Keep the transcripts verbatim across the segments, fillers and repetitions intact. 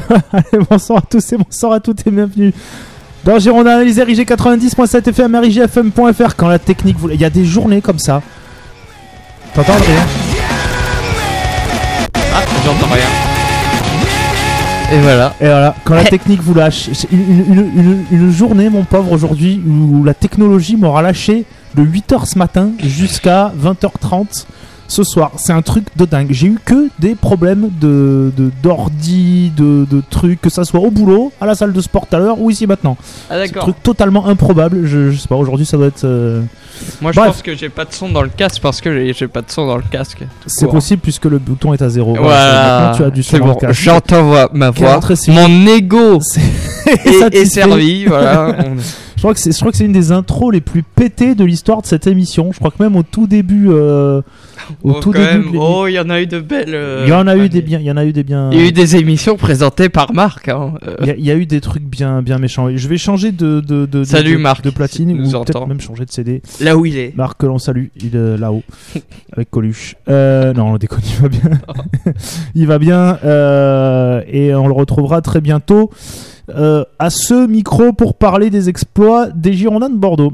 Allez, bonsoir à tous et bonsoir à toutes et bienvenue dans Gironde Analyse R I G quatre-vingt-dix point sept F M, R I G F M point F R. Quand la technique vous... Il y a des journées comme ça. T'entends rien? Ah, j'entends rien. Et voilà. Et voilà, quand la technique vous lâche. C'est une, une, une, une journée, mon pauvre, aujourd'hui, où la technologie m'aura lâché de huit heures ce matin jusqu'à vingt heures trente ce soir. C'est un truc de dingue. J'ai eu que des problèmes de, de, d'ordi, de, de trucs, que ça soit au boulot, à la salle de sport tout à l'heure ou ici maintenant. Ah d'accord. C'est un truc totalement improbable. Je, je sais pas, aujourd'hui ça doit être... Euh... Moi je Bref. pense que j'ai pas de son dans le casque parce que j'ai, j'ai pas de son dans le casque. C'est possible puisque le bouton est à zéro. Voilà. voilà. Tu as du son c'est dans bon. le casque. J'entends voix, ma voix. Mon ego est, est servi. Voilà. Je crois, que c'est, je crois que c'est une des intros les plus pétées de l'histoire de cette émission. Je crois que même au tout début, euh, au oh, tout début, même, oh, il y en a eu de belles. Euh, il y en a eu des bien, il y en a eu des bien. Il y a eu des émissions présentées par Marc. Hein. Euh. Il, y a, il y a eu des trucs bien, bien méchants. Je vais changer de, de, de, Salut de, Marc, de platine ou peut-être entend. même changer de C D. Là où il est. Marc que l'on salue, il est là-haut avec Coluche. Euh, non, on déconne, il va bien. Il va bien euh, et on le retrouvera très bientôt. Euh, à ce micro pour parler des exploits des Girondins de Bordeaux.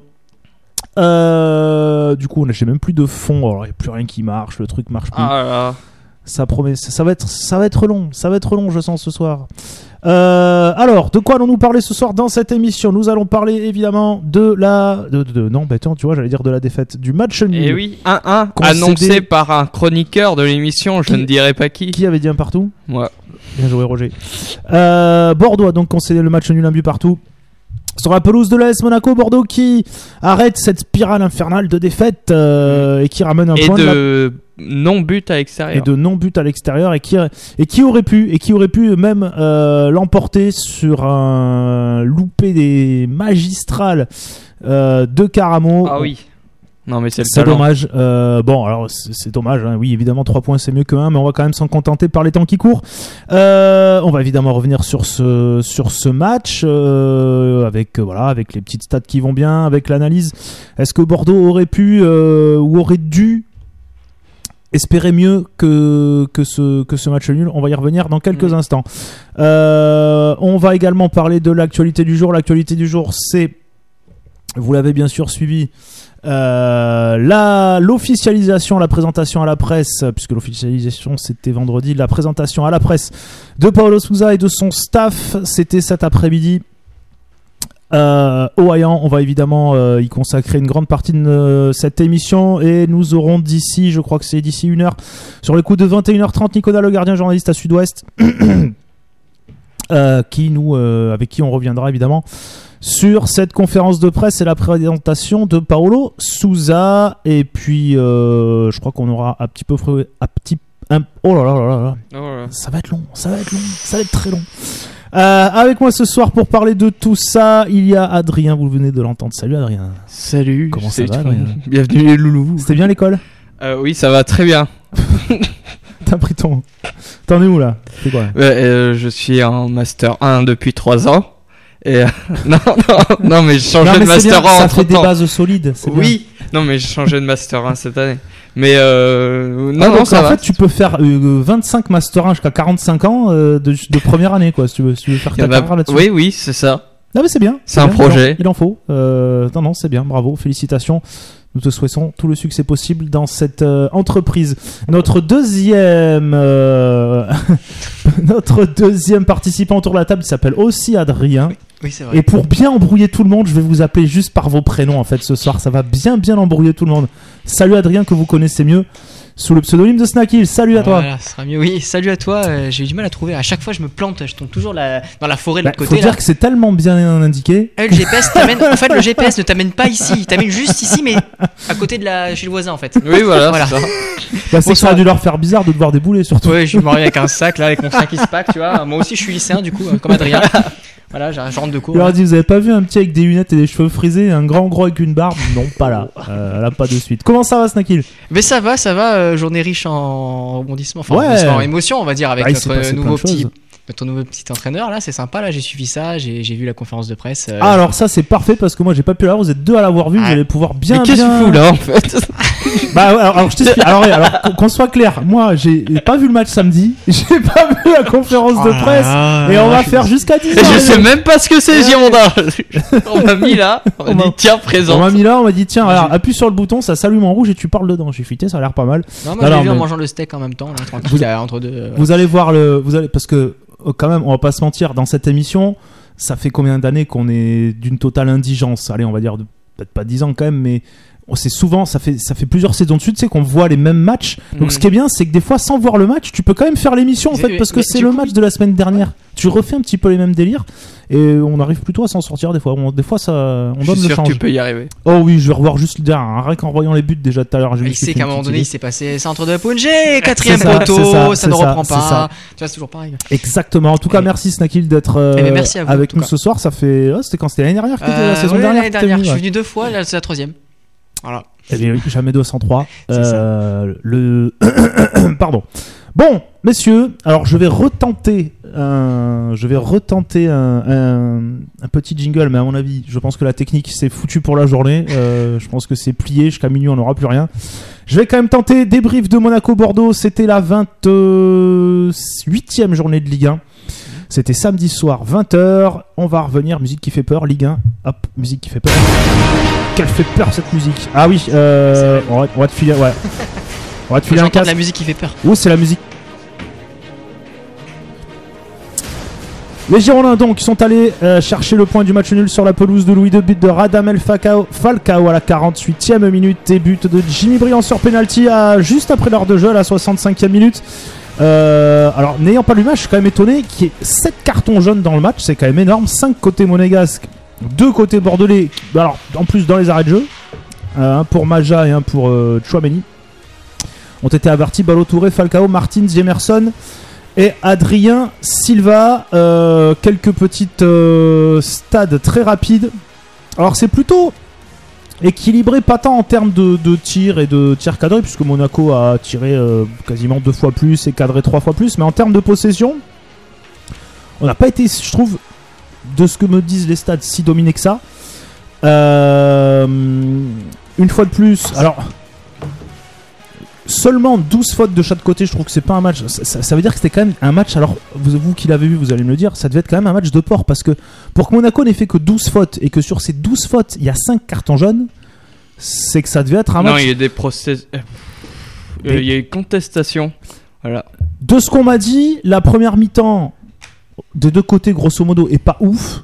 Euh, du coup, on n'a même plus de fond. Alors, il n'y a plus rien qui marche. Le truc marche plus. Ah là. Ça promet. Ça, ça va être. Ça va être long. Ça va être long. Je sens ce soir. Euh, alors, de quoi allons-nous parler ce soir dans cette émission? Nous allons parler évidemment de la. De, de, de, non, bah attends, tu vois, j'allais dire de la défaite du match nul. Et oui, un un annoncé par un chroniqueur de l'émission. Je qui, ne dirai pas qui. Qui avait dit un partout? Moi. Bien joué, Roger. Euh, Bordeaux a donc concédé le match nul, un but partout sur la pelouse de l'A S Monaco. Bordeaux qui arrête cette spirale infernale de défaite euh, et qui ramène un et point de de la... non-but à l'extérieur. Et de non-but à l'extérieur et qui, et qui aurait pu et qui aurait pu même euh, l'emporter sur un loupé des magistrales euh, de Caramo. Ah oui. Non mais c'est le c'est talent. dommage. Euh, bon alors c'est, c'est dommage. Hein. Oui évidemment trois points c'est mieux que un, mais on va quand même s'en contenter par les temps qui courent. Euh, on va évidemment revenir sur ce sur ce match euh, avec euh, voilà avec les petites stats qui vont bien, avec l'analyse. Est-ce que Bordeaux aurait pu euh, ou aurait dû espérer mieux que que ce que ce match nul? On va y revenir dans quelques mmh. instants. Euh, on va également parler de l'actualité du jour. L'actualité du jour c'est, vous l'avez bien sûr suivi. Euh, la, l'officialisation, la présentation à la presse, puisque l'officialisation c'était vendredi, la présentation à la presse de Paulo Sousa et de son staff, c'était cet après-midi euh, au Hayan. On va évidemment euh, y consacrer une grande partie de euh, cette émission et nous aurons d'ici, je crois que c'est d'ici une heure, sur les coups de vingt et une heures trente, Nicolas Le Gardien, journaliste à Sud-Ouest, euh, qui nous, euh, avec qui on reviendra évidemment sur cette conférence de presse et la présentation de Paulo Sousa. Et puis euh, je crois qu'on aura un petit peu un petit un, oh là là là là, oh là là. Ça va être long, ça va être long, ça va être très long. Euh, avec moi ce soir pour parler de tout ça, il y a Adrien, vous venez de l'entendre. Salut Adrien. Salut. Comment ça va Adrien? Bienvenue les loulous. C'était bien l'école? euh, Oui, ça va très bien. T'as pris ton... T'en es où là? C'est quoi là? Ouais, euh, je suis en Master un depuis trois ans. Et euh, non, non, non, mais j'ai changé non, mais de Master un ça entre fait temps. Des bases solides. C'est oui, bien. Non, mais j'ai changé de Master un cette année. Mais euh, non, ah, non, ça en va. fait, tu peux faire euh, vingt-cinq Master un jusqu'à quarante-cinq ans euh, de, de première année, quoi, si tu veux, si tu veux faire ta carrière là-dessus. Oui, oui, c'est ça. Non, mais c'est bien. C'est, c'est un bien, projet. Il en faut. Euh, non, non, c'est bien. Bravo, félicitations. Nous te souhaitons tout le succès possible dans cette euh, entreprise. Notre deuxième, euh, notre deuxième participant autour de la table, il s'appelle aussi Adrien. Oui. Oui, c'est vrai. Et pour bien embrouiller tout le monde, je vais vous appeler juste par vos prénoms en fait ce soir. Ça va bien bien embrouiller tout le monde. Salut Adrien que vous connaissez mieux sous le pseudonyme de Snackhill. Salut à toi. Voilà, ça sera mieux. Oui, salut à toi. Euh, j'ai eu du mal à trouver. À chaque fois, je me plante. Je tombe toujours la... dans la forêt de bah, l'autre côté. Faut là. dire que c'est tellement bien indiqué. Euh, le G P S t'amène. En fait, le G P S ne t'amène pas ici. Il t'amène juste ici, mais à côté de la chez le voisin en fait. Oui, voilà. voilà. C'est ça. Bah, c'est bon, que ça a dû leur faire bizarre de devoir débouler surtout. Ouais, je suis marié avec un sac là, avec mon sac qui se pack, tu vois. Moi aussi, je suis lycéen du coup, comme Adrien. Voilà, je rentre de cours. Il leur a dit, vous avez pas vu un petit avec des lunettes et des cheveux frisés, un grand gros avec une barbe? Non, pas là. Euh, là, pas de suite. Comment ça va, Snackhill? Mais ça va, ça va. Euh, journée riche en rebondissements, enfin ouais. en émotions, on va dire, avec bah, notre nouveau petit, notre nouveau petit entraîneur. Là, c'est sympa. Là, j'ai suivi ça. J'ai, j'ai vu la conférence de presse. Euh... Ah, alors ça, c'est parfait parce que moi, j'ai pas pu l'avoir. Vous êtes deux à l'avoir vu. Ah. Vous allez pouvoir bien. Mais qu'est-ce bien... que tu fous là, en fait? Bah alors, alors je t'explique. Alors, ouais, alors qu'on- qu'on soit clair, moi j'ai pas vu le match samedi, j'ai pas vu la conférence de Oh presse là là, et on va je- faire jusqu'à dix Et heures. je sais même pas ce que c'est, Girondin. On m'a mis là. On m'a On m'a- dit, tiens, On présent. m'a mis là, on m'a dit tiens, Moi, alors, j'ai- appuie sur le bouton, ça s'allume en rouge et tu parles dedans. J'ai fuité, ça a l'air pas mal. Non, moi Non, je l'ai non, vu en mais- mangeant le steak en même temps, là, tranquille, Vous- là, entre deux. Vous allez voir le, vous allez parce que euh, quand même, on va pas se mentir, dans cette émission, ça fait combien d'années qu'on est d'une totale indigence. Allez, on va dire de- peut-être pas dix ans quand même, mais on sait souvent, ça fait ça fait plusieurs saisons de suite, tu sais qu'on voit les mêmes matchs. Donc Mm. ce qui est bien, c'est que des fois, sans voir le match, tu peux quand même faire l'émission en Mais- fait, parce que mais c'est du le coup- match de la semaine dernière. Tu refais un petit peu les mêmes délires et on arrive plutôt à s'en sortir des fois. On- des fois, ça, on Je donne suis le sûr que change. tu peux y arriver. Oh oui, je vais revoir juste le dernier, hein, rien qu'en voyant les buts déjà tout à l'heure. j'ai Il vu sait que qu'à un tu moment me donné, il disais. s'est passé centre de Punjé, quatrième C'est ça, poteau, c'est ça, ça, c'est ne ça, reprend c'est pas. ça. Tu vois, c'est toujours pareil. Exactement. En tout cas, Et- merci Snakil d'être euh, Eh ben, merci à vous, en avec tout nous cas. ce soir. Ça fait, oh, c'était quand c'était l'année dernière, que t'étais- la Euh, saison ouais, dernière. l'année que t'es dernière, venu, je suis ouais. venu deux fois, là c'est la troisième. Voilà. Eh bien, oui, jamais deux cent trois. C'est Euh, le pardon. Bon, messieurs, alors je vais retenter un, je vais retenter un, un, un petit jingle, mais à mon avis, je pense que la technique c'est foutu pour la journée. Euh, je pense que c'est plié jusqu'à minuit, on n'aura plus rien. Je vais quand même tenter débrief de Monaco-Bordeaux. C'était la vingt-huitième journée de Ligue un. C'était samedi soir, vingt heures. On va revenir, musique qui fait peur, Ligue un. Hop, musique qui fait peur. Quelle fait peur cette musique. Ah oui, euh, on, va, on va te filer, ouais. On va te Faut que filer un j'entende casque. la musique qui fait peur. Où c'est la musique? Les Girondins donc sont allés euh, chercher le point du match nul sur la pelouse de Louis de but de Radamel Falcao, Falcao à la quarante-huitième minute et but de Jimmy Briand sur penalty à juste après l'heure de jeu à la soixante-cinquième minute. Euh, alors n'ayant pas lu le match, je suis quand même étonné qu'il y ait sept cartons jaunes dans le match, c'est quand même énorme. cinq côté monégasque, deux côté bordelais. Alors en plus dans les arrêts de jeu, euh, un pour Maja et un pour euh, Chouameni ont été avertis. Ballo Touré, Falcao, Martins, Jemerson et Adrien Silva. Euh, quelques petites euh, stades très rapides. Alors c'est plutôt équilibré, pas tant en termes de, de tir et de tir cadré, puisque Monaco a tiré euh, quasiment deux fois plus et cadré trois fois plus, mais en termes de possession, on n'a pas été, je trouve, de ce que me disent les stades, si dominés que ça. Euh, une fois de plus, alors seulement douze fautes de chaque côté, je trouve que c'est pas un match. Ça, ça- ça veut dire que c'était quand même un match. Alors, vous, vous qui l'avez vu, vous allez me le dire, ça devait être quand même un match de porc, parce que pour que Monaco n'ait fait que douze fautes et que sur ces douze fautes, il y a cinq cartons jaunes, c'est que ça devait être un Non, match. il y a des procès. euh, Des- Il y a eu contestation. Voilà. De ce qu'on m'a dit, la première mi-temps des deux côtés, grosso modo, est pas ouf.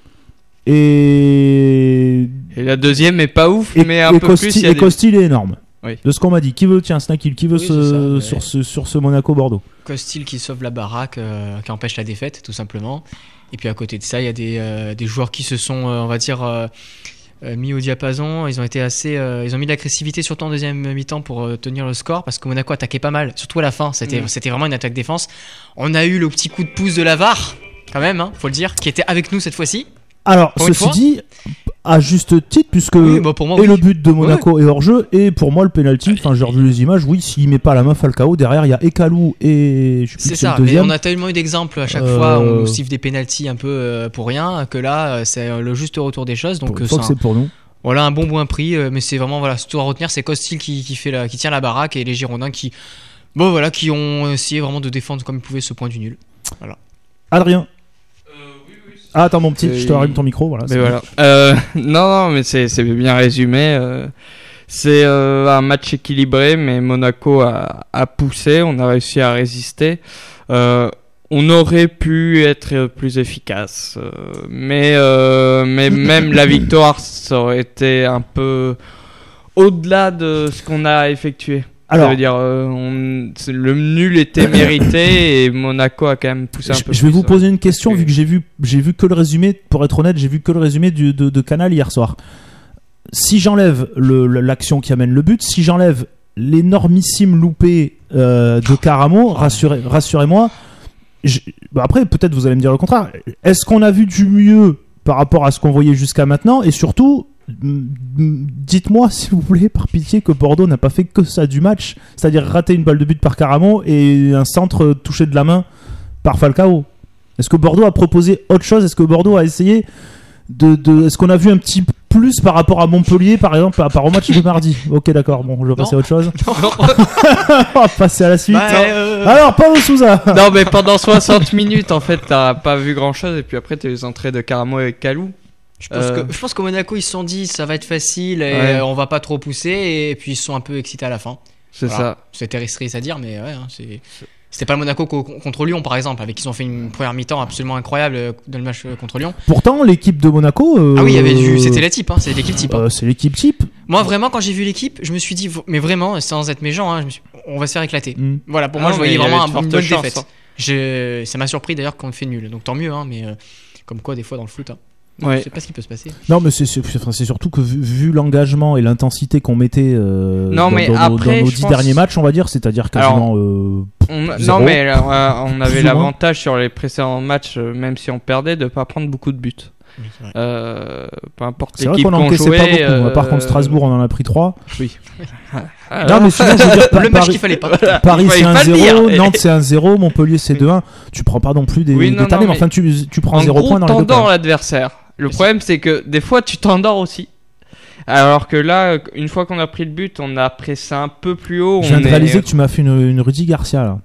Et. Et la deuxième est pas ouf, Et, mais un et peu Costi, plus. Il y a et des- Costi, il est énorme. Oui. De ce qu'on m'a dit. Qui veut, tiens, Snakil, qui veut Oui, ce, c'est ça, mais- sur, ce, sur ce Monaco-Bordeaux? Costil qui sauve la baraque, euh, qui empêche la défaite, tout simplement. Et puis à côté de ça, il y a des, euh, des joueurs qui se sont, euh, on va dire, euh, euh, mis au diapason. Ils ont été assez, euh, ils ont mis de l'agressivité surtout en deuxième mi-temps pour euh, tenir le score, parce que Monaco attaquait pas mal, surtout à la fin. C'était, Mm. c'était vraiment une attaque défense. On a eu le petit coup de pouce de la V A R, quand même, hein, faut le dire, qui était avec nous cette fois-ci. Alors, Pour une ceci fois. dit, à juste titre, puisque Oui, bah, pour moi, et oui. le but de Monaco est hors jeu, et pour moi le penalty, enfin j'ai revu les images, oui, s'il met pas la main Falcao, derrière il y a Ekalou et je sais plus C'est qui c'est ça, le mais deuxième. on a tellement eu d'exemples à chaque Euh, fois, on nous siffle des pénaltys un peu euh, pour rien, que là, euh, c'est euh, le juste retour des choses. Pour Donc, une euh, fois que c'est un- c'est pour nous. voilà un bon point pris, euh, mais c'est vraiment, voilà, ce tout à retenir, c'est Costil qui, qui, fait la, qui tient la baraque et les Girondins qui, bon, voilà, qui ont essayé vraiment de défendre comme ils pouvaient ce point du nul. Adrien. Ah attends mon petit, Euh, je te rallume ton micro, voilà. Mais c'est voilà. Euh, non, non, mais c'est c'est bien résumé. euh, c'est euh, un match équilibré, mais Monaco a, a poussé, on a réussi à résister. Euh, on aurait pu être plus efficace, euh, mais euh, mais même la victoire, ça aurait été un peu au-delà de ce qu'on a effectué. Alors, ça veut dire, euh, on, c'est- le nul était mérité et Monaco a quand même poussé un je, peu. je vais plus, vous poser une question, parce que- vu que j'ai vu, j'ai vu que le résumé, pour être honnête, j'ai vu que le résumé du, de, de Canal hier soir. Si j'enlève le- le- l'action qui amène le but, si j'enlève l'énormissime loupé euh, de Caramo, rassurez, rassurez-moi. je- bah après, peut-être vous allez me dire le contraire. Est-ce qu'on a vu du mieux par rapport à ce qu'on voyait jusqu'à maintenant? Et surtout, m- m- dites-moi s'il vous plaît, par pitié, que Bordeaux n'a pas fait que ça du match, c'est-à-dire rater une balle de but par Caramo et un centre touché de la main par Falcao. Est-ce que Bordeaux a proposé autre chose? Est-ce que Bordeaux a essayé de, de est-ce qu'on a vu un petit plus par rapport à Montpellier, par exemple, par rapport au match de mardi. Ok, d'accord. Bon, je vais passer à autre chose. On va passer à la suite. Bah, euh... Alors, Paulo Sousa. Non, mais pendant soixante minutes, en fait, t'as pas vu grand-chose. Et puis après, t'as les entrées de Caramo et Kalou. Je pense, euh... que, je pense qu'au Monaco, ils se sont dit ça va être facile et ouais. on va pas trop pousser. Et puis ils se sont un peu excités à la fin. C'est voilà. ça. C'était triste à dire, mais ouais, hein, c'est... C'était pas le Monaco contre Lyon, par exemple, avec qui ils ont fait une première mi-temps absolument incroyable dans le match contre Lyon. Pourtant, l'équipe de Monaco. Euh... Ah oui, il y avait du... c'était la type, hein, c'est l'équipe type. Hein. Euh, c'est l'équipe type. Moi, vraiment, quand j'ai vu l'équipe, je me suis dit, mais vraiment, sans être méchant, hein, je me suis... on va se faire éclater. Mm. Voilà, pour ah moi, je voyais vraiment une bonne chance, défaite. Hein. Je... Ça m'a surpris d'ailleurs qu'on fait nul, donc tant mieux, hein, mais euh, comme quoi, des fois, dans le foot. Hein. Ouais. Je sais pas ce qui peut se passer. Non, mais c'est, c'est, c'est surtout que vu, vu l'engagement et l'intensité qu'on mettait euh, non, dans, mais dans, après, dans nos dix pense... derniers matchs, on va dire, c'est-à-dire quasiment. Alors, euh, on, non, mais là, on avait l'avantage sur les précédents matchs, même si on perdait, de pas prendre beaucoup de buts. Oui, euh, peu importe c'est l'équipe vrai qu'on qu'on jouait. Pas beaucoup. Euh... Par contre, Strasbourg, on en a pris trois. Oui. Non, mais sinon, je veux dire, le match qu'il fallait pas. Paris, c'est un zéro, Nantes, c'est un zéro, Montpellier, c'est deux un. Tu prends pas non plus des, oui, non, des talents, mais mais enfin, tu, tu prends zéro point dans les deux cas. En l'adversaire. Le et problème, c'est que des fois, tu t'endors aussi. Alors que là, une fois qu'on a pris le but, on a pressé un peu plus haut. Je viens de est... réaliser que tu m'as fait une, une Rudy Garcia, là.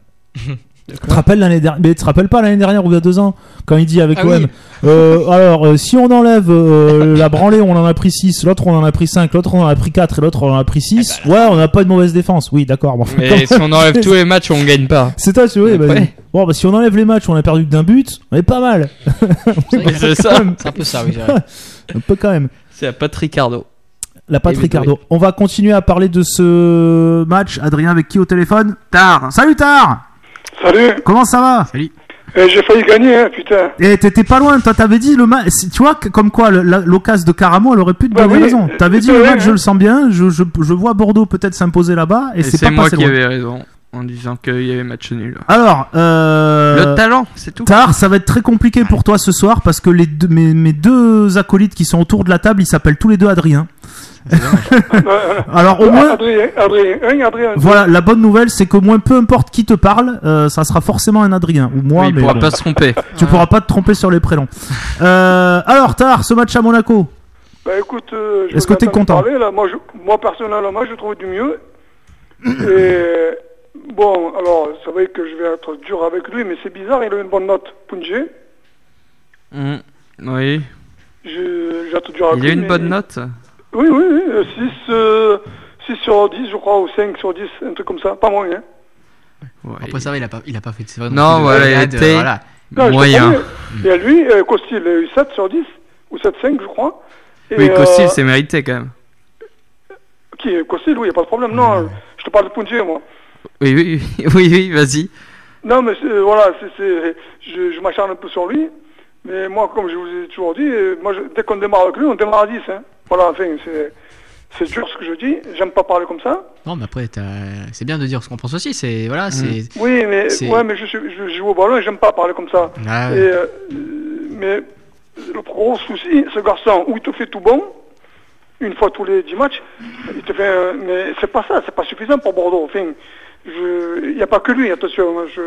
Tu te rappelles l'année dernière, mais tu te rappelles pas l'année dernière ou il y a deux ans quand il dit avec ah O M oui. euh, alors euh, si on enlève euh, la branlée on en a pris six, l'autre on en a pris cinq, l'autre on en a pris quatre et l'autre on en a pris six. Eh ben, ouais, on n'a pas de mauvaise défense. Oui, d'accord. Bon, mais si on enlève tous les matchs, on gagne pas. C'est toi, tu vois. Bah, ouais. Bon, bah si on enlève les matchs, on a perdu que d'un but, on est pas mal. C'est, c'est ça. C'est un peu ça, oui. Un peu quand même. C'est la Pat Ricardo. La Pat Ricardo. On va continuer à parler de ce match. Adrien, avec qui au téléphone? Tar. Salut Tar. Salut. Comment ça va? Salut. Eh, j'ai failli gagner, hein, putain. Et t'étais pas loin, toi t'avais dit le match. Tu vois, comme quoi l'occasion de Caramo, elle aurait pu te bah donner oui, raison. T'avais dit le match, hein. Je le sens bien, je, je, je vois Bordeaux peut-être s'imposer là-bas. Et, et c'est, c'est pas moi passé qui loin. avais raison en disant qu'il y avait match nul. Alors, euh, le talent, c'est tout. Tar, ça va être très compliqué pour toi ce soir parce que les deux, mes, mes deux acolytes qui sont autour de la table, ils s'appellent tous les deux Adrien. Alors au moins, Adrien, Adrien, Adrien, Adrien. Voilà, la bonne nouvelle, c'est qu'au moins, peu importe qui te parle, euh, ça sera forcément un Adrien ou moi. Oui, il mais pourra bon, pas se tromper. Tu pourras pas te tromper sur les prénoms. Euh, alors, Tar, ce match à Monaco. Bah écoute, euh, je est-ce que t'es content? Parler, là. Moi, je, moi personnellement, je trouve du mieux. Et bon, alors, c'est vrai que je vais être dur avec lui, mais c'est bizarre, il a une bonne note, Punjé. Mmh, oui. Je, j'ai dur avec il a une mais... bonne note. Oui, oui, oui, six, euh, six sur dix, je crois, ou cinq sur dix, un truc comme ça, pas moins. Hein. Ouais. Après ça, il a pas, il a pas fait de sévère. Non, voilà, il était euh, voilà. Non, moyen. Et à lui, euh, Costil, il a eu sept sur dix, ou sept cinq, je crois. Et, oui, Costil, euh, c'est mérité quand même. Qui est Costil, oui, il n'y a pas de problème. Non, mmh. Je te parle de Punjé, moi. Oui, oui, oui, oui, oui, vas-y. Non, mais c'est, voilà, c'est, c'est, je, je m'acharne un peu sur lui. Mais moi, comme je vous ai toujours dit, moi, je, dès qu'on démarre avec lui, on démarre à dix. Hein. Voilà, enfin, c'est, c'est dur ce que je dis. J'aime pas parler comme ça. Non, mais après, t'as... c'est bien de dire ce qu'on pense aussi. C'est, voilà, c'est... Mmh. Oui, mais, c'est... Ouais, mais je, je, je joue au ballon et j'aime pas parler comme ça. Ah, ouais. Et, euh, mais le gros souci, ce garçon, où il te fait tout bon, une fois tous les dix matchs, il te fait... Euh, mais c'est pas ça, c'est pas suffisant pour Bordeaux. Enfin, il n'y a pas que lui, attention. Je...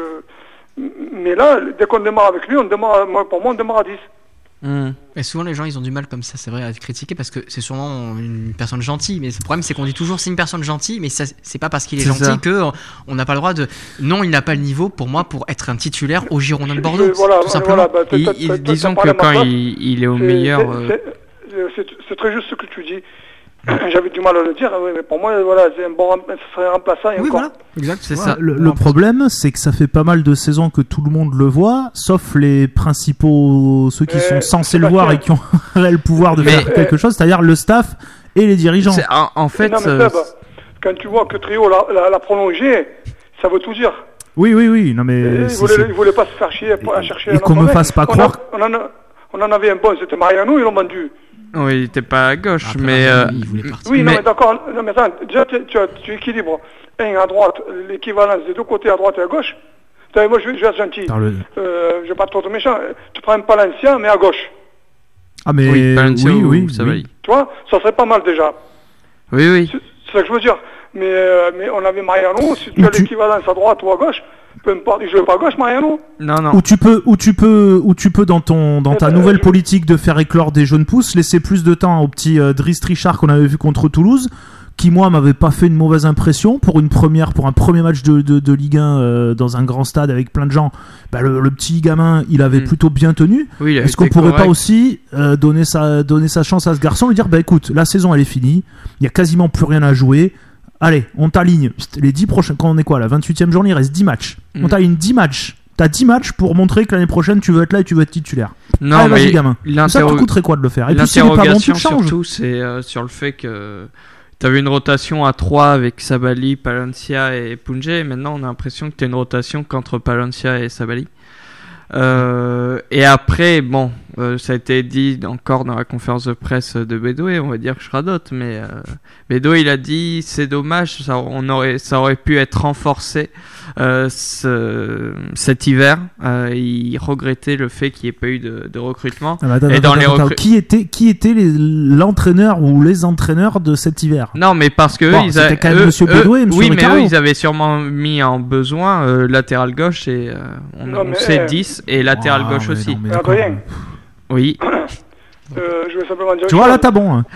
Mais là, dès qu'on démarre avec lui, on démarre, moi, pour moi, on démarre à dix. Mmh. Et souvent, les gens, ils ont du mal comme ça, c'est vrai, à critiquer parce que c'est souvent une personne gentille. Mais le problème, c'est qu'on dit toujours c'est une personne gentille, mais ça, c'est pas parce qu'il est, c'est gentil qu'on n'a pas le droit de. Non, il n'a pas le niveau pour moi pour être un titulaire au Girondins de Bordeaux. Je, voilà, tout simplement. Voilà, bah, et, et, disons que quand il, il est au c'est, meilleur. C'est, euh... c'est, c'est, c'est très juste ce que tu dis. J'avais du mal à le dire, mais pour moi, voilà, c'est un bon, ça serait remplaçant. Et oui, encore. voilà, exact, c'est ça. Le, le problème, c'est que ça fait pas mal de saisons que tout le monde le voit, sauf les principaux, ceux qui euh, sont censés le voir et qui ont le pouvoir de mais faire euh, quelque chose, c'est-à-dire le staff et les dirigeants. C'est, en, en fait, non, mais euh, Seb, quand tu vois que Trio l'a, l'a, l'a prolongé, ça veut tout dire. Oui, oui, oui, non mais. Il voulait, il voulait pas se faire chier à chercher. Et, et qu'on me fasse pas on croire. A, on, en a, on en avait un bon, c'était Mariano, ils l'ont vendu. Oui, il était pas à gauche, après, mais... Euh... Il voulait partir. Oui, mais... non, mais d'accord, non, mais attends, déjà, tu, tu, tu équilibres un à droite, l'équivalence des deux côtés, à droite et à gauche. Moi, je, je vais être gentil. Le... Euh, je vais pas trop de méchant. Tu prends un Palencia, mais à gauche. Ah, mais... Oui, Palencia, oui, oui, ça oui. va. Tu vois, ça serait pas mal, déjà. Oui, oui. C'est, c'est ça que je veux dire. Mais, euh, mais on avait Mariano, si tu as tu... l'équivalence à droite ou à gauche, Peu importe, il joue pas à gauche, Mariano. Non, non. Ou tu peux, ou tu peux, ou tu peux dans ton, dans Eh ta ben, nouvelle je- politique de faire éclore des jeunes pousses, laisser plus de temps au petit euh, Driss Richard qu'on avait vu contre Toulouse, qui moi m'avait pas fait une mauvaise impression pour une première, pour un premier match de, de, de Ligue un euh, dans un grand stade avec plein de gens. Bah, le, le petit gamin, il avait Mm. plutôt bien tenu. Oui, il a Est-ce qu'on été pourrait correct. pas aussi euh, donner sa, donner sa chance à ce garçon, lui dire bah écoute, la saison elle est finie, il y a quasiment plus rien à jouer. Allez, on t'aligne. Les dix prochains, quand on est quoi, la vingt-huitième journée, il reste dix matchs. Mm. On t'aligne dix matchs. T'as dix matchs pour montrer que l'année prochaine tu veux être là et tu veux être titulaire. Non, Allez, vas-y mais gamin. Ça te l'interro- coûterait quoi de le faire? Et puis s'il est pas bon, tu l'interrogation le changes. surtout, c'est euh, sur le fait que tu avais une rotation à trois avec Sabali, Palencia et Punje. Et maintenant, on a l'impression que tu as une rotation qu'entre Palencia et Sabali. Euh, et après, bon, euh, ça a été dit encore dans la conférence de presse de Bédoué, on va dire que je radote, mais euh, Bédoué il a dit c'est dommage, ça, on aurait, ça aurait pu être renforcé euh, ce, cet hiver. Euh, il regrettait le fait qu'il n'y ait pas eu de, de recrutement. Ah bah, attends, Et attends, dans les attends, recru- qui était, qui était les- l'entraîneur ou les entraîneurs de cet hiver? Non, mais parce que Bon, eux, ils c'était avaient, quand même eux- Monsieur eux- Bédoué et Monsieur oui, mais Recaro. eux, ils avaient sûrement mis en besoin euh, latéral gauche et euh, on, Non, on mais, sait euh, dix et latéral Ah, gauche ouais, aussi. non, mais Mais d'accord. Adrien, Oui. euh, je veux simplement dire Tu une vois, là, chose. t'as bon. Hein.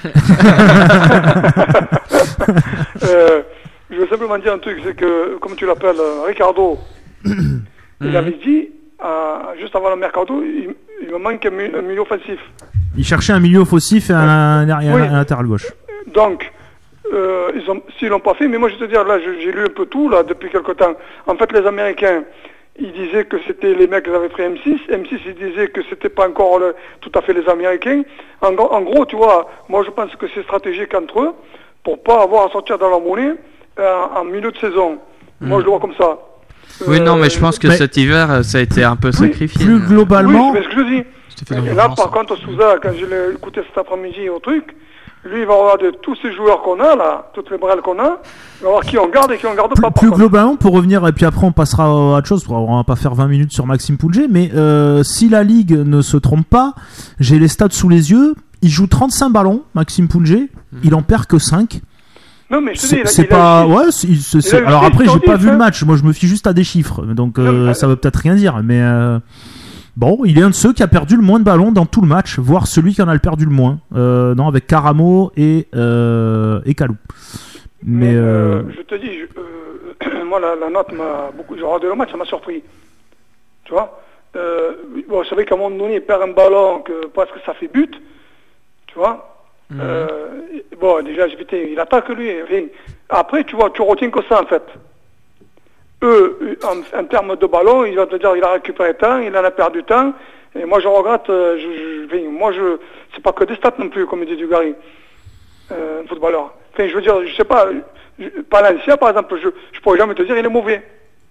Euh, je veux simplement dire un truc, c'est que, comme tu l'appelles, euh, Ricardo, il avait dit, euh, juste avant le mercato, il, il me manque un, mi- un milieu offensif. Il cherchait un milieu offensif et un, un, un- Oui. un latéral gauche. Donc, euh, ils ont, s'ils l'ont pas fait, mais moi je vais te dire, là, je- j'ai lu un peu tout, là, depuis quelque temps. En fait, les Américains, ils disaient que c'était les mecs qui avaient pris M six. M six, ils disaient que c'était pas encore le- tout à fait les Américains. En, gros- en gros, tu vois, moi je pense que c'est stratégique entre eux, pour pas avoir à sortir dans la monnaie euh, en milieu de saison. Moi, je le vois comme ça. Oui, Euh, non, mais je pense que mais- cet hiver, euh, ça a été un peu sacrifié. Plus Oui, globalement, c'est ce que je dis. C'était fait dans Et là, l'urgence, par hein. contre, Souza, quand je l'ai écouté cet après-midi au truc, lui, il va regarder tous ces joueurs qu'on a, là, toutes les brels qu'on a, il va voir qui on garde et qui on garde plus, pas. par plus contre. globalement, pour revenir, et puis après on passera à autre chose, on va pas faire vingt minutes sur Maxime Poulger, mais euh, si la Ligue ne se trompe pas, j'ai les stats sous les yeux, il joue trente-cinq ballons, Maxime Poulger, il en perd que cinq. Non, mais je te dis, C'est il a, c'est il a pas... eu six. Ouais, c'est- c'est- Il c'est- a eu alors six après, sur j'ai pas dix, vu le hein. match, moi je me fie juste à des chiffres, donc euh, Non, mais- ça veut peut-être rien dire, mais... euh, Bon, il est un de ceux qui a perdu le moins de ballons dans tout le match, voire celui qui en a le perdu le moins. Euh, non, avec Caramo et, euh, et Kalou. Mais, Mais, euh, euh, je te dis, je- euh, moi, la, la note m'a beaucoup. J'ai regardé le match, ça m'a surpris. Tu vois euh, bon, je savais qu'à un moment donné, il perd un ballon, que presque ça fait but. Tu vois euh, Bon, déjà, j'ai putain, il attaque lui. Rien. Après, tu vois, tu retiens que ça, en fait. Eux, en, en termes de ballon, il va te dire il a récupéré tant, il en a perdu tant. Et moi, je regrette. euh, Je, je, enfin, moi, je, c'est pas que des stats non plus, comme dit Dugarry, euh, un footballeur. Enfin, je veux dire, je sais pas. Je, Palencia, par exemple, je, je pourrais jamais te dire il est mauvais.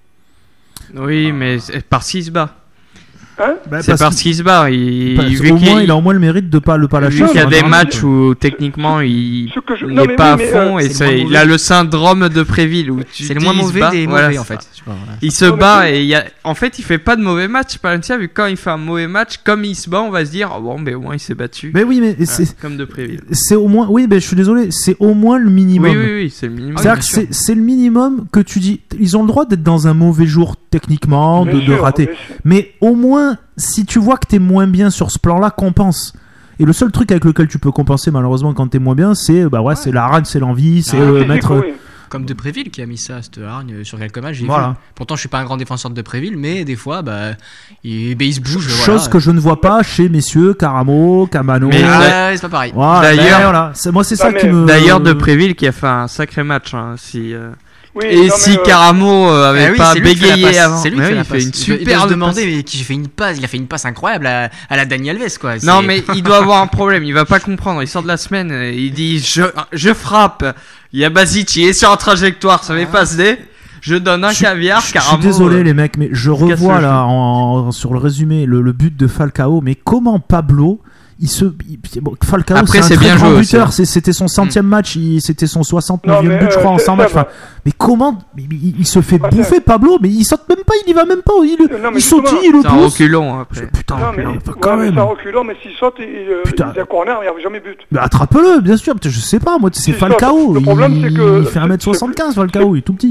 Oui, mais c'est parce qu'il se bat. Hein bah, C'est parce qu'il se bat. Il, parce- vu au qu'il moins, il a au moins le mérite de pas le pas lâcher. vu qu'il y a sur un des grand matchs match. où techniquement il Ce que je- il non, n'est mais pas oui, à mais, fond euh, et c'est ça- le moins il mauvais. a le syndrome de Préville où tu C'est le dis, moins il se mauvais bat. des Voilà, mauvais, en c'est fait. ça. Je sais pas, voilà. Il se Non, mais bat oui. et il y a... en fait il fait pas de mauvais match Palencia, vu que quand il fait un mauvais match, comme il se bat, on va se dire oh, bon mais au moins il s'est battu. Mais oui, mais Voilà, c'est comme de Préville. c'est au moins. Oui, mais je suis désolé, c'est au moins le minimum. Oui oui oui, c'est le minimum. C'est-à-dire que c'est c'est le minimum que tu dis. Ils ont le droit d'être dans un mauvais jour techniquement, de, Bien de sûr, rater. bien sûr. Mais au moins, si tu vois que t'es moins bien sur ce plan-là, compense. Et le seul truc avec lequel tu peux compenser malheureusement quand t'es moins bien, c'est bah ouais, c'est la rage, c'est l'envie, c'est Ah, euh, physique, mettre. oui. Comme De Préville qui a mis ça, cette hargne, euh, sur quelques matchs. J'ai Voilà. vu. Pourtant, je suis pas un grand défenseur de De Préville, mais des fois, bah, il, bah, il se bouge. Chose voilà. que je ne vois pas chez messieurs Caramo, Camano. Mais Ah, c'est pas pareil. Voilà, D'ailleurs- ben voilà. C'est- moi c'est ça Non, qui mais- me. D'ailleurs de Préville qui a fait un sacré match hein, si euh, Oui, et non, si mais, euh, Caramo euh, avait Ah oui, pas c'est lui qui fait la bégayé passe. avant. C'est lui Mais qui fait oui, la il fait passe. une Il doit- il doit super se passe. demander mais qui fait une passe, il a fait une passe incroyable à, à la Dani Alves quoi. Non C'est- mais il doit avoir un problème, il va pas comprendre. Il sort de la semaine, et il dit je je frappe. Il y a Basic, il est sur la trajectoire, ça fait passe D. Je donne un Je suis- caviar. Je suis Caramo, désolé euh, les mecs, mais je casse revois le là en, en- sur le résumé le, le but de Falcao. Mais comment Pablo, il se, il- bon, Falcao, Après, c'est un c'est très bien grand joué aussi, buteur. hein. C'est- C'était son centième match, il- c'était son soixante-neuvième Non, mais, but, je crois, euh, en cent matchs. c'est ça, Enfin, mais comment, mais il, il se fait Ouais, bouffer c'est- Pablo, mais il saute même pas, il y va même pas. Il, Euh, non, mais il saute, justement, il le c'est un pousse. reculon après. Putain, Non, mais, enfin, ouais, quand mais même. c'est un reculant, mais s'il saute, il, euh, Putain. il est corner, il n'y avait jamais but. Mais attrape-le, bien sûr. Je sais pas, moi, c'est Si, Falcao. le problème, il, c'est que- il fait un mètre soixante-quinze, Falcao, il est tout petit.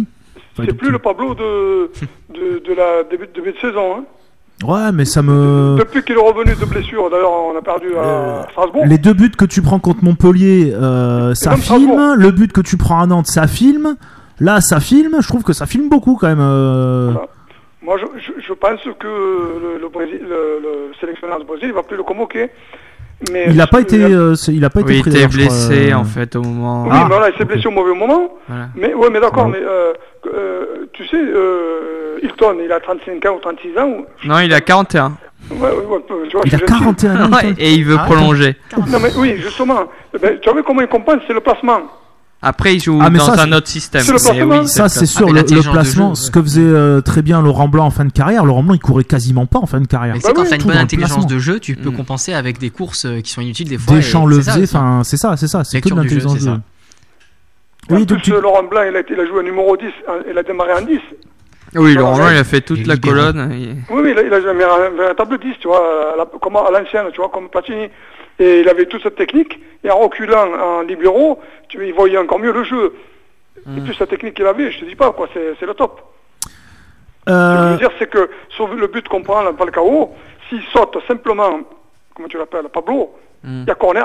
Enfin, c'est tout plus petit. le Pablo de, de, de la début, début de saison. Hein. Ouais, mais ça me. Depuis qu'il est revenu de blessure, d'ailleurs, on a perdu à Euh, Strasbourg. Les deux buts que tu prends contre Montpellier, euh, ça même filme. Strasbourg. Le but que tu prends à Nantes, ça filme. Là, ça filme. Je trouve que ça filme beaucoup quand même. euh. Voilà. Moi, je, je, je pense que le, le, Brésil, le, le sélectionneur du Brésil, il va plus le convoquer. Mais Il n'a pas été, il a- euh, c'est- il a pas été Oui, il pris était d'ailleurs, je crois, blessé euh. en fait au moment. Oui, Ah. mais voilà, il s'est blessé au mauvais moment. Voilà. Mais ouais, mais d'accord, Ouais. mais euh, euh, tu sais, euh, Hilton, il a trente-cinq ans ou trente-six ans. Ou... Non, il a quarante et un. Ouais, ouais, ouais, tu vois, Il je a suis gentil. quarante et un ans. Ouais, et il veut Ah, prolonger. Non, mais oui, justement. Eh ben, tu vois comment il compense, c'est le placement. Après, il joue Ah, mais dans ça, un c'est- autre système. c'est le Mais placement. oui, Ça, c'est c'est le sûr, Ah, mais le, le l'intelligence de placement, jeu, ce que faisait euh, très bien Laurent Blanc en fin de carrière. Laurent Blanc, il courait quasiment pas en fin de carrière. Mais Bah c'est quand oui, tu as une tout bonne dans le intelligence placement. de jeu, tu peux Mm. compenser avec des courses euh, qui sont inutiles des fois. Deschamps et le c'est ça faisait, aussi. enfin, c'est ça, c'est ça, c'est que de Lecture du jeu, l'intelligence de c'est jeu. ça. En Oui, plus, donc tu- Laurent Blanc, il a, été- il a joué numéro dix, hein, il a démarré en dix. Oui, Voilà, Laurent, ouais. il a fait toute Les la libéraux. colonne. et- Oui, oui, il a, il a joué un véritable dix, tu vois, à la, comme à l'ancienne, tu vois, comme Platini. Et il avait toute cette technique, et en reculant en libéraux, tu, il voyait encore mieux le jeu. Et Mm. plus la technique qu'il avait, je te dis pas, quoi, c'est, c'est le top. Ce que je Euh, veux dire, c'est que sur le but qu'on prend, là, Falcao, s'il saute simplement, comment tu l'appelles, Pablo, il Mm. y a corner.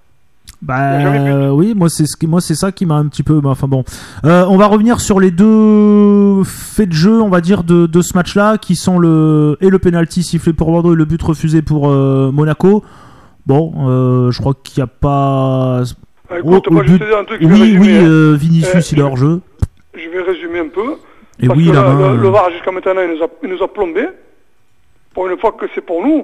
Bah Il y a jamais but. euh, oui, moi c'est ce qui, moi c'est ça qui m'a un petit peu. bah, Enfin bon, Euh, on va revenir sur les deux faits de jeu, on va dire de, de ce match-là, qui sont le et le penalty sifflé pour Bordeaux et le but refusé pour euh, Monaco. Bon, euh, je crois qu'il n'y a pas. Ah, écoute, Oh, moi, au je but- te dis un truc, je vais Oui, résumer, oui, hein. euh, Vinicius Euh, il est hors jeu. Je vais résumer un peu. Et Parce oui, que la le, main. le, le euh, V A R jusqu'à maintenant, il nous a, il nous a plombé. Pour une fois que c'est pour nous.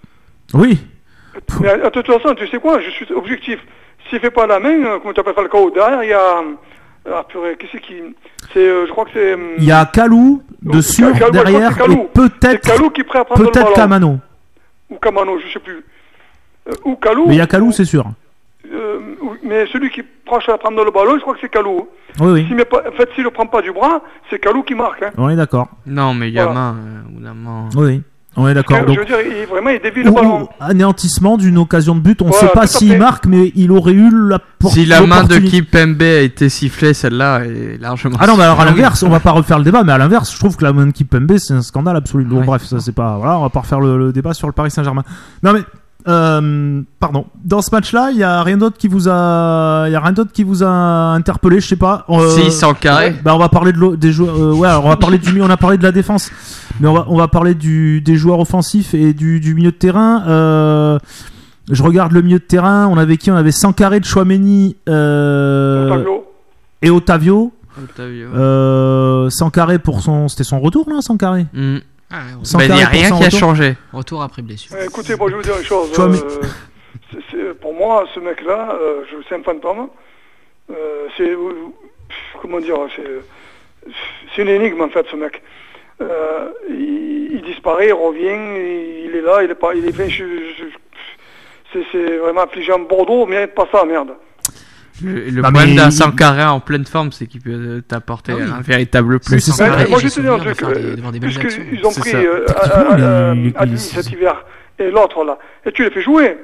Oui. Mais à, à toute façon, tu sais quoi, je suis objectif. S'il fait pas la main, euh, comment tu appelles Falcao, derrière, il y a... Ah purée, qui c'est qui... C'est, euh, je crois que c'est... hum, Il y a Kalou Oh, dessus Kalou, ouais, je crois que derrière c'est Kalou. et c'est peut-être Kalou qui est prêt à prendre le peut-être ballon. Kamano. Ou Kamano, je sais plus. Euh, ou Kalou. Mais il y a Kalou, ou- c'est sûr. euh, oui, mais celui qui est proche à prendre le ballon, je crois que c'est Kalou. Oui, oui. S'il met pas, en fait, s'il le prend pas du bras, c'est Kalou qui marque. Hein. On est d'accord. Non, mais il y a Voilà. main. euh, au bout d'un moment. Oui, oui. On est d'accord. Je Donc, veux dire, il, vraiment, il dévie le ou- ballon. ou anéantissement d'une occasion de but. On ne Voilà, sait pas tout à s'il fait. marque, mais il aurait eu la por- Si la main de l'opportunité. Kipembe a été sifflée, celle-là est largement. Ah non, mais alors à sifflée. l'inverse, on va pas refaire le débat, mais à l'inverse, je trouve que la main de Kipembe, c'est un scandale absolu. Bon, Ouais. bref, ça c'est pas. Voilà, on va pas refaire le, le débat sur le Paris Saint-Germain. Non, mais. Euh, pardon. Dans ce match-là, il y a rien d'autre qui vous a, il y a rien d'autre qui vous a interpellé, je sais pas. Euh, Si, sans carré. Bah, on va parler de l'au- des joueurs. euh, ouais, alors on va parler du milieu. On a parlé de la défense, mais on va, on va parler du des joueurs offensifs et du, du milieu de terrain. Euh, je regarde le milieu de terrain. On avait qui? On avait Sankaré, de Chouameni euh, Otavio. et Otavio. Octavio. Euh, Sankaré pour son, c'était son retour là, Sankaré. Mm. Ah, ouais, Sans Bah, il n'y a carré pour rien son qui a retour. changé. retour après blessure. Euh, Écoutez, moi je vais vous dire une chose. Tu vois, mais- euh, c'est- c'est- pour moi, ce mec-là, euh, je c'est un fantôme. Euh, c'est euh, pff, comment dire, c'est c'est une énigme en fait, ce mec. Euh, il, il disparaît, il revient, il est là, il est pas, il est fait. je- je- c'est c'est vraiment affligeant. Bordeaux mérite pas ça, merde. Le, le Bah, problème mais d'un il- Sankaré en pleine forme, c'est qu'il peut t'apporter Ah oui. un véritable plus. C'est ça. Mais, Sankaré, moi j'ai je te dis un souvenir de truc, faire des- euh, de voir des belles actions. puisqu'ils ont C'est pris ça. euh, Techniquement, à- à- il- il- à- à il- Adli cet hiver et l'autre là, et tu les fais jouer.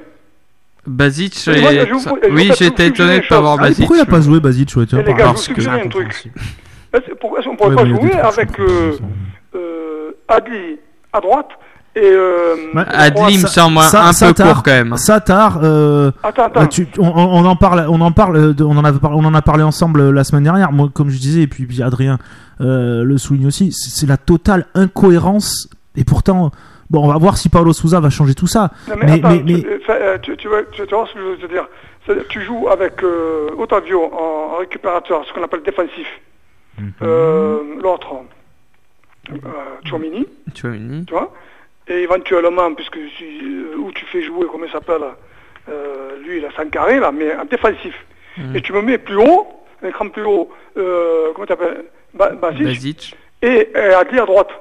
Basic, Mais moi, et- je vous- je vous oui, fais j'étais tout étonné de suggérer pas avoir Ah, mais Basic. pourquoi il a pas joué Basic, ouais, tiens, Et les par gars, exemple. je vous suggère un truc. Est-ce pourquoi est-ce qu'on pourrait Ouais, pas mais il y a jouer des trucs avec qui euh, sont- euh, Adli à droite et euh, Ouais. Adli me Ça- semble un- ça- un ça peu tard. court quand même. Satar, euh, Attends, euh, attends. tu- on, on en parle, on en parle, euh, de- on en avait parlé, on en a parlé ensemble euh, la semaine dernière. Moi, comme je disais, et puis, puis Adrien euh, le souligne aussi, c'est c'est la totale incohérence. Et pourtant, bon, on va voir si Paulo Sousa va changer tout ça. Non, mais, mais- attends, mais- tu, mais- euh, fa- euh, tu, tu, vois, tu, tu vois ce que je veux te dire. C'est-à-dire, tu joues avec euh, Otavio en, en récupérateur, ce qu'on appelle défensif. Euh, L'autre, euh, Tchouameni, Tu vois, une- tu vois. Et éventuellement, puisque si, euh, où tu fais jouer, comment il s'appelle, euh, lui, il a Sankaré, là, mais en défensif. Mm. Et tu me mets plus haut, un écran plus haut, euh, comment tu appelles, ba Basic, Basic. et euh, Adli à droite.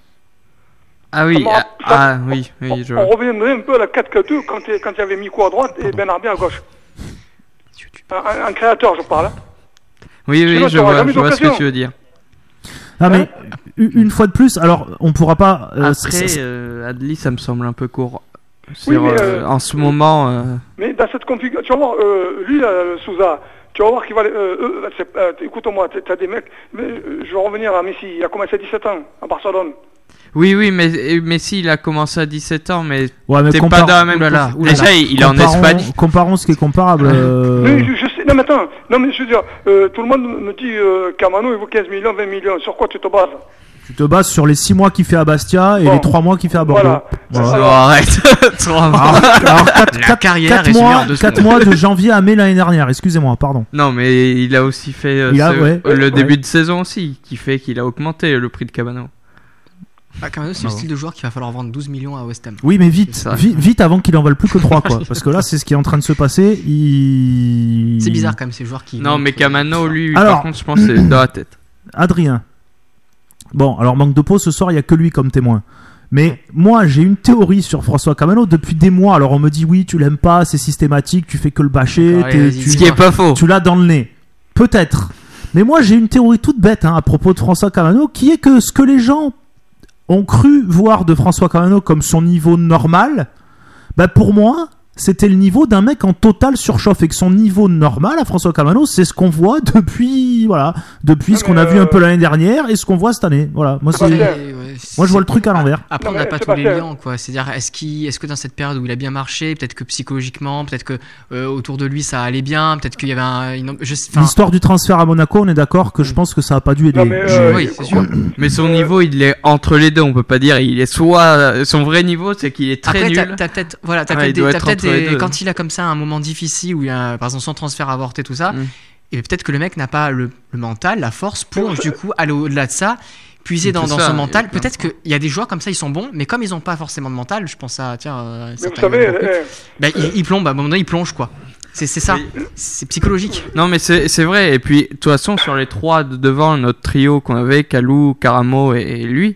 Ah oui, Ça ah, me- ah, ça- oui, oui, on, je on vois. reviendrait un peu à la quatre quatre deux quand il quand il y avait Miko à droite et Ben Arbi à gauche. Un, un créateur, je parle. hein. Oui, oui, Sinon, je tu auras vois, jamais je vois ce que d'occasion. tu veux dire. Ah, mais u- une fois de plus, alors on pourra pas. euh, Après, ça- ça- euh, Adli, ça me semble un peu court. Oui, Sur, mais, euh, euh, en ce moment, euh, Mais dans cette configuration, tu vas voir, euh, lui, là, le Souza, tu vas voir qu'il va... Euh, euh, c'est, euh, écoute-moi, tu as des mecs... Mais, euh, je vais revenir à Messi, il a commencé à dix-sept ans, à Barcelone. Oui, oui, mais Messi, il a commencé à dix-sept ans, mais, ouais, mais t'es compar- pas dans la même... Oulala, oulala. Déjà, il, il est en comparons, Espagne. Comparons ce qui est comparable. Euh... Oui, je, je sais. Non, mais attends. Non, mais je veux dire, euh, tout le monde me dit euh, Camano, il vaut quinze millions, vingt millions. Sur quoi tu te bases? Tu te bases sur les six mois qu'il fait à Bastia et bon. les trois mois qu'il fait à Bordeaux. Voilà. Voilà. Alors, arrête. Alors, alors quatre, La quatre, carrière quatre résumée mois, en deux quatre secondes. mois de janvier à mai l'année dernière. Excusez-moi, pardon. Non, mais il a aussi fait euh, Il a, ce- ouais. le Ouais. début de saison aussi, qui fait qu'il a augmenté le prix de Cabano. Ah, Camano, c'est Non. le style de joueur qu'il va falloir vendre douze millions à West Ham. Oui, mais vite, C'est ça. vite, vite avant qu'il en vole plus que trois, quoi. Parce que là, c'est ce qui est en train de se passer. Il... C'est bizarre quand même ces joueurs qui. Non, mais Camano, lui, Alors- par contre, je pense que c'est dans la tête. Adrien. Bon, alors manque de peau, ce soir, il n'y a que lui comme témoin. Mais moi, j'ai une théorie sur François Camano depuis des mois. Alors on me dit, oui, tu l'aimes pas, c'est systématique, tu fais que le bâcher, D'accord, t'es- allez, tu, vas-y, Ce qui est pas faux. tu l'as dans le nez. Peut-être. Mais moi, j'ai une théorie toute bête hein, à propos de François Camano, qui est que ce que les gens ont cru voir de François Camano comme son niveau normal, bah pour moi, c'était le niveau d'un mec en total surchauffe, et que son niveau normal à François Camano, c'est ce qu'on voit depuis, voilà, depuis ce qu'on a mais, vu un euh, peu l'année dernière et ce qu'on voit cette année. Voilà, moi, c'est, Sébastien. Ouais, ouais, moi je vois le truc à l'envers. Après, Non, on n'a mais pas c'est tous pas les fait. liens, quoi. C'est-à-dire, est-ce, qu'il, est-ce que dans cette période où il a bien marché, peut-être que psychologiquement, peut-être que euh, autour de lui ça allait bien, peut-être qu'il y avait un. Une, je, enfin, L'histoire du transfert à Monaco, on est d'accord que je pense que ça a pas dû aider. Non, mais, Je- euh, oui, c'est sûr. Mais son Euh, niveau, il est entre les deux. On peut pas dire. Il est soit son vrai niveau, c'est qu'il est très Après, t'as, nul. t'as peut-être, voilà, t'as Ouais, peut-être, il des, doit t'as être peut-être entre les des- deux. quand il a comme ça un moment difficile où il y a, par exemple, son transfert avorté, tout ça, Mm. et peut-être que le mec n'a pas le, le mental, la force pour Mais du coup aller au-delà de ça, puiser dans, C'est dans ça, son il y a mental. plein de Peut-être qu'il y a des joueurs comme ça, ils sont bons, mais comme ils n'ont pas forcément de mental, je pense à tiens, euh, Mais certains vous savez, Yoann Cook, eh, bah, ils, ils plombent, à un moment donné, ils plongent quoi. C'est, c'est ça, Oui. c'est psychologique. Non, mais c'est c'est vrai. Et puis, de toute façon, sur les trois de devant, notre trio qu'on avait, Kalou, Karamo et, et lui,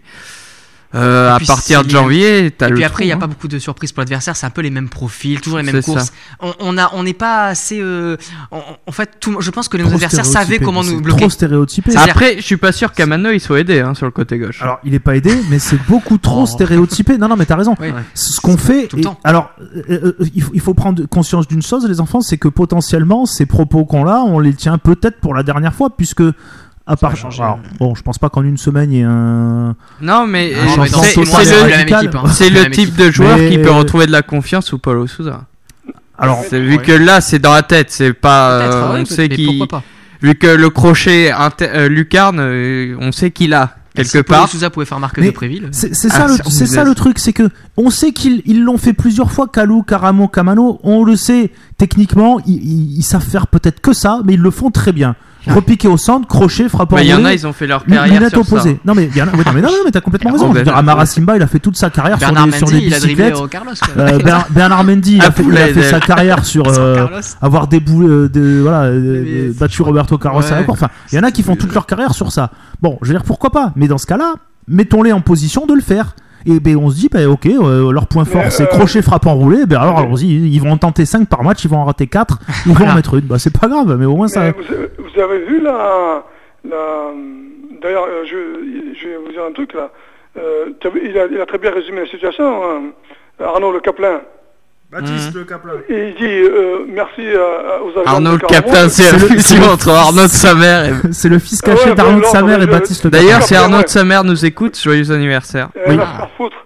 euh, Et à puis, partir c'est de les- janvier, t'as Et le puis après, il trou, n'y a hein. pas beaucoup de surprises pour l'adversaire, c'est un peu les mêmes profils, toujours les mêmes C'est courses. ça. On, on a, on n'est pas assez. euh, on- en fait, tout, je pense que nos Trop adversaires savaient stéréotypé, comment c'est nous Trop bloquer. stéréotypé. C'est- C'est-à-dire- Après, je suis pas sûr qu'Amano il soit aidé hein, sur le côté gauche. Alors, il est pas aidé, mais c'est beaucoup trop Oh. stéréotypé. Non, non, mais t'as raison. Oui. Ce qu'on fait. Tout le et- temps. alors, euh, euh, il faut- il faut prendre conscience d'une chose, les enfants, c'est que potentiellement, ces propos qu'on a, on les tient peut-être pour la dernière fois, puisque. À part, va changer. alors, bon, je pense pas qu'en une semaine il y ait un. non, mais Ah, euh, mais dans c'est ce c'est total, le, c'est la même radical. équipe. hein. c'est la le même type équipe. de joueur Mais- qui peut retrouver de la confiance ou Paulo Sousa. Alors, C'est vu Ouais. que là, c'est dans la tête. C'est pas. Peut-être, euh, ouais, on peut- sait mais qu'il. pourquoi pas. Vu que le crochet inter- euh, lucarne, euh, on sait qu'il a quelque Si part. Paulo Sousa pouvait faire marquer Mais- de Préville. c'est c'est Ah, ça, le, c'est- c'est ça le truc, c'est que on sait qu'ils ils l'ont fait plusieurs fois, Kalou, Karamo, Kamano. On le sait techniquement, ils, ils, ils savent faire peut-être que ça, mais ils le font très bien. Repiquer au centre, crochet, frappeur. Bah, il y en volé. a, ils ont fait leur Lu- carrière Lunettes sur opposées. Non mais il y en a. ouais, non mais non, non, mais t'as complètement Ah, raison. bon, Je veux dire, ben, Amara ouais. Simba, il a fait toute sa carrière sur Bernard des, sur Mendy, des il a dribblé bicyclettes. au Carlos. quoi. Euh, Ber- Bernard Mendy, il a Ah, fait, il a poulet, fait sa d'elle. carrière sur Sans euh, Carlos. avoir déboulé, euh, de, voilà, euh, Mais euh, c'est- battu Roberto Carlos Ouais. à la cour. Enfin, il y en a qui font toute leur carrière sur ça. Bon, je veux dire pourquoi pas. Mais dans ce cas-là, mettons-les en position de le faire. Et ben on se dit, ben ok, euh, leur point fort Mais, c'est euh, crochet, frappe enroulé. Ben alors mais- allons-y, ils vont en tenter cinq par match, ils vont en rater quatre, ils vont Voilà. en mettre une. Bah c'est pas grave, mais au moins ça. mais vous, vous avez vu la... la d'ailleurs, euh, je, je vais vous dire un truc là. Euh, t'as vu, il, a, il a très bien résumé la situation, hein, Arnaud Le Caplin. Baptiste Le Caplin. Et il dit euh, merci à- à- aux agents Arnaud de le Caramo. Capin, c'est C'est la le- c'est fusion le- entre Arnaud de sa mère et... C'est le fils Ah caché ouais, d'Arnaud de bah, sa non, mère mais et je- Baptiste Le Caplin. D'ailleurs, si Ouais. Arnaud de sa mère nous écoute, joyeux anniversaire. Euh, Oui. va se faire foutre.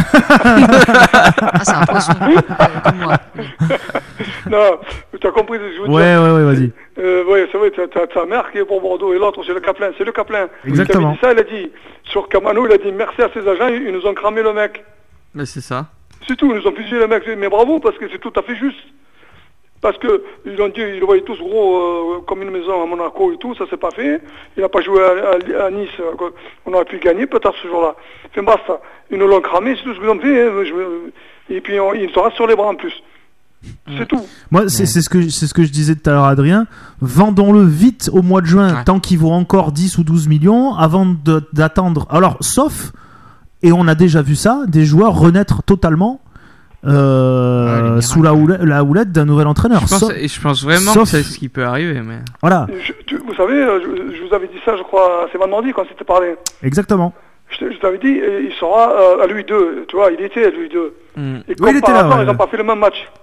Ah, c'est un poisson. euh, comme moi. Non, tu as compris ce que je veux dire. Ouais, ouais, ouais, vas-y. Euh, ouais, c'est vrai, t'as, t'as ta mère qui est pour Bordeaux et l'autre c'est le Caplin. C'est le Caplin. Exactement. Qui avait dit ça, il a dit, sur Camano, il a dit merci à ses agents, ils ils nous ont cramé le mec. Mais c'est ça. C'est tout, ils nous ont fusillé le mec. Mais bravo, parce que c'est tout à fait juste. Parce que ils ont dit, ils le voyaient tous gros euh, comme une maison à Monaco et tout, ça s'est pas fait. Il n'a pas joué à, à- à Nice, euh, on aurait pu gagner peut-être ce jour-là. Enfin basta, ils nous l'ont cramé, c'est tout ce qu'ils ont fait. hein. Je- et puis on, ils se restent sur les bras en plus. C'est tout. Moi, c'est c'est ce que c'est ce que je disais tout à l'heure, Adrien. Vendons-le vite au mois de juin, Ouais. tant qu'il vaut encore dix ou douze millions, avant de- d'attendre. Alors, sauf, et on a déjà vu ça, des joueurs renaître totalement euh, Ouais, les miracles. sous la houlette, la houlette d'un nouvel entraîneur. Je pense, Sauf- et je pense vraiment sauf- que c'est ce qui peut arriver. Mais... Voilà, Je- tu- vous savez, euh, je, je vous avais dit ça, je crois, c'est vendredi quand c'était parlé. exactement. Je, te- je t'avais dit, euh, il sera euh, à Louis deux, tu vois, il était à Louis deux. Hmm. Et Oui, comme il était par là, hasard, ouais. ils n'ont pas fait le même match.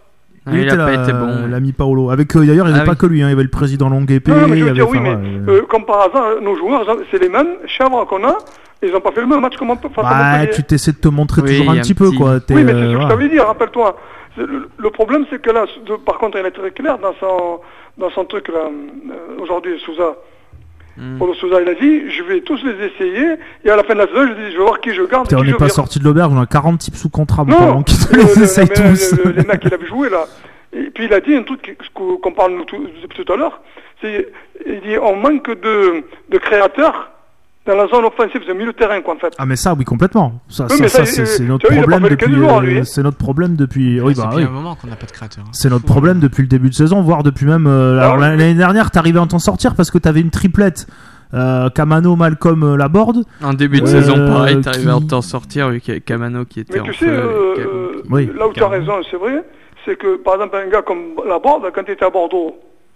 Ah, il était a là, pas été bon. l'ami Paolo. Avec euh, d'ailleurs, il n'y avait Ah pas oui. que lui, hein, il y avait le président Longue-Épée. Non, non, mais je il y veux avait, dire, oui, enfin, mais ouais, euh, comme par hasard, nos joueurs, c'est les mêmes chèvres qu'on a. Ils n'ont pas fait le même match comme on peut face à bah, Montpellier. tu t'essaies de te montrer Oui, toujours un un petit peu, petit- quoi. T'es, Oui, mais c'est euh, ce que je voilà. t'avais dit, rappelle-toi. C'est Le, le problème, c'est que là, de- par contre, il est très clair dans son, dans son truc, là, euh, aujourd'hui, Souza. Mm. Paulo Souza, il a dit, je vais tous les essayer, et à la fin de la saison, je dis, je vais voir qui je garde et Putain, on qui n'est je pas vire. sorti de l'auberge, on a quarante types sous contrat, mon Non, parlant, qui te le- les le- essayent mais tous. le- le- les mecs qu'il avait joué, là. Et puis il a dit un truc qu'on qu'on parle nous tout, depuis tout à l'heure, c'est, il dit, on manque de, de créateurs dans la zone offensive, c'est milieu de terrain, quoi, en fait. Ah, mais ça, oui, complètement. Ça, Oui, ça, mais ça, ça, c'est, euh, c'est notre tu vois, il a pas problème fait le depuis. quinze jours, euh, lui. c'est notre problème depuis. Oui, c'est bah depuis oui. un moment qu'on n'a pas de créateur. hein. C'est notre Faut- problème depuis le début de saison, voire depuis même. euh, Ah alors, oui. l'année dernière, t'arrivais à t'en sortir parce que t'avais une triplette. Euh, Camano, Malcolm, euh, Laborde. En début de Euh, saison, pareil, t'arrivais qui- à t'en sortir vu qu'il y avait Camano qui était Mais en tu feu. sais, euh, qui a- euh, Oui, là où tu as carrément. raison, c'est vrai, c'est que, par exemple, un gars comme Laborde, quand il était à Bordeaux,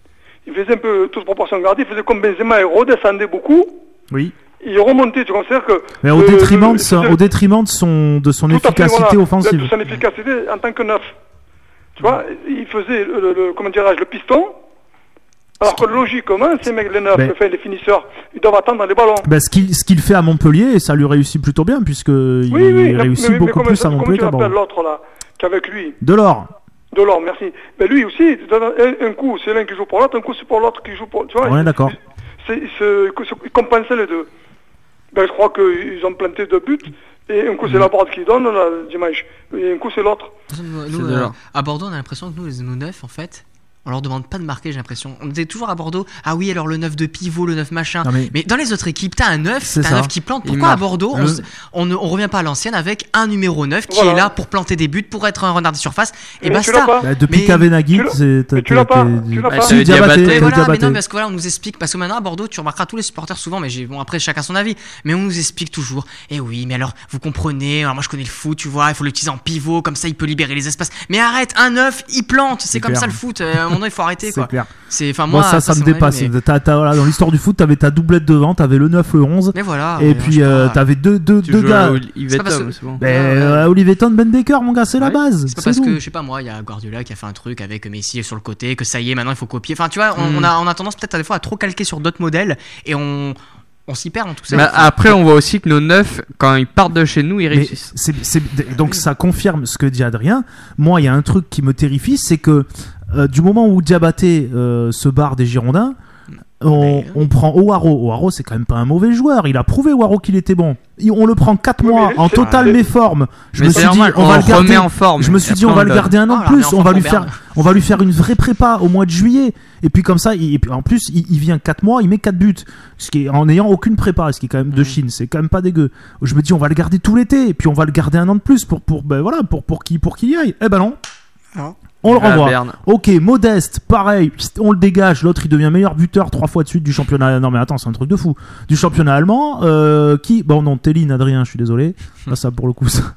il faisait un peu, toute proportion gardée, il faisait comme Benzema, il redescendait beaucoup, Oui. il remontait, tu considères que... Mais au euh, détriment, le- de son, c'était- au détriment de son, de son tout à fait, efficacité voilà, offensive. de son efficacité en tant que neuf. Tu vois, il faisait, le, le- le- comment dirais-je, le piston, alors que logiquement, ces mecs, les neufs, Ben- enfin, les finisseurs, ils doivent attendre les ballons. Bah, ce qu'il ce qu'il fait à Montpellier, et ça lui réussit plutôt bien, puisque il Oui, oui, mais- réussit mais, mais beaucoup comment, plus à comment Montpellier tu qu'à l'appelles Bordeaux. l'autre, là, qu'avec lui Delors. Delors, merci. Mais lui aussi, un, un coup, c'est l'un qui joue pour l'autre, un coup, c'est pour l'autre qui joue pour... Tu vois, On est il- d'accord. c'est- c'est- Ils compensaient les deux. Ben, je crois qu'ils ont planté deux buts, et un coup, c'est la Borde qui donne, là, dimanche, et un coup, c'est l'autre. Nous, C'est nous, de euh, là. à Bordeaux, on a l'impression que nous, les nos neufs, en fait, on leur demande pas de marquer, j'ai l'impression. On était toujours à Bordeaux, ah oui, alors le neuf de pivot, le neuf machin. Non, mais- mais... dans les autres équipes, t'as un neuf, C'est t'as ça. un neuf qui plante. Il Pourquoi à marque. Bordeaux, on, Le- se- on ne on revient pas à l'ancienne avec un numéro neuf qui Voilà. est là pour planter des buts, pour être un renard de surface, et Mais tu basta. l'as pas. Bah, depuis Mais- qu'Avenaghi, tu l'as- c'est. mais tu l'as pas, tu l'as Bah, pas. ça Si, veut dire Diabaté, Diabaté. t'as Mais eu voilà, mais Diabaté. non, parce que voilà, on nous explique, parce que maintenant à Bordeaux, tu remarqueras tous les supporters souvent, mais j'ai, bon, après chacun son avis, mais on nous explique toujours, eh oui, mais alors, vous comprenez, alors moi je connais le foot, tu vois, il faut l'utiliser en pivot, comme ça il peut libérer les espaces. Mais arrête, un neuf, il plante, c'est, C'est comme clair. ça le foot, euh, à un moment il faut arrêter C'est quoi. clair. C'est, enfin Moi, moi, ça, ça me c'est mon avis, dépasse. mais... T'as- t'as- voilà, dans l'histoire du foot, t'avais ta doublette devant, t'avais le neuf, le onze, mais voilà. et mais puis je sais euh, pas. t'avais deux, deux, Tu deux joues gars. à C'est Oliveton, pas parce que- c'est bon. Ben, Ouais, ouais. euh, Oliveton, Ben Baker, mon gars, c'est la Ouais. base. C'est pas C'est parce tout. que, je sais pas moi, il y a Guardiola qui a fait un truc avec Messi sur le côté, que ça y est, maintenant il faut copier. Enfin, tu vois, on, Mm. on a, on a tendance peut-être des fois à trop calquer sur d'autres modèles et on, on s'y perd dans tout ça. Bah, après, on voit aussi que nos neufs, quand ils partent de chez nous, ils Mais réussissent. c'est, c'est- donc ça confirme ce que dit Adrien. Moi, il y a un truc qui me terrifie, c'est que euh, du moment où Diabaté euh, se barre des Girondins, on, Mais- on prend O'Haro. O'Haro, c'est quand même pas un mauvais joueur. Il a prouvé O'Haro qu'il était bon. Il- on le prend quatre Oui, mois mais en c'est- totale c'est- méforme. Je Mais me c'est suis dit, normal, on va le garder. remet en forme. Je me suis Et dit, après, on va le donne. garder un an Oh, de la mets plus. en On forme va lui pour faire, Berne. on va lui faire une vraie prépa au mois de juillet. Et puis comme ça, il- et puis en plus, il, il vient quatre mois, il met quatre buts, ce qui est en n'ayant aucune prépa, ce qui est quand même de Mhm. Chine. C'est quand même pas dégueu. Je me dis, on va le garder tout l'été, et puis on va le garder un an de plus pour, pour, ben voilà, pour, pour qu'il, pour qu'il y aille. Eh ben non. Non. On le À renvoie. Berne. Ok, Modeste, pareil, pst, on le dégage. L'autre, il devient meilleur buteur trois fois de suite du championnat. Non, mais attends, c'est un truc de fou. Du championnat allemand, euh, qui, bon, non, Tellin, Adrien, je suis désolé. Là, ça, pour le coup, ça...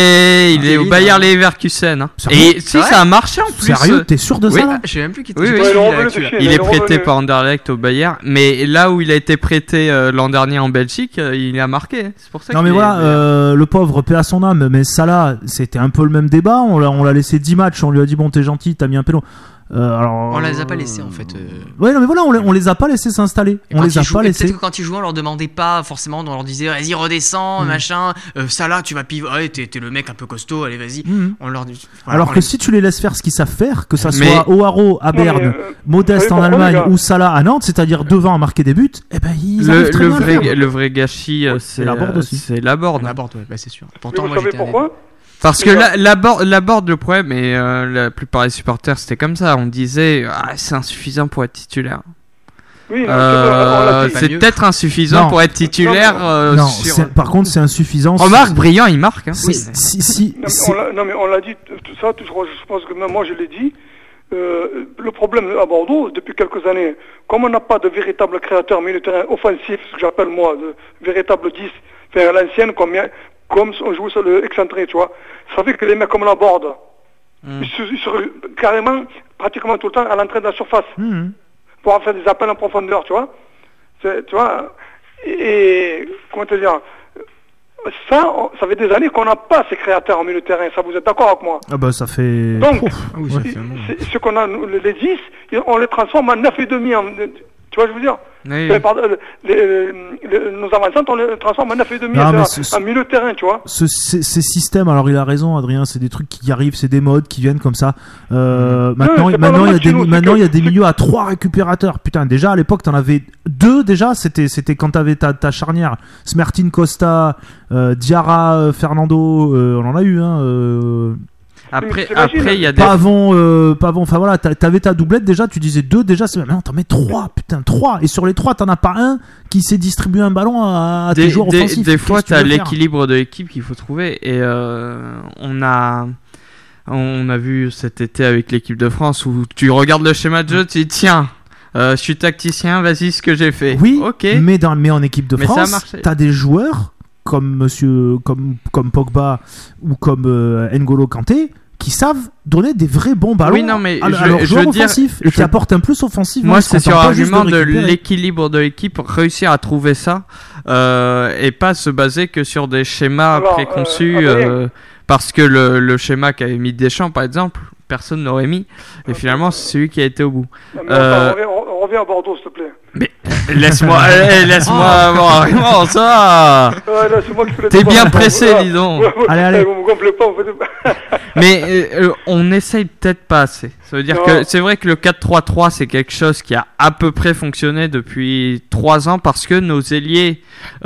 Et il est au Céline, Bayer hein. Leverkusen. Hein. Sérieux Et si C'est vrai ça a marché en plus. Sérieux, t'es sûr de Oui. ça, là? Je sais même plus qui Oui, j'ai oui. pas Ouais, suivi il est la revenu actu, là. dessus. Il Il est est prêté revenu. par Anderlecht au Bayer, mais là où il a été prêté euh, l'an dernier en Belgique, euh, il a marqué. C'est pour ça. Non qu'il mais est voilà, meilleur. euh, le pauvre, paix à son âme, mais Salah, c'était un peu le même débat, on l'a, on l'a laissé dix matchs, on lui a dit bon t'es gentil, t'as mis un péno. Euh, alors, On les a pas laissés en fait. euh. Ouais non mais voilà, on les, on les a pas laissés s'installer, Et on quand les a ils jouent- pas et laissés. Peut-être que quand ils jouaient, on leur demandait pas forcément, on leur disait vas-y redescends, Mm. machin, euh, ça là tu vas pivot, ouais, t'es, t'es le mec un peu costaud, allez vas-y. Mhm. On leur dit. voilà, Alors on que les- si tu les laisses faire ce qu'ils savent faire, que ça Mais- soit O'Haro à Non, mais, Berne, euh, Modeste vous en savez pourquoi, Allemagne les gars ou Salah à Nantes, c'est-à-dire devant à marquer des buts, eh ben ils le, arrivent très le bien à le vrai, faire. le vrai gâchis, euh, Ouais, c'est et la Borde euh, aussi. c'est la Borde. On aborde, ouais, bah c'est sûr. Mais Pourtant vous moi savez j'étais un- pourquoi Parce que Mais la, la, Borde, la Borde, le problème, et euh, la plupart des supporters, c'était comme ça. On disait, ah, c'est insuffisant pour être titulaire. Oui, non, Euh, c'est vrai, on l'a dit. pas c'est mieux. peut-être insuffisant Non. pour être titulaire. euh, Non, sur... c'est- par contre c'est insuffisant. Remarque, Brillant, il marque. Hein. Si, si, si, Non, mais si- on l'a- non, mais on l'a dit, t- tout ça, tout- je crois- je pense que même moi je l'ai dit. Euh, le problème à Bordeaux, depuis quelques années, comme on n'a pas de véritable créateur milieu de terrain offensif, ce que j'appelle moi, de véritable dix, enfin à l'ancienne, comme, comme on joue sur le excentré, tu vois, ça fait que les mecs comme la Borde, Mm. ils, se, ils sont carrément, pratiquement tout le temps à l'entrée de la surface, Mhm. pour faire des appels en profondeur, tu vois. C'est- Tu vois, et, et comment te dire, ça, on- ça fait des années qu'on n'a pas ces créateurs en milieu de terrain. Ça, vous êtes d'accord avec moi? Ah bah ça fait. Donc, Ouf. Ah oui, ça fait un moment. c'est- ce qu'on a, nous, les dix, on les transforme en neuf et demi. En, tu vois, je veux dire? Oui. Euh, pardon, les- les- les- nos avancantes, on les transforme en neuf et demi. Non, c'est mais un- c'est- un milieu de terrain, tu vois. Ce, ces, ces systèmes, alors il a raison, Adrien, c'est des trucs qui arrivent, c'est des modes qui viennent comme ça. Euh, maintenant, c'est pas maintenant, il y a normal des, chez nous, c'est maintenant, que- il y a des c'est- milieux à trois récupérateurs. Putain, déjà à l'époque, t'en avais deux. Déjà, c'était, c'était quand t'avais ta, ta charnière, Smertin, Costa, euh, Diarra, euh, Fernando. Euh, on en a eu, hein. Euh, Après, T'imagines, après, il y a des. pas avant, euh, pas avant. Enfin voilà, t'a- t'avais ta doublette déjà. Tu disais deux déjà. C'est maintenant t'en mets trois. Putain, trois. Et sur les trois, t'en as pas un qui sait distribuer un ballon à, à tes Des, joueurs des- offensifs. des fois, Qu'est-ce que tu tu as veux faire l'équilibre de l'équipe qu'il faut trouver. Et euh, on a. On a vu cet été avec l'équipe de France où tu regardes le schéma de jeu, tu dis tiens, euh, je suis tacticien, vas-y ce que j'ai fait. Oui, ok. mais, dans, mais en équipe de Mais ça a France, marché. t'as des joueurs comme Monsieur, comme, comme Pogba ou comme euh, N'Golo Kanté qui savent donner des vrais bons ballons Oui, non, mais à, à je- leurs je joueurs veux dire- offensifs et je- qui apportent un plus offensif. Moi, Ils se c'est sur contentent pas juste l'argument de récupérer. l'équilibre de l'équipe, réussir à trouver ça euh, et pas se baser que sur des schémas Alors, préconçus. euh, Adrien. euh, parce que le, le schéma qu'avait mis Deschamps, par exemple, personne n'aurait mis. Et finalement, c'est celui qui a été au bout. Non, mais Euh, attends, reviens, on revient à Bordeaux, s'il te plaît. Laisse-moi, eh, laisse-moi avoir vraiment ça. Ouais, là, c'est moi qui fais les T'es débats. bien Ouais, pressé, ouais, dis donc. ouais, ouais, Allez, allez. ouais, Vous me gonflez pas, vous faites... Mais euh, euh, on essaye peut-être pas assez. Ça veut dire Non. que c'est vrai que le quatre trois trois c'est quelque chose qui a à peu près fonctionné depuis trois ans parce que nos ailiers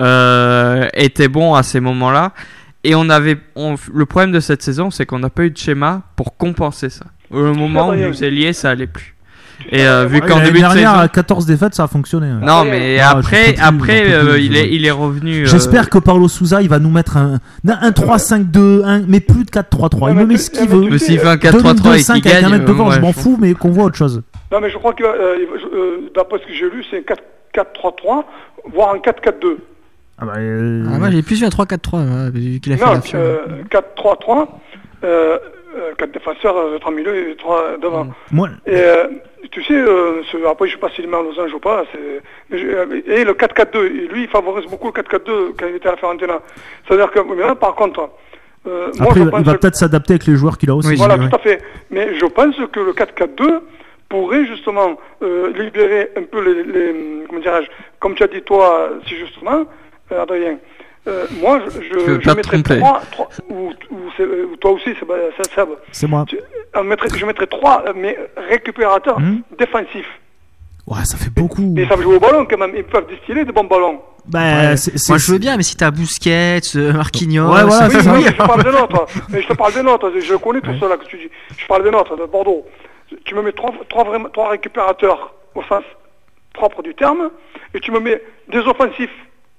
euh, étaient bons à ces moments-là. Et on avait, on- le problème de cette saison, c'est qu'on n'a pas eu de schéma pour compenser ça. Au moment où Adrien. nos ailiers, ça allait plus. Et euh, vu Ouais, qu'en l'année début de dernière, saison, à quatorze défaites, ça a fonctionné. hein. non mais Ah, après, j'en peux plus, après, j'en peux euh, plus, il je- est, il est revenu. euh, J'espère que Paulo Sousa il va nous mettre un, un trois cinq deux, un, mais plus de quatre trois trois. Il Ouais, me mais met tu- ce qu'il mais veut. tu Mais s'il fait un deux quatre trois trois et cinq qu'il avec un gagne, mètre devant, euh, je m'en ouais, fous, mais qu'on voit autre chose. Non, mais je crois que, euh, euh, d'après ce que j'ai lu, c'est un quatre trois trois, voire un quatre quatre deux. Ah bah, euh, Ah, moi j'ai plus vu un trois quatre trois hein, vu qu'il a fait Non, la fiole. euh, quatre trois trois, euh, euh, quatre défenseurs, euh, trois milieux et trois devant. moi, Et euh, tu sais, euh, ce, après je sais pas s'il met en losange ou pas, c'est, mais je- euh, et le quatre quatre deux, et lui il favorise beaucoup le quatre quatre deux quand il était à la Fiorentina. C'est-à-dire que, mais là, par contre, euh, moi après, je il pense va que- peut-être s'adapter avec les joueurs qu'il a aussi. Oui, Voilà, Ouais. tout à fait. Mais je pense que le quatre quatre deux pourrait justement euh, libérer un peu les, les- comment dirais-je, comme tu as dit toi, si justement, euh, Adrien, euh, moi je, je, veux je pas te mettrais tromper. trois, trois ou, ou, c'est- ou toi aussi, c'est c'est Seb. C'est moi. Tu- on mettrait- je mettrais trois, euh, mais récupérateurs Mhm. défensifs. Ouais, ça fait beaucoup. Mais ça me joue au ballon quand même, ils peuvent distiller de bons ballons. Bah, Ouais. c'est- c'est- Moi je veux bien, mais si t'as Busquets, euh, Marquinhos, Ouais, voilà, ça Oui, c'est fait ça. oui, oui. je parle des nôtres. Mais je te parle des nôtres. Je connais tout cela que tu dis. Je parle des nôtres, de Bordeaux. Tu me mets trois, trois, vraiment, trois récupérateurs au sens propre du terme, et tu me mets des offensifs.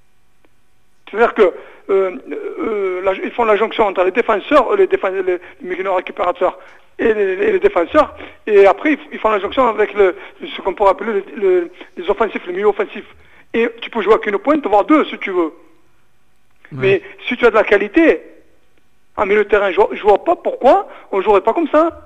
C'est-à-dire que euh, euh, la- ils font la jonction entre les défenseurs, les, défens, les, les milieux récupérateurs et les, et les défenseurs, et après ils, ils font la jonction avec le, ce qu'on pourrait appeler le- le- les offensifs, les milieux offensifs. Et tu peux jouer avec une pointe, voire deux si tu veux. Mais si tu as de la qualité, en milieu de terrain, je ne vois pas pourquoi on ne jouerait pas comme ça.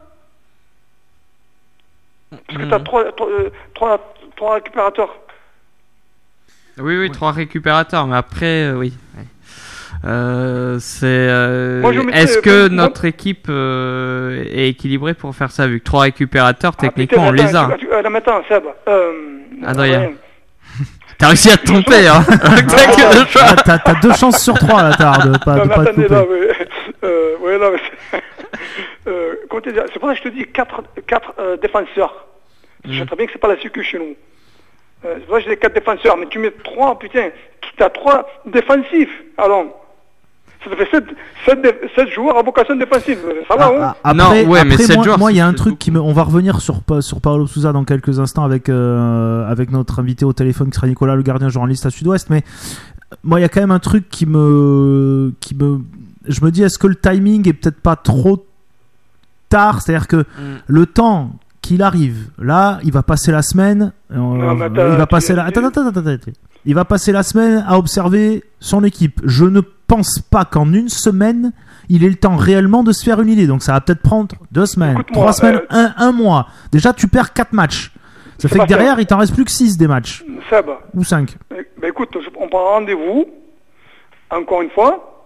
Parce que tu as Mhm. trois, trois, euh, trois, trois récupérateurs. Oui, oui, trois récupérateurs, mais après, euh, oui. ouais. Euh, c'est. euh, Moi, je mettrais- Est-ce que moi- notre équipe euh, est équilibrée pour faire ça, vu que trois récupérateurs, Ah, techniquement, on putain, les a. attends, tu- euh, là, maintenant, Seb. Euh, Adrien. T'as réussi à te tromper, hein. T'as que deux choix. Ah, t'as, t'as deux chances sur trois là, t'as de pas, Non, de mais pas te attendez, couper. là, mais, euh, ouais, là, mais c'est- euh, comment te dire, c'est pour ça que je te dis quatre, quatre euh, défenseurs. Je sais très bien que c'est pas la sécu chez nous. Euh, c'est pour ça que j'ai quatre défenseurs, mais tu mets trois, putain, tu as trois défensifs. Alors, ça te fait sept, sept, dé- sept joueurs à vocation défensive. Ça va, hein? Ah, Non, après, ouais, mais après, sept moi, joueurs, moi, il y a c'est- un c'est truc qui me. On va revenir sur, sur Paulo Sousa dans quelques instants avec, euh, avec notre invité au téléphone qui sera Nicolas Le Gardien, journaliste à Sud-Ouest. Mais moi, il y a quand même un truc qui me. Qui me je me dis, est-ce que le timing est peut-être pas trop tard? C'est-à-dire que Mm. le temps qu'il arrive, là, il va passer la semaine. euh, Non, mais il attends, va tu- passer la. tu- Attends, attends, attends, attends, attends. Il va passer la semaine à observer son équipe. Je ne pense pas qu'en une semaine, il ait le temps réellement de se faire une idée. Donc ça va peut-être prendre deux semaines, Écoute-moi, trois semaines, euh, un, un mois. Déjà, tu perds quatre matchs. Ça fait que Sébastien. derrière, il t'en reste plus que six des matchs. Seb, Ou cinq. eh, ben écoute, je- on prend rendez-vous, encore une fois,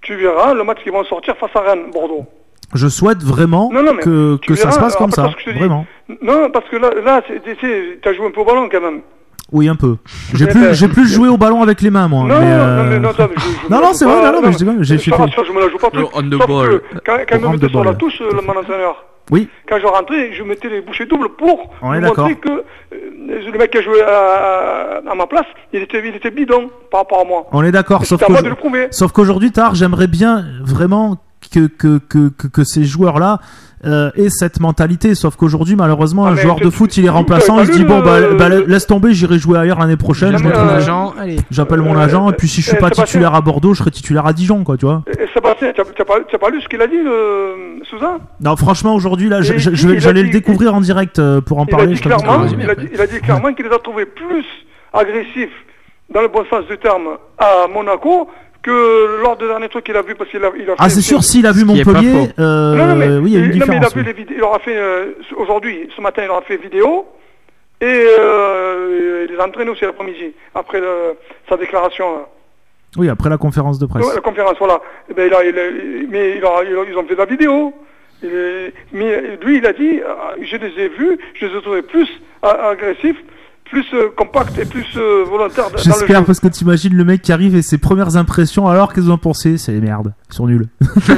tu verras le match qu'ils vont sortir face à Rennes, Bordeaux. Je souhaite vraiment Non, non, mais que, tu que ça verras, se passe comme après, ça, parce que je te dis- vraiment. Non, parce que là, là tu as joué un peu au ballon quand même. Oui, un peu. J'ai Mais plus, ben, j'ai plus joué au ballon avec les mains, moi. Non, mais, non, euh, non, mais non, ça, je, je non, me non, la c'est joue vrai, pas, non, non, mais je dis quand même, j'ai ça, j'ai ça, fait. ça, je me la joue pas plus. Le on the Sauf ball. que quand, quand il me On mettait the sur la ball. touche, le, mon entraîneur, Oui, quand je rentrais, je mettais les bouchées doubles pour On est lui montrer d'accord. que euh, le mec qui a joué à, à, à ma place, il était, il était bidon par rapport à moi. on est d'accord. Et Sauf c'était à moi qu'aujourd'hui- de le prouver. Sauf qu'aujourd'hui, tard, j'aimerais bien vraiment que, que, que, que, que ces joueurs-là euh, aient cette mentalité. Sauf qu'aujourd'hui, malheureusement, Ah, un mais joueur tu- de foot, il est tu- remplaçant, t'avais il se pas dit lu bon, bah, le- bah, laisse tomber, j'irai jouer ailleurs l'année prochaine. Non, je mais, mettrai Ton mon- euh, agent, allez. J'appelle mon euh, agent, et puis si je suis euh, pas Sébastien- titulaire à Bordeaux, je serai titulaire à Dijon, quoi, tu vois. Et Sébastien, t'as t'as pas, t'as pas lu ce qu'il a dit, le Souza? Non, franchement, aujourd'hui, là, je- Et je- il- je vais- il a j'allais dit- le découvrir en direct euh, pour en Il a parler. dit je te le dis. clairement, résumé il a après. dit, il a dit clairement qu'il les a trouvés plus agressifs, dans le bon sens du terme, à Monaco que lors des derniers trucs qu'il a vu parce qu'il a, il a Ah, fait- c'est sûr, s'il a vu Ce qui est pas Montpellier, faux. euh, Non, non, mais, oui, il y a une il, non, mais il a différence. vu oui. les vidéos, il aura fait euh, aujourd'hui, ce matin, il aura fait vidéo et euh, il les a entraînés aussi l'après-midi après le- sa déclaration. Là. Oui, après la conférence de presse. Ouais, la conférence, voilà. Et ben, il a, il a- mais il a- il a- ils ont fait de la vidéo. Il est- mais lui, il a dit, euh, je les ai vus, je les ai trouvés plus a- agressifs, plus euh, compacts et plus euh, volontaires dans le J'espère jeu. parce que t'imagines le mec qui arrive et ses premières impressions, alors qu'est-ce que vous en pensez? C'est merde, ils sont nuls.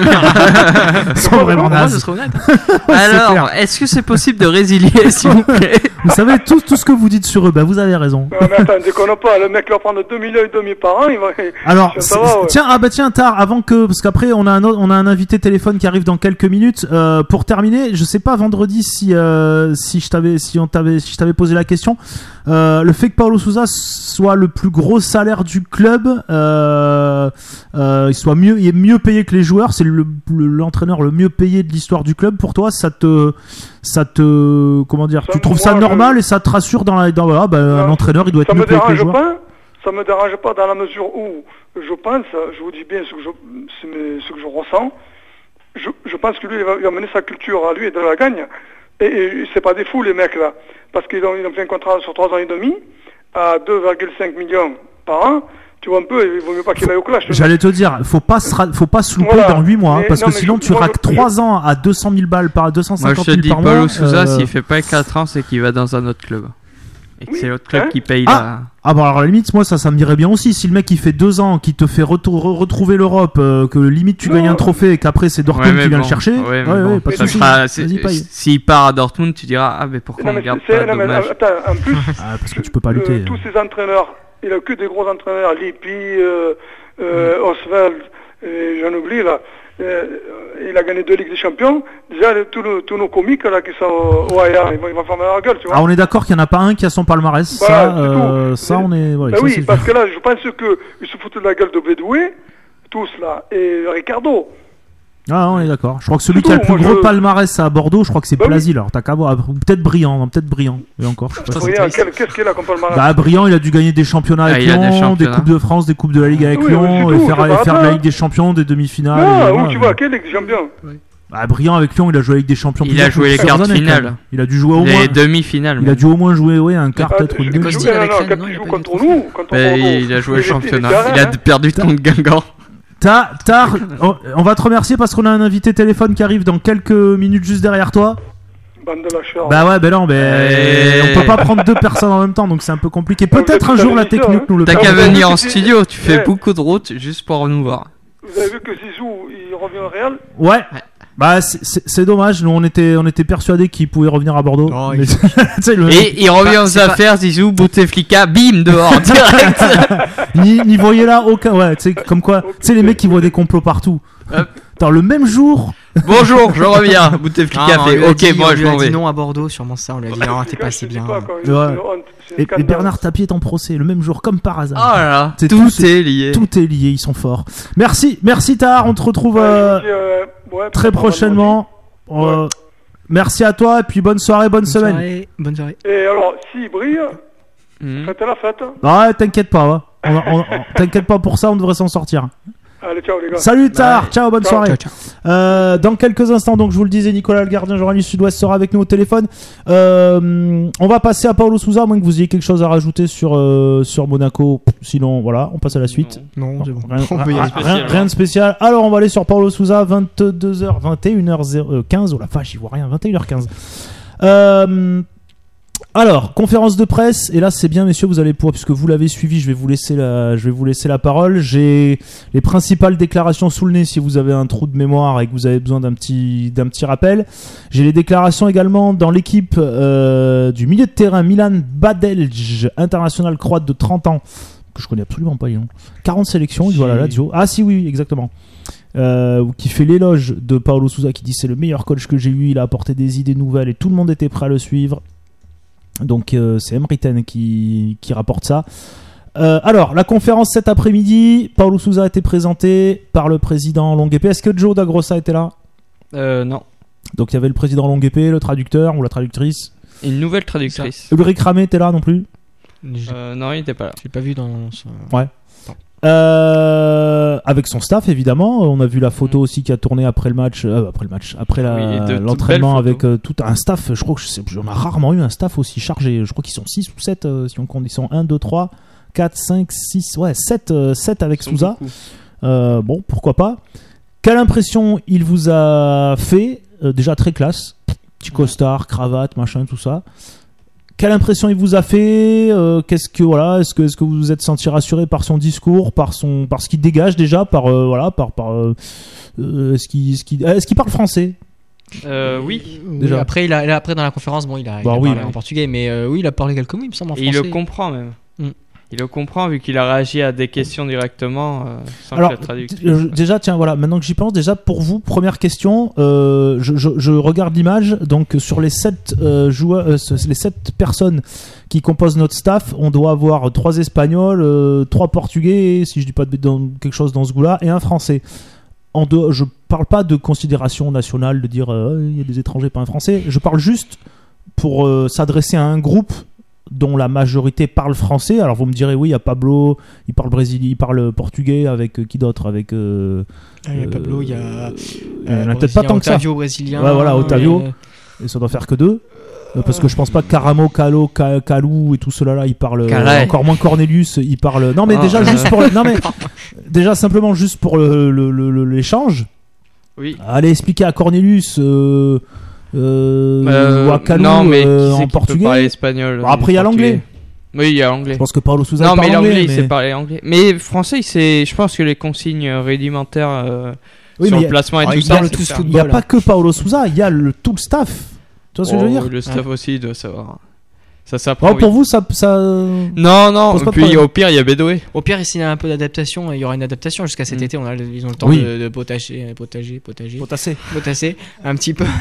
Ils sont vraiment Pour moi, ce nazes. serait honnête. Alors, est-ce que c'est possible de résilier, s'il vous plaît? Vous savez, tout, tout ce que vous dites sur eux, bah vous avez raison. Non, mais attends, déconne pas, le mec leur prend deux millions et demi par an, il va... Alors, ça c'est- va, ouais. tiens, ah bah tiens, tard, avant que, parce qu'après on a un autre- on a un invité téléphone qui arrive dans quelques minutes. Euh, pour terminer, je sais pas vendredi si euh, si je t'avais si on t'avait si je t'avais posé la question. Euh, le fait que Paulo Sousa soit le plus gros salaire du club, euh, euh, il soit mieux, il est mieux payé que les joueurs, c'est le, le- l'entraîneur le mieux payé de l'histoire du club. Pour toi, ça te, ça te, comment dire, Ça, tu trouves ça moi, normal je- et ça te rassure dans la, dans voilà, bah, un Non, entraîneur, il doit être Ça mieux me payé que les dérange joueurs. pas, ça me dérange pas dans la mesure où je pense, je vous dis bien ce que je, c'est mes- ce que je ressens, je, je pense que lui, il va, il va mener sa culture à lui et de la gagne. Et, et c'est pas des fous, les mecs, là. Parce qu'ils ont, ils ont fait un contrat sur trois ans et demi, à deux virgule cinq millions par an. Tu vois un peu, il vaut mieux pas qu'il aille au clash. J'allais te dire, faut pas se, ra- faut pas se louper Voilà. dans huit mois, hein, Mais parce non, que mais sinon je- tu moi, raques je- trois ans à deux cent mille balles par deux cent Moi, je cinquante te mille dis, par mois. Paulo Sousa, euh, s'il fait pas quatre ans, c'est qu'il va dans un autre club. Et que Oui, c'est l'autre club hein. qui paye Ah. la... Ah bah alors à la limite, moi ça, ça me dirait bien aussi. Si le mec il fait deux ans, qui te fait retour- re- retrouver l'Europe, euh, que limite tu Non. gagnes un trophée et qu'après c'est Dortmund Ouais, mais qui vient bon. le chercher. Ouais, mais ouais, bon. ouais, pas de Ce souci. sera- c'est- Vas-y, paye. S'il part à Dortmund, tu diras, ah, mais pourquoi Non, on mais garde c'est, pas, non, mais, dommage. attends, en plus, Ah, parce que tu peux pas euh, lutter. tous ces entraîneurs, il a que des gros entraîneurs, Lippi, euh, euh, Oswald, et j'en oublie là. Euh, il a gagné deux Ligues des Champions. Déjà, les- tous, nos, tous nos comiques là qui sont au, au A E A, ils vont, ils vont fermer leur gueule, tu vois. Ah, on est d'accord qu'il y en a pas un qui a son palmarès. Voilà, ça, c'est euh, tout. ça on est. Ouais, Ben ça, oui, c'est parce sûr. que là, je pense qu'ils se foutent de la gueule de Bédoué, tous là, et Ricardo. Ah, on est d'accord. Je crois que celui C'est qui a le tout, plus moi, gros je- palmarès à Bordeaux, je crois que c'est Bah oui. Blasi. Alors t'as qu'à voir. Ou peut-être Briand, non, peut-être Briand. Et encore, je sais pas. Ça, si- c'est Regarde, triste. quel- qu'est-ce qu'il a comme palmarès? Bah, Briand, il a dû gagner des championnats Ah, avec il a des Lyon, des, championnats. Coupes de France, des Coupes de la Ligue avec Oui, Lyon, oui, c'est et tout, faire, ça et va faire pas. la Ligue des Champions, des demi-finales. Ah, et où voilà. tu vois, quelle Ligue des Champions? Bah, Briand avec Lyon, il a joué avec des champions. Il plusieurs- a joué les plusieurs quarts de années, quand finale. même. Il a dû jouer au moins. Les demi-finales. Il a même. dû au moins jouer, ouais, un quart Ah, peut-être ou je- deux. Cause je- d'il, non, avec non, Rennes, quand non, il il a joue pas contre été nous, contre Ben, Bordeaux. il a joué le était- il était championnat. derrière, Il a hein. perdu contre Guingamp. T'as, t'as, on- on va te remercier parce qu'on a un invité téléphone qui arrive dans quelques minutes juste derrière toi. Bande de lâcheurs. Bah ouais, ben non, ben Eh. on peut pas prendre deux personnes en même temps, donc c'est un peu compliqué. vous Peut-être êtes un tout jour à la fait technique sûr, nous le T'as Ah, qu'à vous avez venir vu en que c'est- studio, tu fais Ouais. beaucoup de routes juste pour nous voir. Vous avez vu que Zizou, il revient au Real? Ouais. Bah c'est- c'est c'est dommage, nous on était on était persuadés qu'il pouvait revenir à Bordeaux. Oh, Mais- il- tu sais, le- Et il revient Bah, aux c'est pas- affaires, Zizou, Bouteflika, bim, dehors, direct. N'y n'y voyez là aucun. Ouais, tu sais, comme quoi. Tu sais, les mecs qui voient des complots partout. Hop. Attends, le même jour. Bonjour, je reviens. Bouteflika Ah, on fait, lui a ok, dit- moi on je lui a m'en dit vais. non à Bordeaux, sûrement ça. On lui a dit non, t'es pas assez Je dis bien. pas, quoi, Ouais. c'est une honte, c'est un Et, et scandale. Bernard Tapie est en procès, le même jour, comme par hasard. Oh là là, C'est tout tout, est lié. Tout est lié, ils sont forts. Merci, merci Tahar, on te retrouve Ouais, je euh, vous dis, euh, ouais, très pour- prochainement. Euh, Merci à toi, et puis bonne soirée, bonne, Bonne semaine. soirée. Bonne soirée. Et alors, s'il brille, Mhm. faites la fête. Ouais, t'inquiète pas, ouais. On- on- on- t'inquiète pas pour ça, on devrait s'en sortir. Allez, ciao les gars. Salut Tahar, Bye. ciao, bonne Ciao. soirée. Ciao, ciao. Euh, dans quelques instants, donc je vous le disais, Nicolas le gardien journaliste Sud-Ouest sera avec nous au téléphone. Euh, on va passer à Paulo Sousa, à moins que vous ayez quelque chose à rajouter sur, euh, sur Monaco. Sinon, voilà, on passe à la suite. Non, c'est bon. Rien, On peut y rien- aller. rien- rien de spécial. Alors, on va aller sur Paulo Sousa, vingt-deux heures, vingt et une heures quinze. Oh la vache, j'y vois rien, vingt et une heures quinze. Euh, alors, conférence de presse, et là c'est bien messieurs, vous allez pouvoir, puisque vous l'avez suivi, je vais vous laisser la, je vais vous laisser la parole. J'ai les principales déclarations sous le nez si vous avez un trou de mémoire et que vous avez besoin d'un petit, d'un petit rappel. J'ai les déclarations également dans l'équipe euh, du milieu de terrain Milan Badelj, international croate de trente ans, que je connais absolument pas, non. quarante sélections, il joue à la Lazio. Ah si, oui, exactement. Euh, qui fait l'éloge de Paulo Sousa, qui dit c'est le meilleur coach que j'ai eu, il a apporté des idées nouvelles et tout le monde était prêt à le suivre. Donc euh, c'est Emriten qui, qui rapporte ça. Euh, alors, la conférence cet après-midi, Paulo Sousa a été présenté par le président Longuepé. Est-ce que Joe Dagrossa était là ? Euh, non. Donc il y avait le président Longuepé, le traducteur ou la traductrice. Une nouvelle traductrice. Ulrich Ramé était là non plus ? J'ai Euh, non, il était pas là. j'ai pas vu dans. ce- Ouais. Euh, avec son staff évidemment, on a vu la photo aussi qui a tourné après le match, euh, après le match, après la, Oui, et de toutes l'entraînement belles avec euh, tout un staff. Je crois que je sais, on a rarement eu un staff aussi chargé. Je crois qu'ils sont six ou sept, euh, si on compte, ils sont un, deux, trois, quatre, cinq, six, ouais, sept, euh, sept avec Ils sont Sousa. beaucoup. Euh, bon, pourquoi pas. Quelle impression il vous a fait ? Euh, Déjà très classe, petit costard, cravate, machin, tout ça. Quelle impression il vous a fait ? euh, Qu'est-ce que voilà ? Est-ce que est-ce que vous vous êtes senti rassuré par son discours, par son par ce qu'il dégage déjà, par euh, voilà, par par euh, euh, est-ce qu'il est-ce qu'il est-ce qu'il parle français ? Euh, oui. Oui, Déjà. Après, il a, là, après, dans la conférence, bon, il a, il Bah a oui, parlé mais- en portugais, mais euh, oui, il a parlé quelques mots, il me semble, en Et français. il le comprend même. Mm. Il le comprend vu qu'il a réagi à des questions directement euh, sans Alors, que la traductrice. d- euh, déjà, tiens, voilà, maintenant que j'y pense, déjà pour vous, première question, euh, je, je, je regarde l'image, donc sur les sept euh, joueurs, euh, ce- les sept personnes qui composent notre staff, on doit avoir trois Espagnols, euh, trois Portugais, si je dis pas de, dans, quelque chose dans ce goût-là, et un Français. En deux, je parle pas de considération nationale, de dire euh, il y a des étrangers, pas un Français. Je parle juste pour euh, s'adresser à un groupe dont la majorité parle français. Alors vous me direz oui, il y a Pablo, il parle brésilien, il parle portugais, avec euh, qui d'autre, avec euh, Ah, il y a Pablo, il y a. euh, il y euh, en a peut-être pas Brésilien, tant que ça. Otavio brésilien. Ouais, voilà, Otavio. euh, Et ça doit faire que deux. Euh, Parce que je pense pas que Caramo, Calo, Ca- Calou et tout cela là, ils parlent. euh, Carré. encore moins Cornelius, ils parlent. Non mais Ah, déjà euh. juste pour. le- Non mais déjà simplement juste pour le- le- le- le- l'échange. Oui. Allez expliquer à Cornelius euh, euh, Euh, ou à Calou non, mais euh, qui c'est en qui peut portugais. parler espagnol. Bon, après, il y a portugais. l'anglais. Oui, il y a l'anglais. Je pense que Paulo Sousa Non, parle mais l'anglais, anglais, il mais- sait parler anglais. Mais français, il sait. Je pense que les consignes rudimentaires euh, Oui, sur mais le il y a- placement et Ah, tout ils ça. parlent c'est tous ça. football. Il n'y a Voilà. pas que Paulo Sousa, il y a le, tout le staff. Tu vois ce que je veux Oh, dire? Le staff aussi doit savoir. Ça s'apprend. Oh, pour vite. vous, ça. ça... Non, non. Pose pas de Puis problème. au pire, il y a Bédoué. Au pire, s'il y a un peu d'adaptation, il y aura une adaptation jusqu'à cet Mm. été. On a, ils ont le temps Oui. de, de potager, potager, potager, Potassé. potasser un petit peu.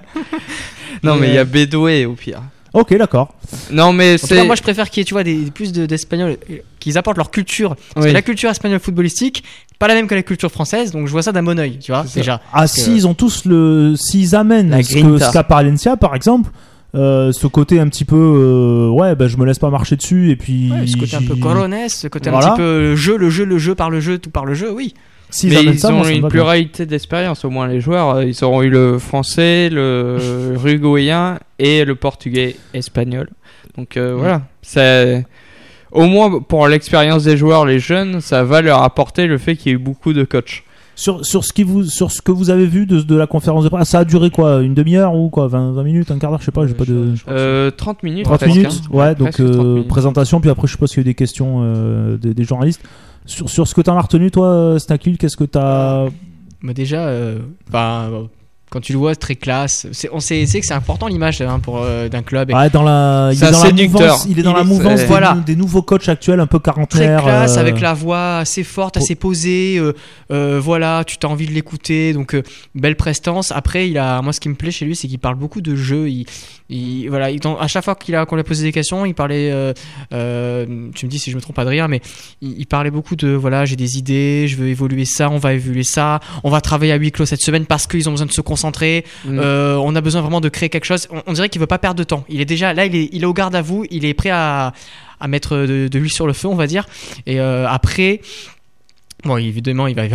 Non, mais il y a Mais- Bédoué au pire. Ok, d'accord. Non, mais En tout c'est. cas, moi, je préfère qu'il y ait, tu vois, des, plus de- d'Espagnols euh, qu'ils apportent leur culture. Parce Oui. que la culture espagnole footballistique, pas la même que la culture française, donc je vois ça d'un bon oeil, tu vois, C'est ça. déjà. Ah, que- si, ils ont tous le. S'ils amènent La ce que grinta. ce qu'a Palencia, par exemple, euh, ce côté un petit peu. euh, ouais, bah, je me laisse pas marcher dessus, et puis. Ouais, ce côté un peu j'y- corones, ce côté Voilà. un petit peu le jeu, le jeu, le jeu par le jeu, tout par le jeu, oui. S'ils Mais amènent ils ça, ont moi, ça me une va bien. pluralité d'expérience, au moins les joueurs. euh, Ils auront eu le français, le uruguayen et le portugais espagnol. Donc euh, voilà, c'est au moins pour l'expérience des joueurs, les jeunes, ça va leur apporter le fait qu'il y ait eu beaucoup de coachs. Sur, sur, ce qui vous, sur ce que vous avez vu de, de la conférence de presse, ça a duré quoi? Une demi-heure ou quoi? vingt, vingt minutes, un quart d'heure? Je sais pas, j'ai pas de. Euh, trente minutes. trente presque, minutes, hein. ouais, donc Presque trente euh, minutes. présentation, puis après je suppose qu'il y a eu des questions euh, des, des journalistes. Sur, sur ce que t'en as retenu, toi, Snackil, qu'est-ce que t'as. Mais déjà, euh, bah, euh, quand tu le vois, très classe. C'est, on sait, c'est que c'est important l'image hein, pour euh, d'un club. Et Ouais, dans la, il C'est est dans un la séducteur. mouvance, il est dans Il la est- mouvance c'est- des, Voilà. des nouveaux coachs actuels un peu très quarantenaires. classe, euh, avec la voix assez forte, pour- assez posée. euh, euh, voilà, tu t'as envie de l'écouter. Donc, euh, belle prestance. Après, il a, moi, ce qui me plaît chez lui, c'est qu'il parle beaucoup de jeu. Il, il- voilà, il- dans- à chaque fois qu'il a, qu'on lui a posé des questions, il parlait. euh, euh, tu me dis si je me trompe, Adrien, mais il, il parlait beaucoup de voilà, j'ai des idées, je veux évoluer ça, on va évoluer ça, on va travailler à huis clos cette semaine parce qu'ils ont besoin de se concentrer. Mm. Euh, on a besoin vraiment de créer quelque chose. On, on dirait qu'il veut pas perdre de temps. Il est déjà là, il est, il est au garde à vous. Il est prêt à, à mettre de, de l'huile sur le feu, on va dire. Et euh, après, bon, évidemment, il va, il va pas dire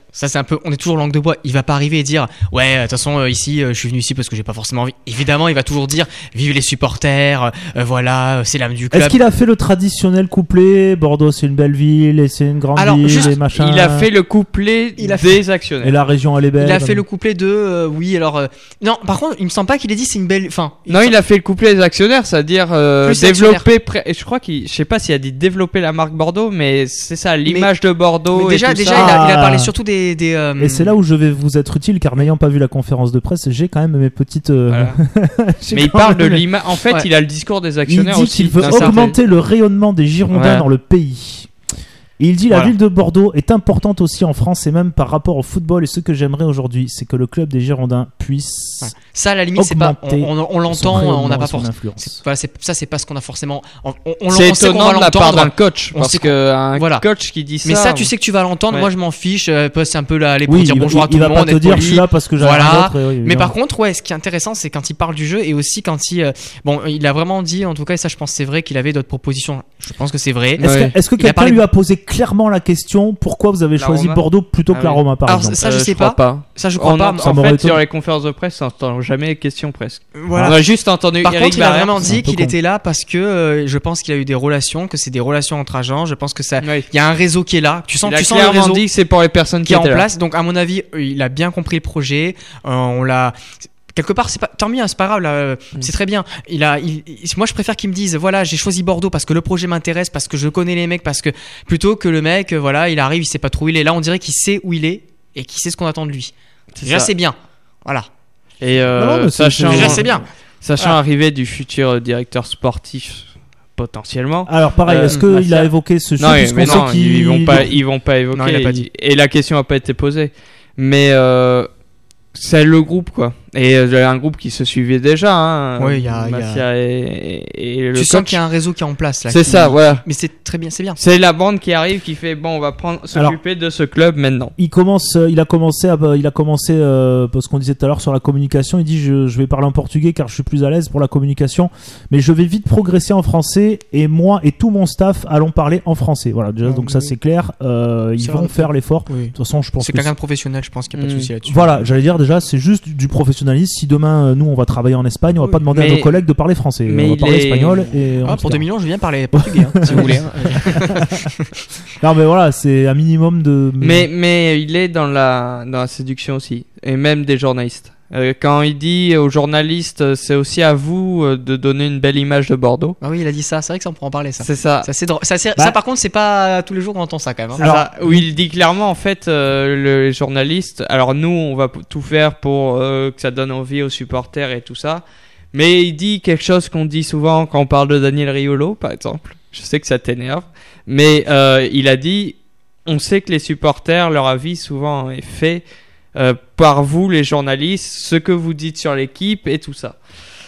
ça c'est un peu, on est toujours langue de bois. Il va pas arriver et dire ouais, de toute façon euh, ici, euh, je suis venu ici parce que j'ai pas forcément envie. Évidemment, il va toujours dire vive les supporters, euh, voilà, c'est l'âme du club. Est-ce qu'il a fait le traditionnel couplet Bordeaux c'est une belle ville et c'est une grande Alors, ville juste, et machin. Il a fait le couplet Il a des fait- actionnaires. Et la région elle est belle. Il a fait le couplet de euh, oui alors euh, non par contre il me semble pas qu'il ait dit c'est une belle enfin Non, il a fait le couplet des actionnaires, c'est-à-dire euh, Plus développer. Pré- et je crois qu'il, je sais pas s'il a dit développer la marque Bordeaux, mais c'est ça, l'image de Bordeaux. mais déjà et tout déjà ça. il, a, il a Ah. parlé surtout des, des euh, Et c'est là où je vais vous être utile car n'ayant pas vu la conférence de presse, j'ai quand même mes petites. euh, Voilà. j'ai Mais il quand parle de même- l'image. En fait, Ouais. il a le discours des Il actionnaires dit aussi. qu'il veut d'un certain- augmenter le rayonnement des Girondins Ouais. dans le pays. Et il dit la Voilà. ville de Bordeaux est importante aussi en France et même par rapport au football. Et ce que j'aimerais aujourd'hui, c'est que le club des Girondins puisse voilà. Ça à la limite c'est pas on, augmenter on, on son l'entend rayonnement on n'a et pas son forcément influence. voilà, c'est, ça c'est pas ce qu'on a forcément on, on, on, C'est on sait qu'on étonnant va de la part l'entendre d'un coach, On parce sait qu'on- que un voilà. coach qui dit ça. mais ça tu sais que tu vas l'entendre Ouais. moi je m'en fiche euh, c'est un peu là aller pour Oui, dire il, bonjour il- à tout il le va pas monde te être dire poli. je suis là parce que j'ai Voilà. rien d'autre. et oui, Mais évidemment. par contre, ouais, ce qui est intéressant, c'est quand il parle du jeu et aussi quand il, euh, bon, il a vraiment dit, en tout cas, et ça, je pense, que c'est vrai qu'il avait d'autres propositions. Je pense que c'est vrai. Est-ce Ouais. que, est-ce que Il a quelqu'un parlé- lui a posé clairement la question pourquoi vous avez La choisi Roma Bordeaux plutôt que Ah la oui. Roma par Alors, exemple ça, je sais crois pas. Ça, je crois On pas. en, ça en m'aurait fait, étonné. sur les conférences de presse, on n'entend jamais les questions presque. Voilà. On a juste entendu Par Eric contre, il a Barrère. vraiment c'est un dit peu qu'il con. était là parce que euh, je pense qu'il a eu des relations, que c'est des relations entre agents. Je pense que ça, Oui. il y a un réseau qui est là. Tu sens, Il a tu sens le clairement réseau dit que c'est pour les personnes qui qui est en étaient là. place. Donc, à mon avis, euh, il a bien compris le projet. Euh, on l'a. Quelque part, c'est pas tant mieux, hein, c'est pas grave, là, euh, Mm. c'est très bien. Il a, il, il- moi, je préfère qu'il me dise, voilà, j'ai choisi Bordeaux parce que le projet m'intéresse, parce que je connais les mecs, parce que plutôt que le mec, euh, voilà, il arrive, il sait pas trop où il est. Là, on dirait qu'il sait où il est et qu'il sait ce qu'on attend de lui. C'est Déjà, ça. c'est bien. Voilà. Et euh, Non, mais c'est- sachant, Déjà, c'est bien. sachant Voilà. arriver du futur directeur sportif potentiellement. Alors pareil, Euh, est-ce qu'il Massia- a évoqué ce Non, sujet mais, puisqu'on mais sait non, qu'il- ils vont pas, ils vont pas évoquer. Non, il a pas dit. Et la question a pas été posée. Mais euh, c'est le groupe quoi. Et euh, un groupe qui se suivait déjà. Hein, Ouais, il y a- il y a- Massia et, et le Tu sens coach. qu'il y a un réseau qui est en place là. C'est qui- ça, voilà. Mais c'est très bien, c'est bien. C'est la bande qui arrive qui fait bon, on va prendre s'occuper de ce club maintenant. Il commence, euh, il a commencé, à, il a commencé, euh, parce qu'on disait tout à l'heure sur la communication. Il dit je, je vais parler en portugais car je suis plus à l'aise pour la communication, mais je vais vite progresser en français et moi et tout mon staff allons parler en français. Voilà, déjà Ah, donc oui, ça oui. c'est clair. Euh, ils C'est vont vrai. faire l'effort. Oui. De toute façon, je pense C'est que quelqu'un de professionnel, je pense qu'il n'y a pas de Mm. souci là-dessus. voilà, j'allais dire déjà, c'est juste du professionnalisme. Si demain euh, nous on va travailler en Espagne, on va Oui. pas demander à Mais- nos collègues de parler français. mais on va il parler est- espagnol et on Ah, se pour verra. deux millions, je viens parler portugais, hein, si vous voulez. hein. Non mais voilà, c'est un minimum de. Mais mais il est dans la dans la séduction aussi et même des journalistes. Euh, quand il dit aux journalistes, euh, c'est aussi à vous euh, de donner une belle image de Bordeaux. Ah oui, il a dit ça. C'est vrai que ça, on pourra en parler, ça. C'est ça. Ça, c'est drôle. Ça, c'est- Bah- ça, par contre, c'est pas tous les jours qu'on entend ça quand même. hein. C'est Alors- ça, où il dit clairement en fait euh, les journalistes, alors nous on va p- tout faire pour euh, que ça donne envie aux supporters et tout ça, mais il dit quelque chose qu'on dit souvent quand on parle de Daniel Riolo par exemple, je sais que ça t'énerve, mais euh, il a dit on sait que les supporters, leur avis souvent est fait euh, par vous les journalistes, ce que vous dites sur l'équipe et tout ça.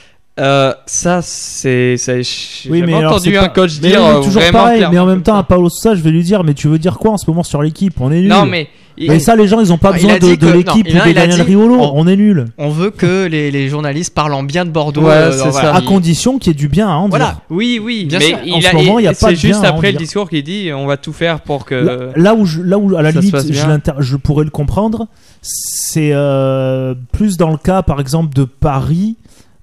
Euh, ça c'est, ça, j'ai Oui, jamais mais alors, entendu c'est un pas- coach mais dire oui, mais euh, toujours vraiment pareil. clairement Mais en même comme temps, ça. à Paulo Sousa, je vais lui dire, mais tu veux dire quoi en ce moment sur l'équipe? On est nul. Non mais Mais ça, les gens, ils ont pas Non, il besoin a de, dit de que- l'équipe non, ou non, de il a Daniel dit- Riolo. on- On est nul. On veut que les, les journalistes parlent en bien de Bordeaux. Ouais, euh, c'est voilà. ça. À Il- condition qu'il y ait du bien à en dire. Voilà. Oui, oui, Bien mais sûr. il En a, ce moment, il y a et pas c'est de bien juste à en après le dire. discours qu'il dit on va tout faire pour que. Là, là où, je, là où à la ça se limite passe je, bien. l'inter- je pourrais le comprendre, c'est euh, plus dans le cas par exemple de Paris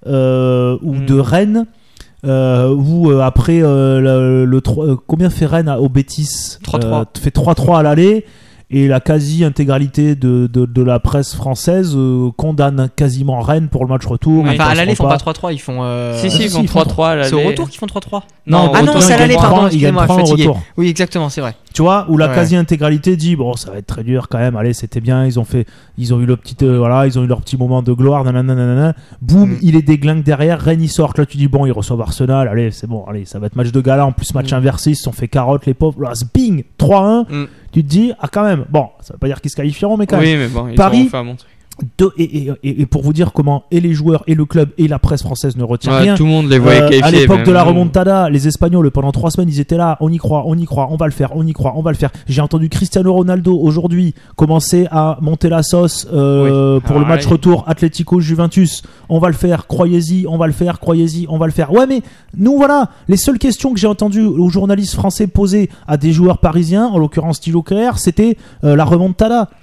euh, ou Mm. de Rennes, euh, où euh, après euh, le, le trois- euh, combien fait Rennes à- au Betis trois trois. Euh, fait trois trois à l'aller. Et la quasi-intégralité de, de, de la presse française euh, condamne quasiment Rennes pour le match retour. Oui. Ils Enfin, à l'aller, ils passeront font pas trois trois, ils font. euh, Si, si, si, ils font ils font trois trois à l'aller. C'est au retour qu'ils font trois trois. Non, Ah non, retour, c'est à ils l'aller, gagnent pardon, trois. Ils gagnent excusez-moi, trois en fatigué. retour. Oui, exactement, c'est vrai. Tu vois, où la Ouais. quasi-intégralité dit bon, ça va être très dur quand même. Allez, c'était bien. Ils ont fait, ils ont eu le petit, euh, voilà, ils ont eu leur petit moment de gloire. Nanana, nanana. Boum, Mm. il est déglingue derrière. Rennes ils sortent. Là, tu dis bon, ils reçoivent Arsenal. Allez, c'est bon. Allez, ça va être match de gala. En plus, match Mm. inversé. Ils se sont fait carotte les pauvres. Là, bing, trois un. Mm. Tu te dis ah quand même. Bon, ça veut pas dire qu'ils se qualifieront, mais quand même. Oui, mais bon, ils Paris- auront fait un bon truc. De- et, et- et- et pour vous dire comment et les joueurs et le club et la presse française ne retient Ouais, rien. tout le monde les voyait Euh, qualifiés. à l'époque même de la nous. remontada, les Espagnols pendant trois semaines ils étaient là, on y croit, on y croit, on va le faire, on y croit, on va le faire. J'ai entendu Cristiano Ronaldo aujourd'hui commencer à monter la sauce euh, Oui. pour Alors, le match allez. retour Atlético Juventus. On va le faire, croyez-y, on va le faire, croyez-y, on va le faire. Ouais mais nous voilà, les seules questions que j'ai entendues aux journalistes français poser à des joueurs parisiens, en l'occurrence Thilo Kehrer, c'était euh, la remontada.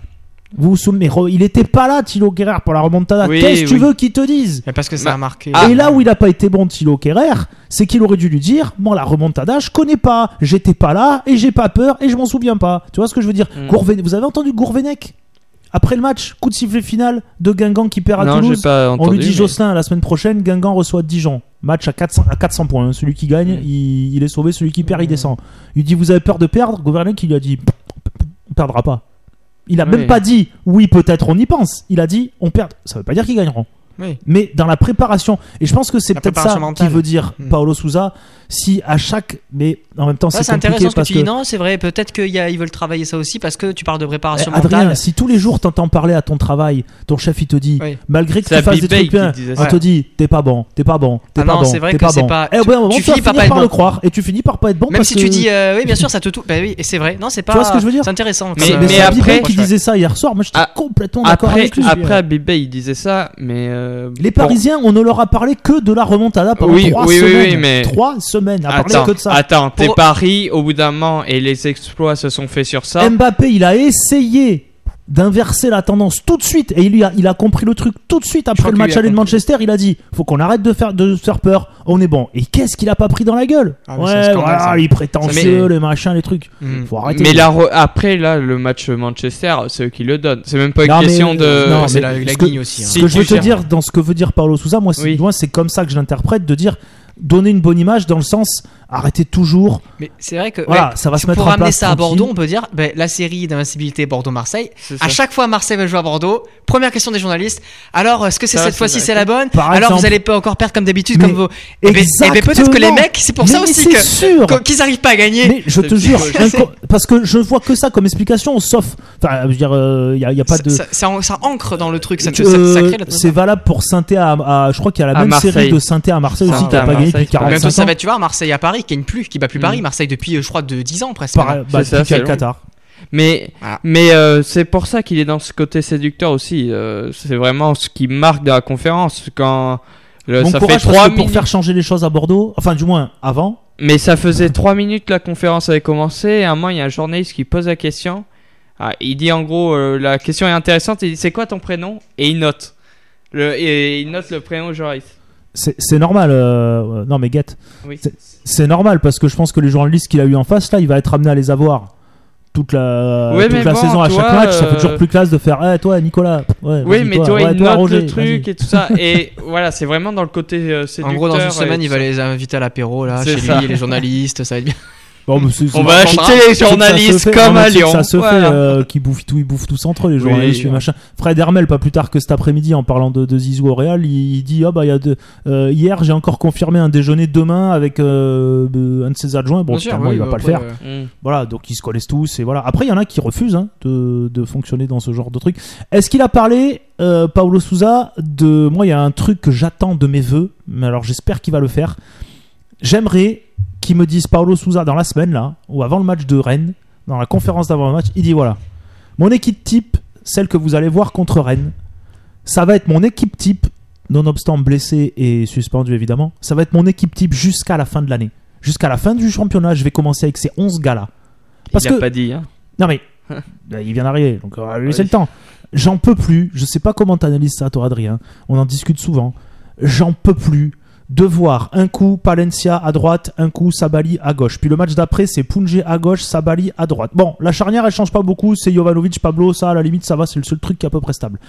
Vous vous souvenez, re- il était pas là, Thilo Kehrer, pour la remontada. Oui, Qu'est-ce que tu oui. veux qu'il te dise? Mais parce que ça Bah, a marqué. ah. Et là où il a pas été bon, Thilo Kehrer, c'est qu'il aurait dû lui dire, moi la remontada, je connais pas, j'étais pas là et j'ai pas peur et je m'en souviens pas. Tu vois ce que je veux dire? Mm. Gourven- Vous avez entendu Gourvenec après le match, coup de sifflet final de Guingamp qui perd à Non, j'ai Toulouse. pas entendu. On lui dit mais- Jocelyn, la semaine prochaine, Guingamp reçoit Dijon. Match à quatre cents, à quatre cents points. hein. Celui qui gagne, Mm. il, il est sauvé. Celui qui perd, il descend. Il dit, vous avez peur de perdre? Gourvenec, il lui a dit, on perdra pas. Il a Oui. même pas dit, oui, peut-être on y pense. Il a dit, on perd. Ça veut pas dire qu'ils gagneront. Oui. Mais dans la préparation, et je pense que c'est La peut-être ça préparation qui mentale. veut dire Mm. Paolo Sousa, si à chaque, mais en même temps Ouais, c'est c'est compliqué intéressant ce que parce tu que dis. Non, c'est vrai. Peut-être qu'ils veulent travailler ça aussi parce que tu parles de Eh, préparation Adrien, mentale. si tous les jours t'entends parler à ton travail, ton chef il te dit, Oui. malgré que C'est tu fasses des Habib Bey trucs bien, qui disait on ça. te dit t'es pas bon, t'es pas bon, t'es Ah pas non, bon, c'est vrai t'es que pas c'est bon. pas- Et au bout d'un moment, tu tu vas finis par finir pas être par le bon. croire et tu finis par pas être bon Même parce si que tu dis, euh, oui, bien sûr, ça te touche. Bah oui, et c'est vrai. Non, c'est pas. vois ce que je veux dire? C'est intéressant. Mais- comme, mais euh, c'est Habib après- Bey qui disait ça hier soir. Moi j'étais Ah, complètement d'accord Après, avec lui. après Habib Bey, il disait ça, mais. euh, Les pour- Parisiens, on ne leur a parlé que de la remontada pendant Oui, trois oui, oui, semaines. oui, mais- Trois semaines à parler Attends, que de ça. attends, t'es Pour- Paris au bout d'un moment et les exploits se sont faits sur ça. Mbappé, il a essayé d'inverser la tendance tout de suite et il a, il a compris le truc tout de suite après crois le qu'il match a aller de compris. Manchester. Il a dit faut qu'on arrête de faire de se faire peur, on est bon. Et qu'est-ce qu'il a pas pris dans la gueule? Ah, mais c'est un Ouais, scandale, voilà, ça. les prétentieux, Ça, les machins, les trucs. Mm. Faut arrêter. Mais la re- après, là, le match Manchester, c'est eux qui le donnent. C'est même pas une Non, mais- question de. non, C'est mais la, la ce que- guigne aussi. hein. Ce Si que je veux tu te gères- dire dans ce que veut dire Paolo Sousa, moi, c'est, Oui. moi, c'est comme ça que je l'interprète, de dire donner une bonne image dans le sens arrêtez toujours. Mais c'est vrai que. Voilà, ouais, ça va se mettre pour en amener place ça à tranquille. Bordeaux, on peut dire ben, la série d'invincibilité Bordeaux-Marseille. C'est À ça. chaque fois, Marseille va jouer à Bordeaux. Première question des journalistes. Alors, est-ce que c'est Ça, cette c'est fois-ci vrai. c'est la bonne? Par Alors, exemple. vous allez pas encore perdre comme d'habitude, Mais comme vos. Eh ben, eh ben, peut-être que les Exactement. mecs, c'est pour ça Mais aussi c'est que sûr. que- qu'ils arrivent pas à gagner. Mais je te C'est- jure, c'est- inco- parce que je vois que ça comme explication, sauf, enfin, je veux dire, il y, a, y a pas ça, de. ça, ça, ça ancre dans le truc. Ça, te- Euh, ça, ça crée la c'est valable pour Saint-Étienne à, à- je crois qu'il y a la À même série Marseille. de Saint-Étienne à Marseille aussi qui Saint-Étienne a pas à gagné Marseille, depuis quarante-cinq Bientôt, ça ans. va être, tu vois, Marseille à Paris, qui gagne plus, qui bat plus Paris. Mm. Marseille depuis, euh, je crois, de dix ans presque. Par- maintenant. bah, C'est ça, depuis qu'il y a c'est le long. Qatar. Mais, Voilà. mais euh, c'est pour ça qu'il est dans ce côté séducteur aussi. Euh, c'est vraiment ce qui marque de la conférence. Quand le- Bon ça fait courage trois parce que pour minutes. faire changer les choses à Bordeaux, enfin du moins avant. Mais ça faisait trois minutes que la conférence avait commencé. Et à un moment, il y a un journaliste qui pose la question. Ah, il dit en gros, euh, la question est intéressante. Il dit c'est quoi ton prénom? Et il note. Le, et il note le prénom au journaliste. C'est, c'est normal. euh, non mais Guette, Oui. C'est- c'est normal parce que je pense que les journalistes qu'il a eu en face là, il va être amené à les avoir toute la, Ouais, toute mais la bon, saison à toi, chaque match. Ça fait euh, toujours plus classe de faire, eh, toi Nicolas. Ouais, Oui, vas-y, mais toi, toi, ouais, il toi, note Roger, le truc vas-y. et tout ça. Et voilà, c'est vraiment dans le côté euh, séducteur. En gros, dans une et semaine, tout il va ça. les inviter à l'apéro, là, C'est chez ça. lui, les journalistes, ça va être bien. Bon, mais c'est- c'est- On va comprendra. acheter les c'est que ça se journalistes fait- comme non, à mais c'est que Lyon. Ça se Voilà. fait, euh, qui bouffent tout, ils bouffent tous entre eux, les Oui, journalistes, les ouais. machins. Fred Hermel, pas plus tard que cet après-midi, en parlant de, de Zizou au Real, il, il dit ah bah il y a de, euh, hier j'ai encore confirmé un déjeuner demain avec euh, de- un de ses adjoints. Bon, Bien sûr, finalement, oui, il va bah, pas le après, faire. euh, Mm. Voilà, donc ils se connaissent tous et voilà. Après, il y en a qui refusent hein, de, de fonctionner dans ce genre de truc. Est-ce qu'il a parlé, euh, Paolo Sousa, de moi il y a un truc que j'attends de mes vœux, mais alors j'espère qu'il va le faire. J'aimerais qu'ils me disent Paolo Sousa dans la semaine là, ou avant le match de Rennes, dans la conférence d'avant le match, il dit voilà, mon équipe type, celle que vous allez voir contre Rennes, ça va être mon équipe type, nonobstant blessé et suspendu évidemment, ça va être mon équipe type jusqu'à la fin de l'année. Jusqu'à la fin du championnat, je vais commencer avec ces onze gars-là. Parce il a que- pas dit. Hein. Non mais, bah, il vient d'arriver, donc on va lui laisser Oui. le temps. J'en peux plus, je sais pas comment t'analyses ça toi Adrien, on en discute souvent, j'en peux plus de voir un coup Palencia à droite, un coup Sabali à gauche. Puis le match d'après, c'est Punje à gauche, Sabali à droite. Bon, la charnière, elle change pas beaucoup. C'est Jovanovic, Pablo, ça, à la limite, ça va. C'est le seul truc qui est à peu près stable.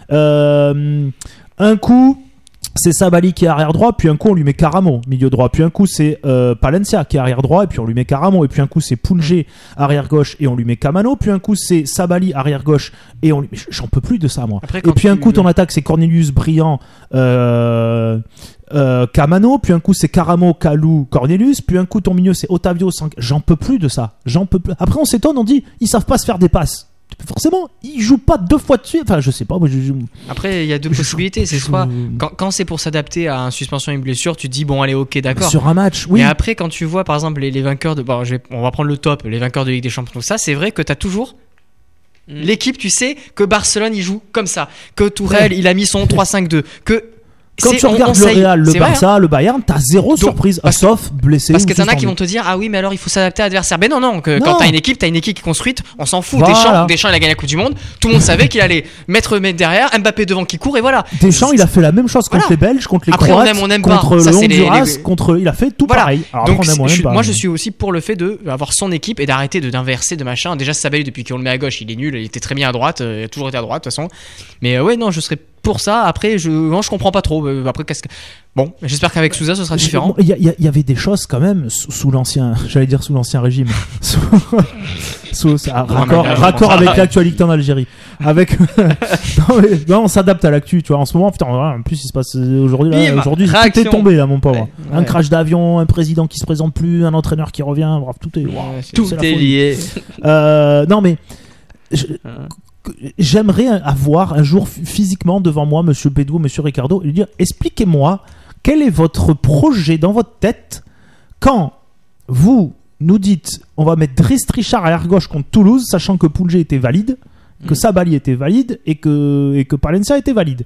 Euh, un coup, c'est Sabali qui est arrière droit, puis un coup, on lui met Caramo, milieu droit. Puis un coup, c'est euh, Palencia qui est arrière droit, et puis on lui met Caramo. Et puis un coup, c'est Punje, arrière gauche, et on lui met Camano. Puis un coup, c'est Sabali, arrière gauche, et on lui... Mais j'en peux plus de ça, moi. Après, Et quand puis un tu- coup, ton attaque, c'est Cornelius, Briand, euh, euh, Camano. Puis un coup, c'est Caramo, Kalou, Cornelius. Puis un coup, ton milieu, c'est Otavio. Sank- J'en peux plus de ça. J'en peux plus. Après, on s'étonne, on dit, ils savent pas se faire des passes. Forcément, ils jouent pas deux fois dessus. Enfin, je sais pas. Moi, je, je- Après, il y a deux je- possibilités. C'est je- soit quand, quand c'est pour s'adapter à une suspension et une blessure, tu te dis bon, allez, ok, d'accord. sur un match, oui. Mais après, quand tu vois par exemple les, les vainqueurs de. Bon, je vais- on va prendre le top, les vainqueurs de Ligue des Champions, tout ça, c'est vrai que tu as toujours. L'équipe, tu sais que Barcelone il joue comme ça, que Tourelle il a mis son trois cinq deux, que Quand c'est- tu on- regardes on le sait- Real, le c'est vrai, Barça, le Bayern, t'as zéro Donc, surprise, parce- sauf blessé Parce ou que t'en as qui suspendu. vont te dire ah oui mais alors il faut s'adapter à l'adversaire. Ben non non, que Non. quand t'as une équipe, t'as une équipe qui est construite, on s'en fout. Voilà. Deschamps, Deschamps il a gagné la Coupe du Monde, tout le monde savait qu'il allait mettre mettre derrière, Mbappé devant qui court et voilà. Deschamps, il a fait la même chose contre Voilà. les Belges, contre les Après, on Croates, aime, on aime pas. contre Ça, le c'est les- Honduras, les- contre. Il a fait tout Voilà. pareil. Alors Donc après, on aime, on je aime suis- pas, moi mais- je suis aussi pour le fait de avoir son équipe et d'arrêter de d'inverser de machin. Déjà Sabali depuis qu'on le met à gauche, il est nul, il était très bien à droite, euh, il a toujours été à droite de toute façon. Mais euh, ouais non, je serais pour ça. Après je non, je comprends pas trop. Euh, Après qu'est-ce que bon, j'espère qu'avec Sousa ce sera différent. Il y, a- il y a- il y avait des choses quand même sous, sous l'ancien, j'allais dire sous l'ancien régime, sous, sous- ah, raccord, mais là, je raccord pense- avec l'actualité en Algérie. Avec, non, mais, non, on s'adapte à l'actu, tu vois. En ce moment, putain, voilà, en plus il se passe aujourd'hui, là, Bim, aujourd'hui tout réaction. est tombé là, mon pauvre. Ouais, Un ouais. crash d'avion, un président qui se présente plus, un entraîneur qui revient, bref, tout est. Wow. Ouais, c'est- Tout c'est la est folie. lié. Euh, non mais. je- J'aimerais avoir un jour f- physiquement devant moi Monsieur Bédou, Monsieur Ricardo, et lui dire expliquez-moi quel est votre projet dans votre tête quand vous nous dites on va mettre Driss Richard à l'air gauche contre Toulouse, sachant que Poulger était valide, que Mm. Sabali était valide et que, et que Palencia était valide.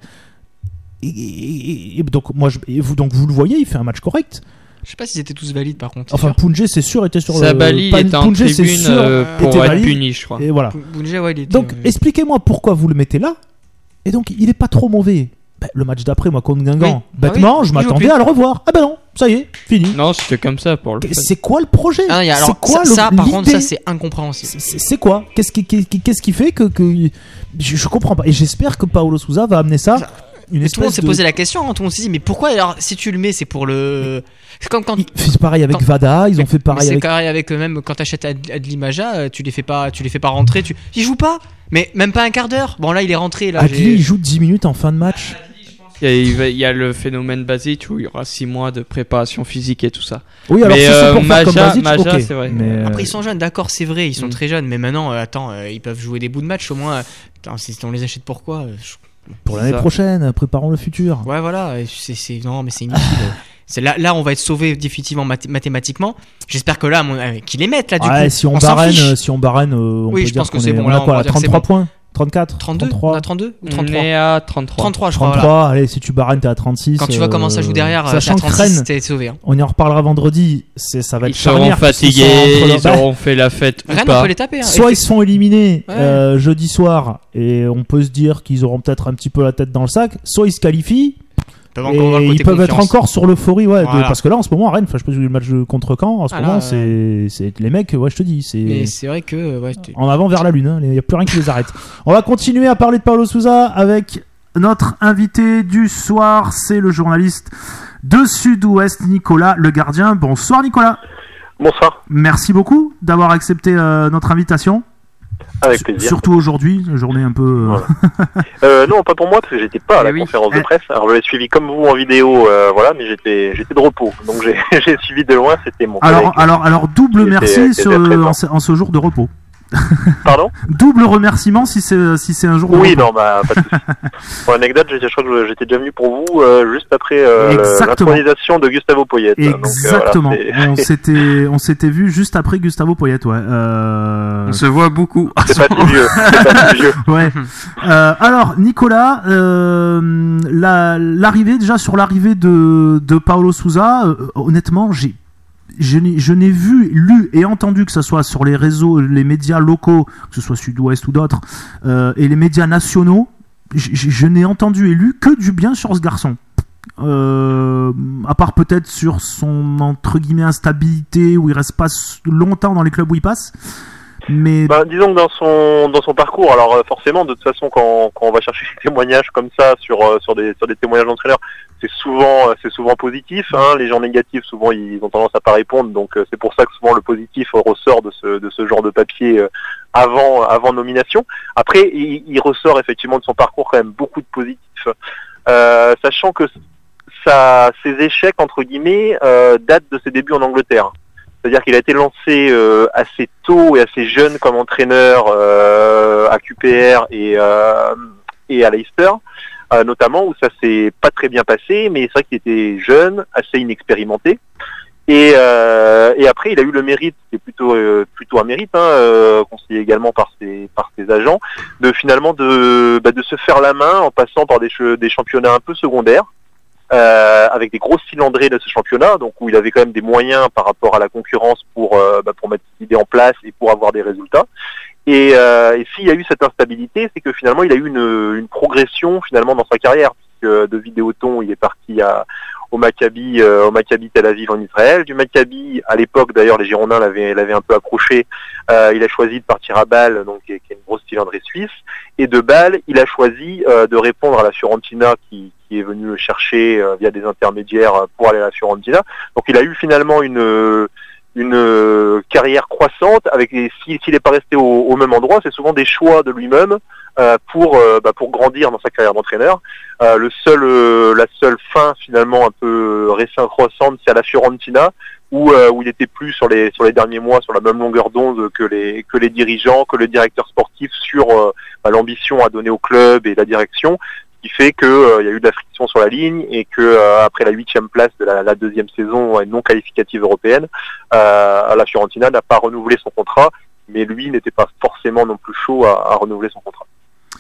Et, et- et- et donc, moi, je, et vous, donc vous le voyez, il fait un match correct. Je sais pas s'ils étaient tous valides par contre. Enfin, Poulger, c'est sûr, était sur Sabali, le. il Pan- était en Poulger, c'est tribune sûr, euh, pour était être valide. puni, je crois. Et voilà. Bounja, ouais, il était, Donc, euh, expliquez-moi pourquoi vous le mettez là. Et donc, il est pas trop mauvais. Ben, le match d'après, moi, contre Guingamp, Oui. bêtement, Ah oui, je il m'attendais joue plus. à le revoir. Ah ben non, ça y est, fini. Non, c'était comme ça pour le fait. C'est quoi le projet Ah non, il y a- C'est alors quoi ça, le- ça, par contre l'idée ça c'est incompréhensible. C'est c'est quoi Qu'est-ce qui, qu'est-ce qui- qu'est-ce qui fait que, que je, je comprends pas. Et j'espère que Paulo Sousa va amener ça. Une Mais tout le monde espèce s'est de- posé la question, hein, tout le monde s'est dit mais pourquoi alors si tu le mets c'est pour le c'est comme quand Ils font pareil avec Quand- Vada, ils ont Mais- fait mais pareil c'est avec. pareil avec euh, même quand t'achètes Ad- Adli Maja, euh, tu les fais pas, tu les fais pas rentrer, tu, ils jouent pas, mais même pas un quart d'heure. Bon là il est rentré là. Adli, j'ai- il joue dix minutes en fin de match. Il y, a, il va- il y a le phénomène Basic où il y aura six mois de préparation physique et tout ça. Oui, alors Mais, si c'est euh, pour faire comme Maja- Basic, Maja, ok. c'est vrai. Mais, euh, Après ils sont jeunes, d'accord c'est vrai, ils sont Mm. très jeunes, mais maintenant euh, attends, euh, ils peuvent jouer des bouts de match au moins. euh, Putain, si on les achète pourquoi euh, je- pour c'est l'année ça. prochaine, préparons le futur. Ouais voilà, euh, c'est c'est non mais c'est inutile. C'est là, là on va être sauvé définitivement math- mathématiquement. J'espère que là mon- euh, qu'ils les mettent là du Ouais, coup. si on, s'en barène, fiche. euh, si on barène, euh, on Oui, peut je dire pense que qu'on c'est est- bon, on là, a on quoi, va là, dire que c'est trente-trois bon. points, trente-quatre, trente-deux, trente-trois. on a trente-deux ou On trente-trois. est à trente-trois. trente-trois je crois. trente-trois, voilà. allez, si tu barènes, t'es à trente-six. Quand tu vois comment ça euh, joue derrière, euh, sachant à que trente-six, Rennes, t'es sauvé. Hein. on y en reparlera vendredi, c'est, ça va Ils être seront charnière. parce qu'ils sont fatigués, entre le- ils bah, auront fait la fête ou Rennes on pas. peut les taper. Hein. soit ils se font éliminer Ouais. euh, jeudi soir et on peut se dire qu'ils auront peut-être un petit peu la tête dans le sac, soit ils se qualifient Ils peuvent encore avoir et le côté ils peuvent être confiance. encore sur l'euphorie, ouais, de- Voilà. parce que là en ce moment à Rennes, enfin je peux jouer le match de contre Caen, en ce Ah, moment là, c'est, c'est les mecs, ouais je te dis, c'est Mais c'est vrai que euh, ouais, t'es- en avant vers la lune, hein. Il n'y a plus rien qui les arrête. On va continuer à parler de Paulo Sousa avec notre invité du soir, c'est le journaliste de Sud-Ouest, Nicolas Le Gardien. Bonsoir Nicolas, Bonsoir, merci beaucoup d'avoir accepté euh, notre invitation. avec plaisir. Surtout aujourd'hui, une journée un peu... euh, Voilà. Euh, non, pas pour moi, parce que j'étais pas à la Eh oui. conférence Eh. de presse. Alors, je l'ai suivi comme vous en vidéo, euh, voilà, mais j'étais, j'étais de repos. Donc, j'ai, j'ai suivi de loin, c'était mon Alors, collègue. alors, alors double qui était- merci qui était sur- présent. en, ce, en ce jour de repos. Pardon? Double remerciement si c'est si c'est un jour de Oui, repos. non, bah, pas de souci. Pour l'anecdote, j'étais, je crois que j'étais déjà venu pour vous, euh, juste après, euh, le- Exactement. l'intronisation de Gustavo Poyet. Donc, euh, Exactement. voilà, c'est- on s'était on s'était vu juste après Gustavo Poyet, ouais. Euh... On se voit beaucoup. c'est pas si vieux. C'est pas si vieux. Ouais. Euh, alors Nicolas, euh, la, l'arrivée déjà sur l'arrivée de de Paulo Sousa, euh, honnêtement, j'ai je n'ai, je n'ai vu, lu et entendu, que ce soit sur les réseaux, les médias locaux, que ce soit Sud-Ouest ou d'autres, euh, et les médias nationaux, j- j- je n'ai entendu et lu que du bien sur ce garçon. Euh, à part peut-être sur son entre guillemets instabilité, où il reste pas s- longtemps dans les clubs où il passe. Mais Bah, disons que dans son dans son parcours, alors euh, forcément, de toute façon, quand, quand on va chercher des témoignages comme ça sur euh, sur des sur des témoignages d'entraîneurs, c'est souvent euh, c'est souvent positif. Hein. Les gens négatifs, souvent, ils ont tendance à pas répondre. Donc euh, c'est pour ça que souvent le positif euh, ressort de ce de ce genre de papier euh, avant avant nomination. Après, il, il ressort effectivement de son parcours quand même beaucoup de positifs, euh, sachant que ça ses échecs entre guillemets euh, datent de ses débuts en Angleterre. C'est-à-dire qu'il a été lancé euh, assez tôt et assez jeune comme entraîneur euh, à Q P R et, euh, et à Leicester, euh, notamment, où ça s'est pas très bien passé, mais c'est vrai qu'il était jeune, assez inexpérimenté. Et, euh, et après, il a eu le mérite, c'est plutôt euh, plutôt un mérite, hein, euh, conseillé également par ses par ses agents, de finalement de bah, de se faire la main en passant par des che- des championnats un peu secondaires. euh, avec des grosses cylindrées de ce championnat, donc où il avait quand même des moyens par rapport à la concurrence pour euh, bah, pour mettre cette idée en place et pour avoir des résultats. Et, euh, et s'il y a eu cette instabilité, c'est que finalement il a eu une, une progression finalement dans sa carrière, puisque de Vidéoton il est parti à au Maccabi, euh, au Maccabi Tel Aviv en Israël. Du Maccabi, à l'époque d'ailleurs, les Girondins l'avaient, l'avaient un peu accroché. Euh, il a choisi de partir à Bâle, donc qui est, qui est une grosse cylindrée suisse. Et de Bâle, il a choisi euh, de répondre à la Fiorentina, qui, qui est venue le chercher euh, via des intermédiaires pour aller à la Fiorentina. Donc il a eu finalement une une euh, carrière croissante. Avec les, s'il n'est pas resté au, au même endroit, c'est souvent des choix de lui-même euh, pour euh, bah, pour grandir dans sa carrière d'entraîneur. Euh, le seul, euh, la seule fin finalement un peu récente croissante, c'est à la Fiorentina, où euh, où il était plus sur les sur les derniers mois sur la même longueur d'onde que les que les dirigeants, que le directeur sportif sur euh, bah, l'ambition à donner au club et la direction, ce qui fait que euh, il y a eu de la friction sur la ligne et que euh, après la huitième place de la, la deuxième saison non qualificative européenne, euh, la Fiorentina n'a pas renouvelé son contrat, mais lui n'était pas forcément non plus chaud à, à renouveler son contrat.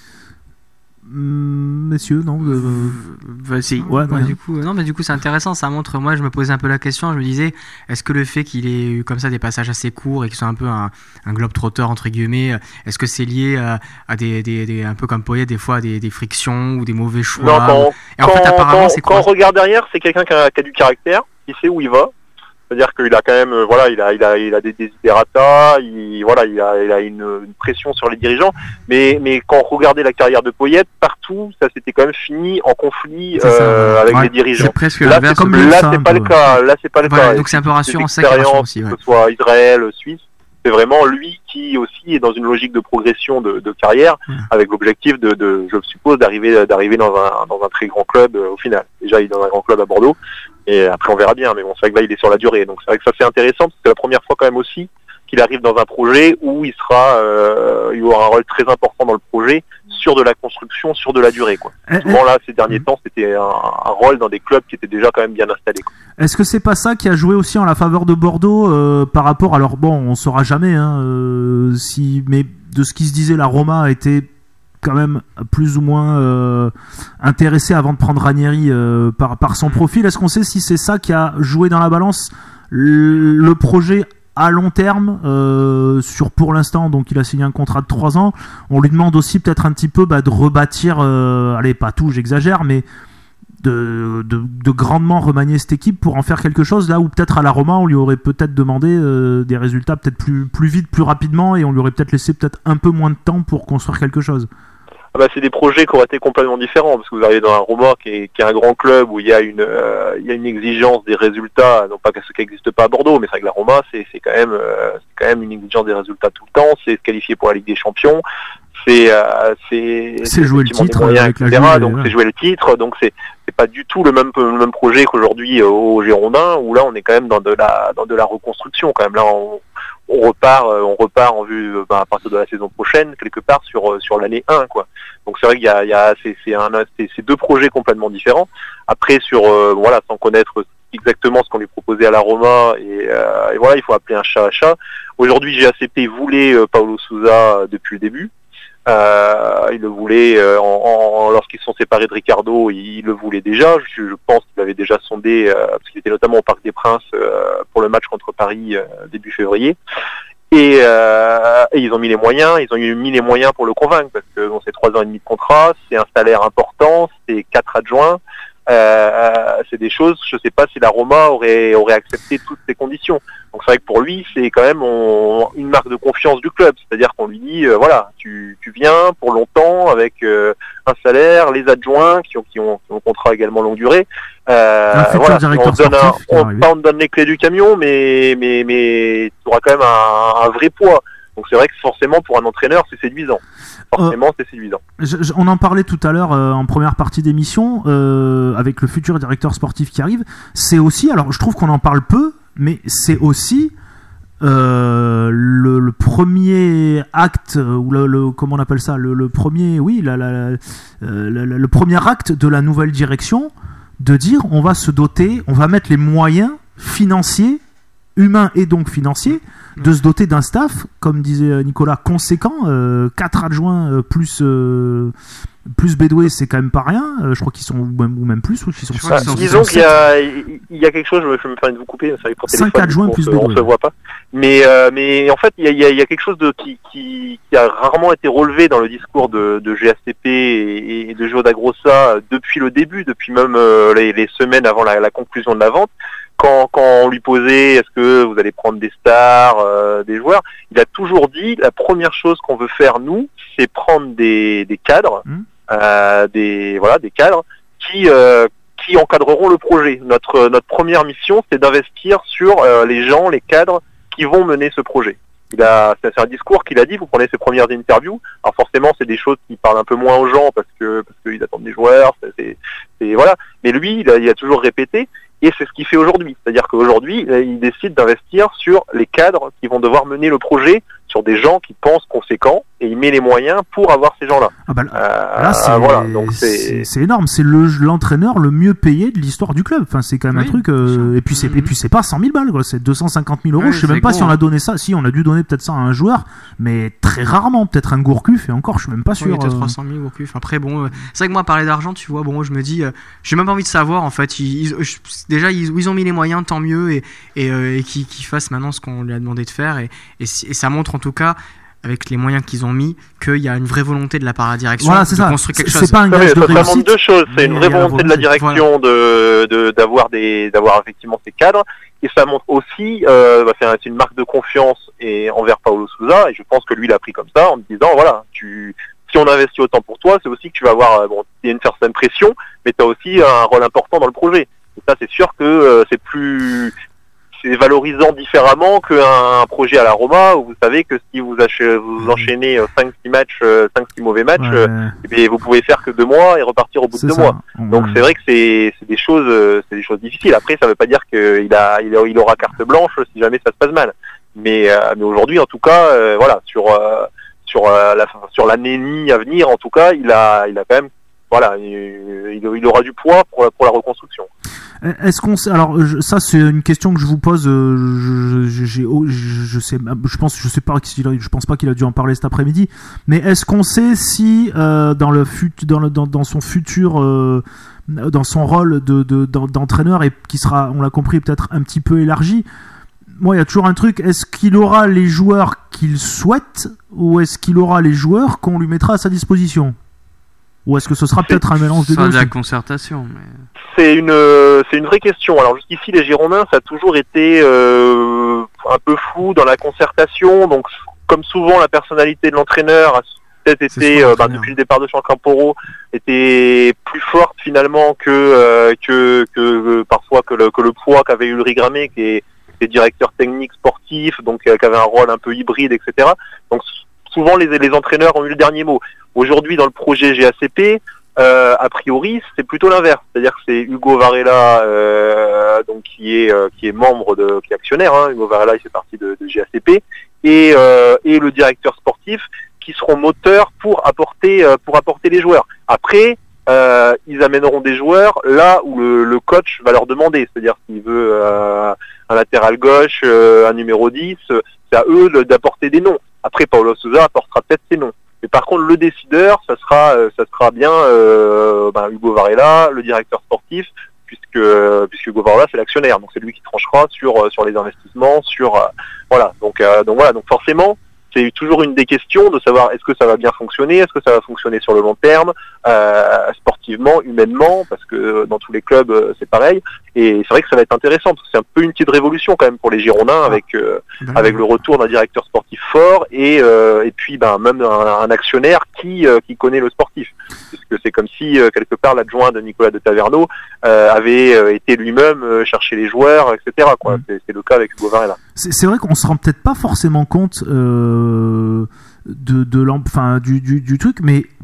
Messieurs, non euh... Vas-y. Ouais, ouais, du coup, non, mais du coup, c'est intéressant. Ça montre. Moi, je me posais un peu la question. Je me disais, est-ce que le fait qu'il ait eu comme ça des passages assez courts et qu'il soit un peu un, un globe-trotter entre guillemets, est-ce que c'est lié à, à des, des, des, un peu comme Poyet, des fois des, des frictions ou des mauvais choix? Non, quand, et en fait, apparemment, quand, c'est quand on regarde derrière, c'est quelqu'un qui a, qui a du caractère, qui sait où il va. C'est-à-dire qu'il a quand même, euh, voilà, il a, il a, il a des desiderata, il, voilà, il a, il a une, une pression sur les dirigeants. Mais, mais quand on regardait la carrière de Poyet, partout, ça s'était quand même fini en conflit euh, ça, avec ouais, les dirigeants. C'est presque là, c'est comme là, c'est pas le cas. Là, c'est pas le voilà, cas. Donc c'est un peu rassurant, ça, aussi, ouais. Que ce soit Israël, Suisse, c'est vraiment lui qui aussi est dans une logique de progression de, de carrière, ouais. avec l'objectif de, de, je suppose, d'arriver, d'arriver dans un, dans un très grand club euh, au final. Déjà, il est dans un grand club à Bordeaux. Et après on verra bien, mais bon, c'est vrai que là il est sur la durée, donc c'est vrai que ça c'est intéressant parce que c'est la première fois quand même aussi qu'il arrive dans un projet où il sera, euh, il aura un rôle très important dans le projet sur de la construction, sur de la durée, quoi. Euh, Souvent là, ces derniers euh, temps, c'était un, un rôle dans des clubs qui étaient déjà quand même bien installés, quoi. Est-ce que c'est pas ça qui a joué aussi en la faveur de Bordeaux euh, par rapport, alors bon, on saura jamais, hein, euh, si, mais de ce qui se disait, la Roma a été quand même plus ou moins euh, intéressé avant de prendre Ranieri euh, par, par son profil. Est-ce qu'on sait si c'est ça qui a joué dans la balance le, le projet à long terme euh, sur pour l'instant, donc il a signé un contrat de trois ans. On lui demande aussi peut-être un petit peu bah, de rebâtir, euh, allez pas tout, j'exagère, mais de, de, de grandement remanier cette équipe pour en faire quelque chose, là où peut-être à la Roma on lui aurait peut-être demandé euh, des résultats peut-être plus, plus vite, plus rapidement, et on lui aurait peut-être laissé peut-être un peu moins de temps pour construire quelque chose. Ah bah, c'est des projets qui auraient été complètement différents, parce que vous arrivez dans un Roma qui est, qui est un grand club où il y a une, euh, il y a une exigence des résultats, non pas que ce qui n'existe pas à Bordeaux, mais c'est vrai que la Roma c'est, c'est quand même, euh, c'est quand même une exigence des résultats tout le temps, c'est se qualifier pour la Ligue des Champions, c'est, euh, c'est, c'est jouer le titre, moyens, avec et cetera. La Juve, donc ouais. c'est jouer le titre, donc c'est, c'est pas du tout le même, le même projet qu'aujourd'hui euh, aux Girondins, où là on est quand même dans de la, dans de la reconstruction quand même. Là on, on repart, euh, on repart en vue euh, bah, à partir de la saison prochaine quelque part sur euh, sur l'année un, quoi. Donc c'est vrai qu'il y a, il y a c'est, c'est un, c'est, c'est deux projets complètement différents. Après sur euh, voilà, sans connaître exactement ce qu'on lui proposait à la Roma et, euh, et voilà, il faut appeler un chat un chat. Aujourd'hui, G A C P voulait euh, Paulo Sousa depuis le début. Euh, il le voulait euh, en, en, lorsqu'ils se sont séparés de Ricardo, il, il le voulait déjà. Je, je pense qu'il avait déjà sondé euh, parce qu'il était notamment au Parc des Princes euh, pour le match contre Paris euh, début février. Et, euh, et ils ont mis les moyens, ils ont mis les moyens pour le convaincre parce que bon, c'est trois ans et demi de contrat, c'est un salaire important, c'est quatre adjoints. Euh, c'est des choses, je sais pas si la Roma aurait aurait accepté toutes ces conditions. Donc c'est vrai que pour lui, c'est quand même on, une marque de confiance du club, c'est-à-dire qu'on lui dit, euh, voilà, tu, tu viens pour longtemps avec euh, un salaire, les adjoints qui ont qui ont, qui ont un contrat également longue durée. Euh, voilà, on donne un, on, pas on te donne les clés du camion, mais mais mais tu auras quand même un, un vrai poids. Donc c'est vrai que forcément pour un entraîneur c'est séduisant. Forcément euh, c'est séduisant. Je, je, on en parlait tout à l'heure euh, en première partie d'émission euh, avec le futur directeur sportif qui arrive. C'est aussi, alors je trouve qu'on en parle peu, mais c'est aussi euh, le, le premier acte ou le, le comment on appelle ça, le, le premier, oui, la, la, la, euh, le, le premier acte de la nouvelle direction de dire on va se doter, on va mettre les moyens financiers humains et donc financiers, de se doter d'un staff, comme disait Nicolas, conséquent, euh, quatre adjoints euh, plus euh, plus Bédoué, c'est quand même pas rien. Euh, je crois qu'ils sont ou même, ou même plus, ou qu'ils sont. Bah, disons qu'il y a il y a quelque chose. Je me, je me permets de vous couper. C'est vrai que pour cinq adjoints on plus se, Bédoué. on se voit pas. Mais euh, mais en fait, il y a, il y a, il y a quelque chose de qui, qui qui a rarement été relevé dans le discours de, de G A C P et, et de Gio D'Agrossa depuis le début, depuis même euh, les, les semaines avant la, la conclusion de la vente. Quand, quand on lui posait est-ce que vous allez prendre des stars, euh, des joueurs, il a toujours dit la première chose qu'on veut faire nous, c'est prendre des, des cadres, mmh. euh, des voilà des cadres qui euh, qui encadreront le projet. Notre notre première mission, c'est d'investir sur euh, les gens, les cadres qui vont mener ce projet. Il a, c'est un discours qu'il a dit. Vous prenez ses premières interviews. Alors forcément, c'est des choses qui parlent un peu moins aux gens parce que parce qu'ils attendent des joueurs. C'est, c'est voilà. Mais lui, il a, il a toujours répété. Et c'est ce qu'il fait aujourd'hui. C'est-à-dire qu'aujourd'hui, il décide d'investir sur les cadres qui vont devoir mener le projet, sur des gens qui pensent conséquents, et il met les moyens pour avoir ces gens-là. Ah bah, euh, là, c'est, voilà, donc c'est... c'est, c'est énorme. C'est le, l'entraîneur le mieux payé de l'histoire du club. Enfin, c'est quand même oui, un truc. Euh, et puis c'est, mmh. et puis c'est pas cent mille balles, quoi. C'est deux cent cinquante mille euros. Ouais, je sais même pas gros, si on a donné ça. Si on a dû donner peut-être ça à un joueur, mais très rarement. Peut-être un Gourcuff. Et encore, je suis même pas sûr. Oui, peut-être trois cent mille Gourcuff. Après, bon, euh, c'est vrai que moi, parler d'argent, tu vois, bon, je me dis, euh, j'ai même pas envie de savoir. En fait, ils, ils, je, déjà, ils, ils ont mis les moyens, tant mieux, et, et, euh, et qu'ils, qu'ils fassent maintenant ce qu'on lui a demandé de faire. Et, et, et ça montre en tout cas, avec les moyens qu'ils ont mis, qu'il y a une vraie volonté de la part de la direction voilà, c'est de ça. construire quelque c'est, chose. C'est pas un gage de réussite. Ça montre deux choses. C'est une vraie volonté de la direction voilà. de, de, d'avoir des, d'avoir effectivement ces cadres. Et ça montre aussi, euh, bah, c'est, un, c'est une marque de confiance et envers Paulo Sousa. Et je pense que lui, il a pris comme ça en me disant, voilà, tu, si on investit autant pour toi, c'est aussi que tu vas avoir, bon, il y a une certaine pression, mais tu as aussi un rôle important dans le projet. Et ça, c'est sûr que euh, c'est plus, c'est valorisant différemment qu'un projet à la Roma où vous savez que si vous, ach- vous enchaînez cinq six matchs, cinq six mauvais matchs, ouais. euh, et bien vous pouvez faire que deux mois et repartir au bout c'est de deux ça. mois. Ouais. Donc c'est vrai que c'est, c'est des choses, euh, c'est des choses difficiles. Après, ça veut pas dire qu'il a, il, a, il aura carte blanche si jamais ça se passe mal. Mais, euh, mais aujourd'hui, en tout cas, euh, voilà, sur euh, sur euh, la sur l'année à venir, en tout cas, il a, il a quand même, voilà, il, il, il aura du poids pour la, pour la reconstruction. Est-ce qu'on sait, alors je, ça c'est une question que je vous pose. Euh, je, je, j'ai, oh, je, je sais, je pense, je sais pas, je pense pas qu'il a dû en parler cet après-midi. Mais est-ce qu'on sait si euh, dans le fut, dans, le, dans, dans son futur, euh, dans son rôle de, de, d'entraîneur et qui sera, on l'a compris, peut-être un petit peu élargi. Moi, il y a toujours un truc. Est-ce qu'il aura les joueurs qu'il souhaite ou est-ce qu'il aura les joueurs qu'on lui mettra à sa disposition? Ou est-ce que ce sera peut-être un mélange des deux? C'est de la concertation. Mais... C'est une, c'est une vraie question. Alors jusqu'ici, les Girondins, ça a toujours été euh, un peu flou dans la concertation. Donc, comme souvent, la personnalité de l'entraîneur a peut-être été, euh, bah, depuis le départ de Chancaporo, était plus forte finalement que euh, que, que que parfois que le, que le poids qu'avait Ulrich Gramé, qui est, qui est directeur technique sportif, donc euh, qui avait un rôle un peu hybride, et cetera. Donc souvent, les, les entraîneurs ont eu le dernier mot. Aujourd'hui, dans le projet G A C P, euh, a priori, c'est plutôt l'inverse. C'est-à-dire que c'est Hugo Varela, euh, donc qui est euh, qui est membre de, qui est actionnaire. Hein, Hugo Varela, il fait partie de, de G A C P, et euh, et le directeur sportif qui seront moteurs pour apporter euh, pour apporter les joueurs. Après, euh, ils amèneront des joueurs là où le, le coach va leur demander. C'est-à-dire s'il veut euh, un latéral gauche, euh, un numéro dix, c'est à eux de, d'apporter des noms. Après, Paulo Sousa apportera peut-être ses noms. Mais par contre, le décideur, ça sera, euh, ça sera bien euh, ben, Hugo Varela, le directeur sportif, puisque euh, puisque Hugo Varela c'est l'actionnaire, donc c'est lui qui tranchera sur euh, sur les investissements, sur euh, voilà. Donc euh, donc voilà, donc forcément, c'est toujours une des questions de savoir est-ce que ça va bien fonctionner, est-ce que ça va fonctionner sur le long terme, euh, sportivement, humainement, parce que dans tous les clubs euh, c'est pareil. Et c'est vrai que ça va être intéressant parce que c'est un peu une petite révolution quand même pour les Girondins avec euh, ben avec le retour d'un directeur sportif fort et euh, et puis ben même un, un actionnaire qui euh, qui connaît le sportif. Puisque c'est comme si euh, quelque part l'adjoint de Nicolas de Taverneau euh, avait euh, été lui-même euh, chercher les joueurs, et cetera. Quoi. Mmh. C'est, c'est le cas avec Hugo Varela. C'est, c'est vrai qu'on se rend peut-être pas forcément compte euh, de de enfin du, du du truc, mais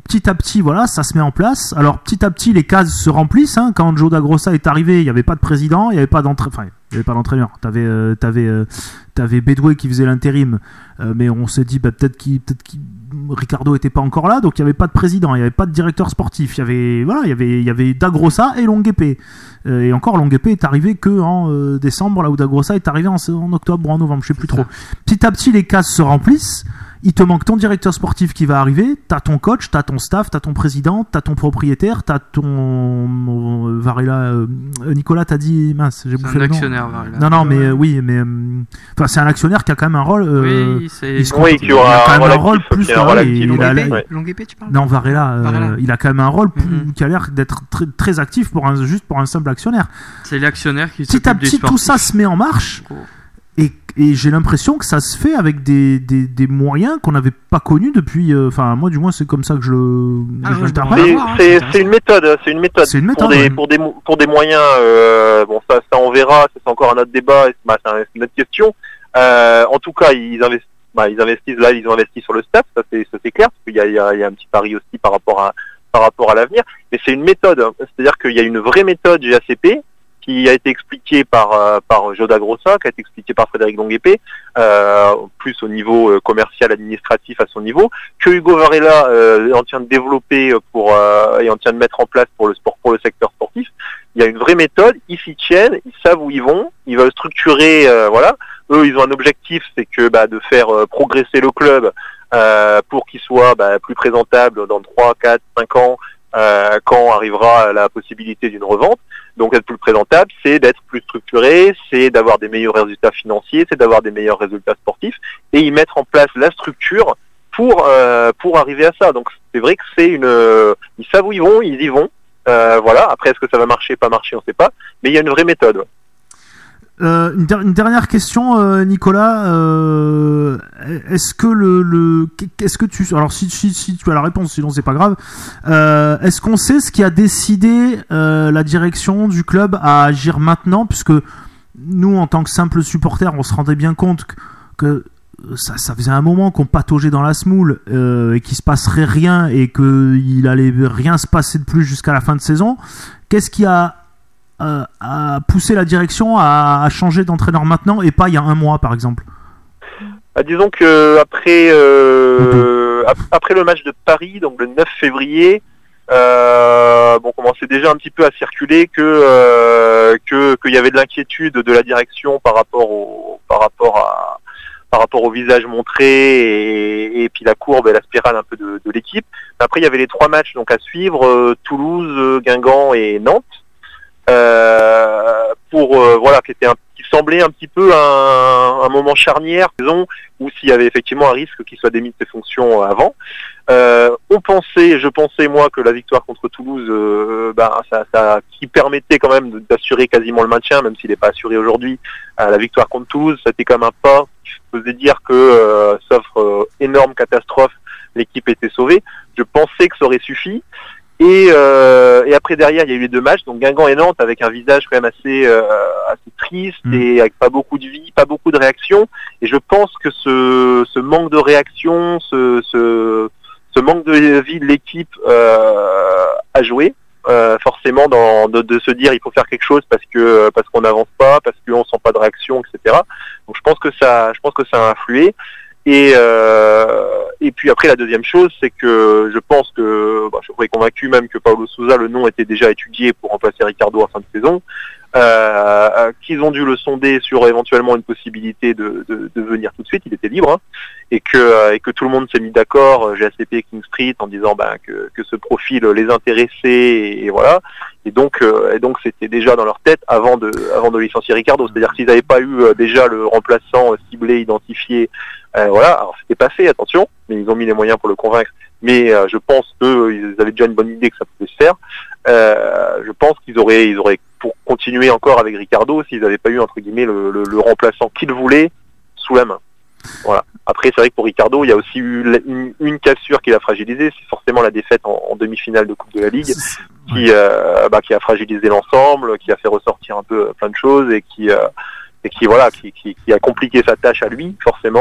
petit à petit, voilà, ça se met en place. Alors petit à petit, les cases se remplissent. Hein. Quand Joe Dagrossa est arrivé, il n'y avait pas de président, il n'y avait pas d'entraîneur. Enfin, il n'y avait pas d'entraîneur. T'avais, euh, t'avais, euh, t'avais Bedoué qui faisait l'intérim, euh, mais on s'est dit bah, peut-être qu'il, peut-être qu'il, Ricardo était pas encore là, donc il n'y avait pas de président, il n'y avait pas de directeur sportif. Il y avait, voilà, il y avait, il y avait Dagrossa et Longuepé. Euh, et encore, Longuepé est arrivé que en euh, décembre, là où Dagrossa est arrivé en, en octobre ou en novembre, je sais plus trop. Petit à petit, les cases se remplissent. Il te manque ton directeur sportif qui va arriver, t'as ton coach, t'as ton staff, t'as ton président, t'as ton propriétaire, t'as ton euh, Varela. Euh, Nicolas, t'as dit mince, j'ai C'est bouffé un le nom. actionnaire, Varela. Non, non, mais euh, oui, mais enfin, euh, c'est un actionnaire qui a quand même un rôle. Euh, Oui, c'est. il se Oui, compte- qui aura il a quand un même un rôle rôle actif, plus. qui a un voilà, rôle il- actif. il a- Longuepé, Ouais. Longuepé, tu parles Non, Varela, euh, Varela. il a quand même un rôle plus, Mhm. qui a l'air d'être très, très actif pour un, juste pour un simple actionnaire. C'est l'actionnaire qui Petit à s'occupe du petit, tout sportif. ça se met en marche. Gros. Et, et j'ai l'impression que ça se fait avec des, des, des moyens qu'on n'avait pas connus depuis. Enfin, euh, moi, du moins, c'est comme ça que je le. Ah, je ouais, l'interprète. On va C'est, voir, hein, c'est, c'est c'est une méthode, c'est une méthode. C'est une pour méthode, des ouais. pour des mo- pour des moyens. Euh, bon, ça, ça on verra. Ça, c'est encore un autre débat. et Bah, c'est, un- c'est une autre question. Euh, en tout cas, ils investissent. Bah, ils investissent là. Ils ont investi sur le staff. Ça, c'est ça, c'est clair. Parce qu'il y a, il y a il y a un petit pari aussi par rapport à par rapport à l'avenir. Mais c'est une méthode. hein. C'est-à-dire qu'il y a une vraie méthode G A C P qui a été expliqué par euh, par Joe Dagrossa, qui a été expliqué par Frédéric Longuepé, euh, plus au niveau euh, commercial, administratif à son niveau, que Hugo Varela euh, est en train de développer pour euh, et en train de mettre en place pour le sport, pour le secteur sportif. Il y a une vraie méthode, ils s'y tiennent, ils savent où ils vont, ils veulent structurer, euh, voilà. Eux, ils ont un objectif, c'est que bah, de faire euh, progresser le club euh, pour qu'il soit bah, plus présentable dans trois, quatre, cinq ans. Euh, quand arrivera la possibilité d'une revente. Donc être plus présentable, c'est d'être plus structuré, c'est d'avoir des meilleurs résultats financiers, c'est d'avoir des meilleurs résultats sportifs, et y mettre en place la structure pour euh, pour arriver à ça. Donc c'est vrai que c'est une, euh, ils savent où ils vont, ils y vont. Euh, voilà. Après, est-ce que ça va marcher, pas marcher, on sait pas. Mais il y a une vraie méthode. Euh, une, der- une dernière question, euh, Nicolas. Euh, est-ce que le, le, est-ce que tu, alors si, si, si tu as la réponse, sinon c'est pas grave. Euh, est-ce qu'on sait ce qui a décidé euh, la direction du club à agir maintenant, puisque nous, en tant que simples supporters, on se rendait bien compte que, que ça, ça faisait un moment qu'on pataugeait dans la semoule euh, et qu'il se passerait rien et qu'il allait rien se passer de plus jusqu'à la fin de saison. Qu'est-ce qui a Euh, à pousser la direction à, à changer d'entraîneur maintenant et pas il y a un mois par exemple? Bah, disons que après euh, ap- après le match de Paris, donc le neuf février, euh, bon, commençait déjà un petit peu à circuler que euh, que qu'il y avait de l'inquiétude de la direction par rapport au par rapport à par rapport au visage montré et, et puis la courbe et la spirale un peu de, de l'équipe. Après, il y avait les trois matchs donc à suivre, euh, Toulouse, euh, Guingamp et Nantes. Euh, pour euh, voilà, qui était un, qui semblait un petit peu un, un moment charnière, disons, où s'il y avait effectivement un risque qu'il soit démis de ses fonctions avant. Euh, on pensait, je pensais moi que la victoire contre Toulouse, euh, bah, ça, ça, qui permettait quand même d'assurer quasiment le maintien, même s'il n'est pas assuré aujourd'hui. Euh, la victoire contre Toulouse, c'était quand même un pas qui faisait dire que, euh, sauf euh, énorme catastrophe, l'équipe était sauvée. Je pensais que ça aurait suffi. Et, euh, et après derrière il y a eu les deux matchs, donc Guingamp et Nantes avec un visage quand même assez euh, assez triste mmh. et avec pas beaucoup de vie, pas beaucoup de réaction. Et je pense que ce, ce manque de réaction, ce, ce, ce manque de vie de l'équipe euh, a joué euh, forcément dans de, de se dire il faut faire quelque chose parce que parce qu'on n'avance pas, parce qu'on sent pas de réaction, et cetera. Donc je pense que ça, je pense que ça a influé. Et euh, et puis après la deuxième chose, c'est que je pense que bah, je suis convaincu même que Paulo Sousa, le nom était déjà étudié pour remplacer Ricardo en fin de saison, euh, qu'ils ont dû le sonder sur éventuellement une possibilité de, de, de venir tout de suite, il était libre, hein, et que et que tout le monde s'est mis d'accord, G A C P, King Street, en disant bah, que que ce profil les intéressait et, et voilà. Et donc, euh, et donc, c'était déjà dans leur tête avant de, avant de licencier Ricardo. C'est-à-dire qu'ils n'avaient pas eu euh, déjà le remplaçant euh, ciblé, identifié. Euh, voilà. Alors, c'était pas fait, attention, mais ils ont mis les moyens pour le convaincre. Mais euh, je pense qu'ils avaient déjà une bonne idée que ça pouvait se faire. Euh, je pense qu'ils auraient, ils auraient pour continuer encore avec Ricardo s'ils n'avaient pas eu entre guillemets le, le, le remplaçant qu'ils voulaient sous la main. Voilà. Après, c'est vrai que pour Ricardo, il y a aussi eu une, une cassure qui l'a fragilisé. C'est forcément la défaite en, en demi-finale de Coupe de la Ligue qui, euh, bah, qui a fragilisé l'ensemble, qui a fait ressortir un peu plein de choses et qui, euh, et qui voilà, qui, qui, qui a compliqué sa tâche à lui, forcément.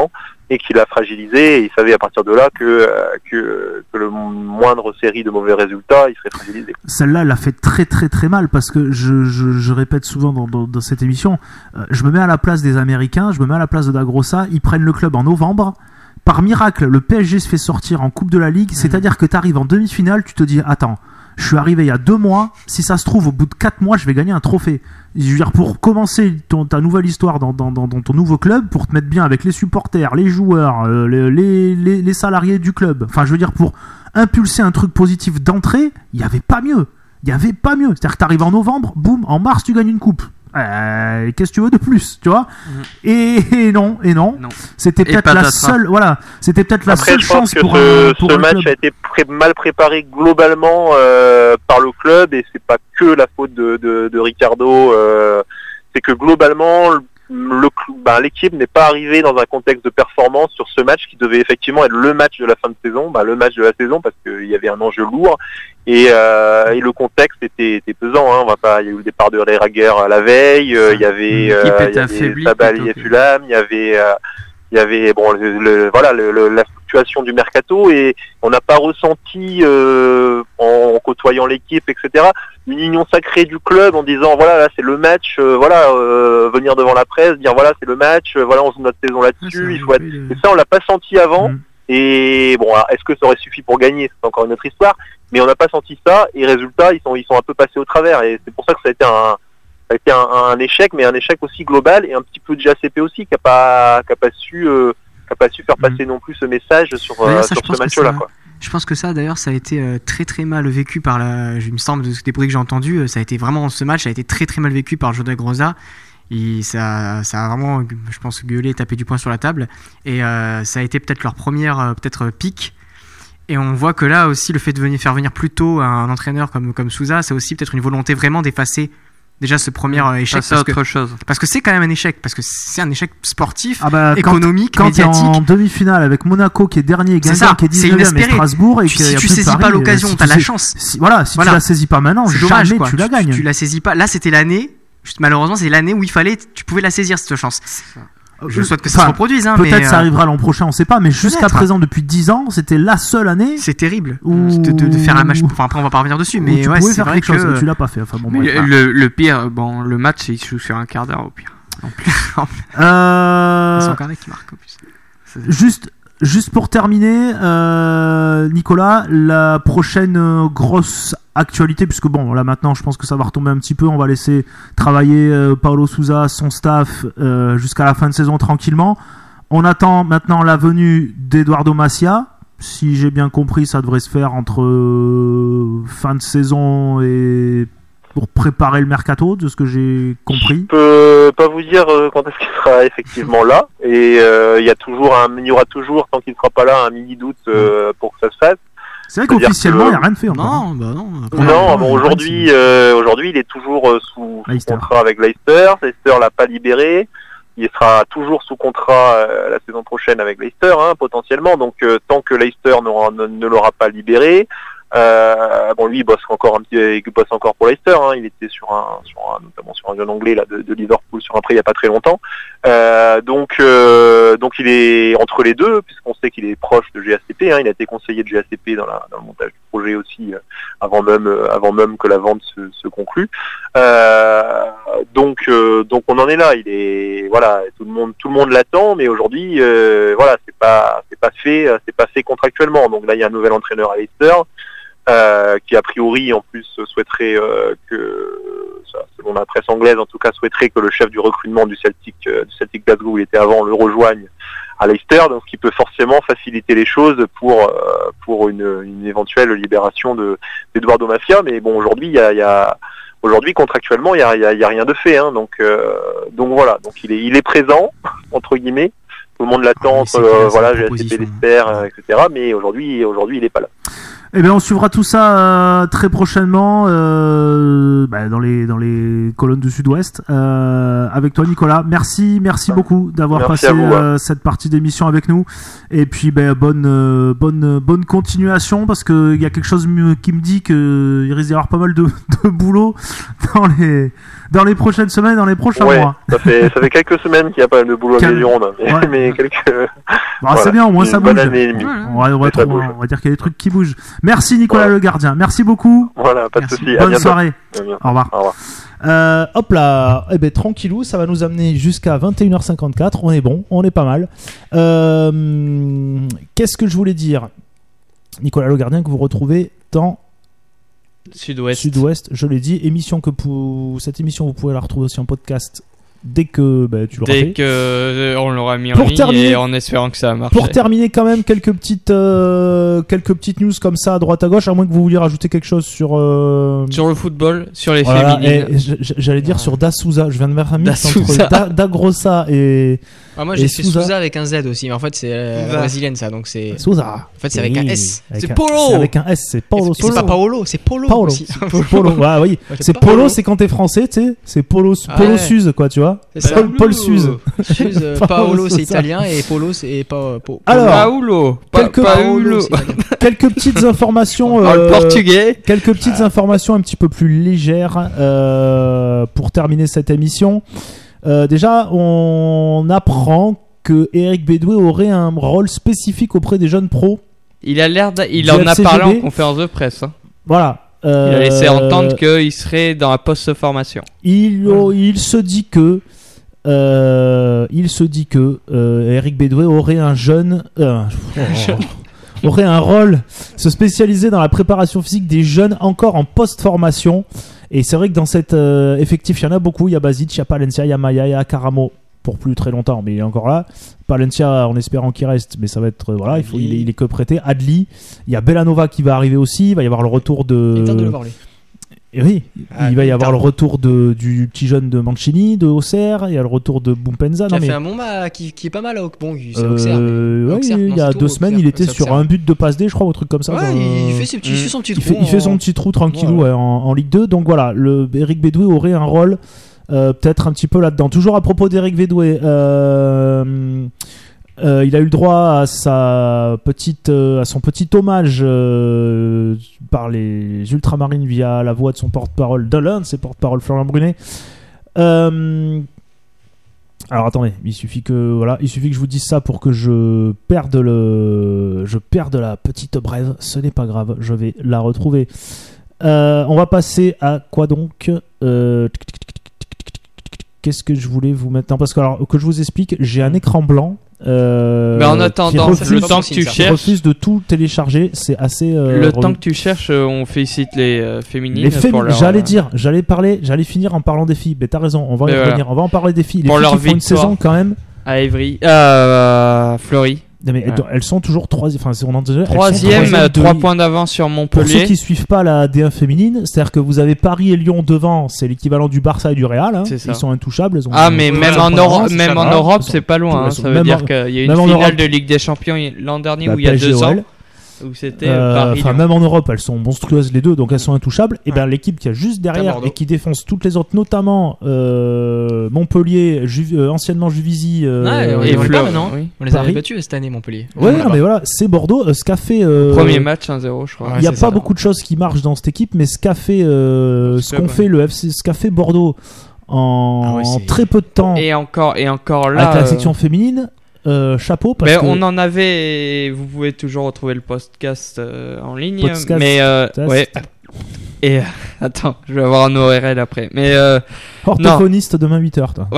et qui l'a fragilisé. Et il savait à partir de là que, euh, que, que le moindre série de mauvais résultats, il serait fragilisé. Celle-là, elle a fait très très très mal parce que je, je, je répète souvent dans, dans, dans cette émission, euh, je me mets à la place des Américains, je me mets à la place de Dagrosa, ils prennent le club en novembre. Par miracle, le P S G se fait sortir en Coupe de la Ligue, mmh. c'est-à-dire que tu arrives en demi-finale, tu te dis, attends, je suis arrivé il y a deux mois, si ça se trouve, au bout de quatre mois, je vais gagner un trophée. Je veux dire, pour commencer ton, ta nouvelle histoire dans, dans, dans, dans ton nouveau club, pour te mettre bien avec les supporters, les joueurs, euh, les, les, les salariés du club, enfin je veux dire, pour impulser un truc positif d'entrée, il n'y avait pas mieux. Il n'y avait pas mieux. C'est-à-dire que tu arrives en novembre, boum, en mars, tu gagnes une coupe. Euh, qu'est-ce que tu veux de plus, tu vois? mmh. et, et non, et non. non. C'était et peut-être la seule, voilà, c'était peut-être la Après, seule je pense chance que pour, ce, un, pour ce un match club. a été pré- mal préparé globalement euh, par le club et c'est pas que la faute de, de, de Ricardo. Euh, c'est que globalement, le, le, bah, l'équipe n'est pas arrivée dans un contexte de performance sur ce match qui devait effectivement être le match de la fin de saison, bah, le match de la saison parce qu'il y avait un enjeu lourd. Et, euh, et le contexte était, était pesant, hein. On va pas, il y a eu le départ de Reiraguer à la veille, euh, il y avait, euh, il y avait Sabali et Fulham, il y avait, euh, il y avait, bon, le, le, voilà, le, le, la fluctuation du mercato et on n'a pas ressenti, euh, en côtoyant l'équipe, et cetera, une union sacrée du club en disant voilà, là c'est le match, euh, voilà, euh, venir devant la presse, dire voilà c'est le match, euh, voilà on joue notre saison là-dessus, il faut être, le... et ça on l'a pas senti avant. Mmh. Et bon, alors, est-ce que ça aurait suffi pour gagner? C'est encore une autre histoire. Mais on n'a pas senti ça. Et résultat, ils sont, ils sont un peu passés au travers. Et c'est pour ça que ça a été un, ça a été un, un échec, mais un échec aussi global et un petit peu de J A C P aussi, qui a pas, qui a pas su, euh, qui a pas su faire passer mmh. non plus ce message sur, euh, ça, sur ce match-là, quoi. Je pense que ça, d'ailleurs, ça a été euh, très très mal vécu par la. Il me semble des bruits que j'ai entendus, euh, ça a été vraiment ce match, ça a été très très mal vécu par Jodé Groza. Et ça, ça a vraiment, je pense, gueulé, tapé du poing sur la table. Et euh, ça a été peut-être leur première, euh, peut-être pique. Et on voit que là aussi, le fait de venir faire venir plus tôt un entraîneur comme comme Sousa, c'est aussi peut-être une volonté vraiment d'effacer déjà ce premier euh, échec. C'est autre que, chose. Parce que c'est quand même un échec, parce que c'est un échec sportif, ah bah, économique, quand, médiatique. Quand t'es en demi-finale avec Monaco qui est dernier, Guingamp qui est dix-neuvième et Strasbourg et tu, que si tu saisis Paris, pas l'occasion, si t'as tu la sais, chance. Si, voilà, si voilà. tu la saisis pas maintenant, c'est jamais dommage, quoi. tu la tu, gagnes. Tu, tu la saisis pas. Là, c'était l'année. Malheureusement, c'est l'année où il fallait, tu pouvais la saisir cette chance. Je souhaite que ça enfin, se reproduise. Hein, peut-être mais ça arrivera l'an prochain, on sait pas. Mais jusqu'à présent, depuis dix ans, c'était la seule année. C'est terrible où... de, de, de faire un match. Enfin, après, on va pas revenir dessus, mais tu ouais, pouvais c'est faire vrai quelque chose. que Et tu l'as pas fait. Enfin bon, mais bref, le, le pire, bon, le match, il se joue sur un quart d'heure au pire. En plus. euh... C'est encore qui marque en plus. C'est... Juste. Juste pour terminer, euh, Nicolas, la prochaine euh, grosse actualité, puisque bon, là maintenant, je pense que ça va retomber un petit peu. On va laisser travailler euh, Paulo Sousa, son staff, euh, jusqu'à la fin de saison tranquillement. On attend maintenant la venue d'Eduardo Macia. Si j'ai bien compris, ça devrait se faire entre euh, fin de saison et pour préparer le mercato, de ce que j'ai compris. Je peux pas vous dire quand est-ce qu'il sera effectivement là. Et il euh, y a toujours un, il y aura toujours, tant qu'il ne sera pas là, un mini doute euh, pour que ça se fasse. C'est vrai qu'officiellement, il n'y a rien de fait encore. Non, bah non. Non, bon, aujourd'hui, euh, aujourd'hui, il est toujours euh, sous, sous contrat avec Leicester. Leicester l'a pas libéré. Il sera toujours sous contrat euh, la saison prochaine avec Leicester, hein, potentiellement. Donc, euh, tant que Leicester ne, ne l'aura pas libéré, euh, bon, lui, il bosse encore un petit, il bosse encore pour Leicester. Hein. Il était sur un, sur un, notamment sur un jeune anglais là de, de Liverpool sur un prêt il y a pas très longtemps. Euh, donc, euh, donc, il est entre les deux, puisqu'on sait qu'il est proche de G A C P. Hein. Il a été conseiller de G A C P dans, la, dans le montage du projet aussi, euh, avant même, euh, avant même que la vente se, se conclue. Euh, donc, euh, donc, on en est là. Il est, voilà, tout le monde, tout le monde l'attend, mais aujourd'hui, euh, voilà, c'est pas, c'est pas fait, c'est pas fait contractuellement. Donc là, il y a un nouvel entraîneur à Leicester. Euh, qui a priori en plus souhaiterait euh, que, ça, selon la presse anglaise en tout cas, souhaiterait que le chef du recrutement du Celtic, euh, du Celtic Glasgow, où il était avant, le rejoigne à Leicester, donc ce qui peut forcément faciliter les choses pour euh, pour une, une éventuelle libération de d'Eduardo Macia. Mais bon, aujourd'hui il y a, y a aujourd'hui contractuellement il y a, y a, y a rien de fait, hein, donc euh, donc voilà, donc il est il est présent entre guillemets. Tout le monde l'attend, ah, euh, voilà, G A C P l'espère, euh, et cetera. Mais aujourd'hui, aujourd'hui, il n'est pas là. Eh bien, on suivra tout ça euh, très prochainement euh, bah, dans les dans les colonnes du Sud-Ouest euh, avec toi, Nicolas. Merci, merci beaucoup d'avoir Merci passé à vous, ouais. euh, cette partie d'émission avec nous. Et puis, ben bonne euh, bonne bonne continuation parce que il y a quelque chose mieux qui me dit que il risque d'y avoir pas mal de, de boulot dans les dans les prochaines semaines, dans les prochains Ouais, mois. ça fait ça fait quelques semaines qu'il y a pas mal de boulot à Quel- Guélironde, mais, Ouais. mais quelques. Bon, voilà. c'est bien, au moins Une ça bonne bouge. année et demie. On va, on va Et ça trouver- bouge. on va dire qu'il y a des trucs qui bougent. Merci Nicolas Ouais. Le Gardien. Merci beaucoup. Voilà, pas de Merci. souci. À Bonne bientôt. soirée. À bientôt. Au revoir. Au revoir. Euh, hop là, eh ben tranquillou, ça va nous amener jusqu'à vingt et une heures cinquante-quatre. On est bon, on est pas mal. Euh, qu'est-ce que je voulais dire, Nicolas Le Gardien, que vous retrouvez dans Sud-Ouest. Sud-Ouest, je l'ai dit. Émission que pour cette émission, vous pouvez la retrouver aussi en podcast dès que bah, tu l'auras Dès fait. que euh, on l'aura mis en Pour ligne terminer- et en espérant que ça a marché. Pour terminer, quand même quelques petites euh, quelques petites news comme ça à droite à gauche, à moins que vous vouliez rajouter quelque chose sur. Euh... Sur le football, sur les Voilà, féminines. et j- j- j'allais dire Ouais. sur Da Souza. Je viens de mettre un mix D'Asouza. entre Da, Da Grossa et Ah, moi Et j'ai fait Souza. Souza avec un Z aussi, mais en fait c'est euh, Souza. brésilienne ça, donc c'est. Souza. En fait c'est avec un Oui, S. avec C'est un- Polo. C'est avec un S, c'est Paulo. C'est pas Paolo, c'est Polo. Paolo. aussi. Polo. Ouais, oui. Ouais, C'est Paolo. Polo, c'est quand t'es français, tu sais. C'est Polo, Ah Polo ouais. Suze, quoi, tu vois. C'est ça. Paul, Paul Suze. Suze, euh, Paolo Paolo c'est Souza. italien et Polo c'est pas. Po- Alors, Paolo. Pa- quelques- Paolo. Paolo, c'est italien. Quelques petites informations. Oh, le euh, portugais. Quelques petites informations un petit peu plus légères euh, pour terminer cette émission. Euh, déjà, on apprend que Eric Bédoué aurait un rôle spécifique auprès des jeunes pros. Il a l'air, d'a- il Du en a F C G B. parlé en conférence de presse. hein. Voilà. Il Euh, a laissé entendre qu'il serait dans la post-formation. Il, oh, il se dit que euh, il se dit que euh, Eric Bédoué aurait un jeune euh, oh, aurait un rôle se spécialiser dans la préparation physique des jeunes encore en post-formation. Et c'est vrai que dans cet euh, effectif, il y en a beaucoup. Il y a Basic, il y a Palencia, il y a Maya, il y a Caramo pour plus très longtemps, mais il est encore là. Palencia en espérant qu'il reste, mais ça va être euh, voilà, il faut, il est, il est que prêté. Adli, il y a Bellanova qui va arriver aussi. Il va y avoir le retour de. Il est temps de le voir lui. Et oui, Ah, il va y avoir putain. le retour de, du petit jeune de Mancini, de Auxerre, il y a le retour de Boumpenza. Qui Non, a mais, fait un bon match qui, qui est pas mal à Auxerre. Bon, c'est euh, Auxerre. mais- ouais, Auxerre, il non, y a c'est tout deux semaines, il Auxerre, était c'est sur Auxerre. un but de passe D, je crois, ou un truc comme ça. Ouais, dans- il fait, ses petits, il fait son petit il trou. fait, il fait son en- petit trou tranquillou Ouais. ouais, en, en Ligue deux. Donc voilà, le Eric Bédoué aurait un rôle euh, peut-être un petit peu là-dedans. Toujours à propos d'Eric Bédoué, euh, euh, il a eu le droit à sa petite, euh, à son petit hommage euh, par les Ultramarines via la voix de son porte-parole, de l'un de ses porte-parole, Florian Brunet. Euh, alors attendez, il suffit que voilà, il suffit que je vous dise ça pour que je perde le, je perde la petite brève. Ce n'est pas grave, je vais la retrouver. Euh, on va passer à quoi donc euh, Qu'est-ce que je voulais vous mettre? Non, parce que alors que je vous explique, j'ai un écran blanc. Euh, Mais en qui attendant, refuse, le pas temps bon que signe, tu ça. qui cherches, refuse de tout télécharger, c'est assez. euh, le relou. temps que tu cherches, euh, on félicite les euh, féminines. Les fémi- pour leur, j'allais euh, dire, j'allais parler, j'allais finir en parlant des filles. Mais t'as raison, on va y Mais voilà. revenir. On va en parler des filles. Les Pour filles leur qui font une victoire. saison quand même. à Évry, euh, à Fleury. Non, mais Ouais. elles sont toujours troisième. Enfin, c'est- on en disait. elles sont Troisième, troisième euh, de- trois points d'avance sur Pour ceux Montpellier. qui suivent pas la D un féminine, c'est-à-dire que vous avez Paris et Lyon devant, c'est l'équivalent du Barça et du Real. Hein. C'est ça. Ils sont intouchables. Ils ont Ah, mais ils ont même un en, point Euro- d'avance, même ça en va. Europe, Ils sont- c'est pas loin. hein. ils sont- Ça veut même dire en- qu'il y a une même en finale Europe. de Ligue des Champions l'an dernier La où il y a P S G deux O ans. L. Où c'était Euh, euh, Paris. Enfin, Lyon. même en Europe, elles sont monstrueuses les deux, donc elles sont intouchables. Et Ouais. bien, l'équipe qui est juste derrière Bordeaux. et qui défonce toutes les autres, notamment euh, Montpellier, Ju- euh, anciennement Juvisy. euh, Ouais, on Et les voit Fleur- pas maintenant. oui. On les Paris. avait battus cette année, Montpellier. Ouais, Voilà. non, mais voilà, c'est Bordeaux. Euh, ce qu'a fait. euh, Premier match un zéro, je crois. Ouais, Il n'y a c'est pas ça. beaucoup de choses qui marchent dans cette équipe, mais ce qu'a fait, euh, ce C'est qu'ont vrai. fait le F C, ce qu'a fait Bordeaux en, Ah ouais, en c'est- très peu de temps Et encore, et encore là. avec la euh, section féminine, euh, chapeau parce mais que on en avait. Vous pouvez toujours retrouver le podcast euh, en ligne. Podcast. Mais euh, Test. ouais. Et euh, attends, je vais avoir un O R L après. Mais euh, orthophoniste demain huit heures, toi.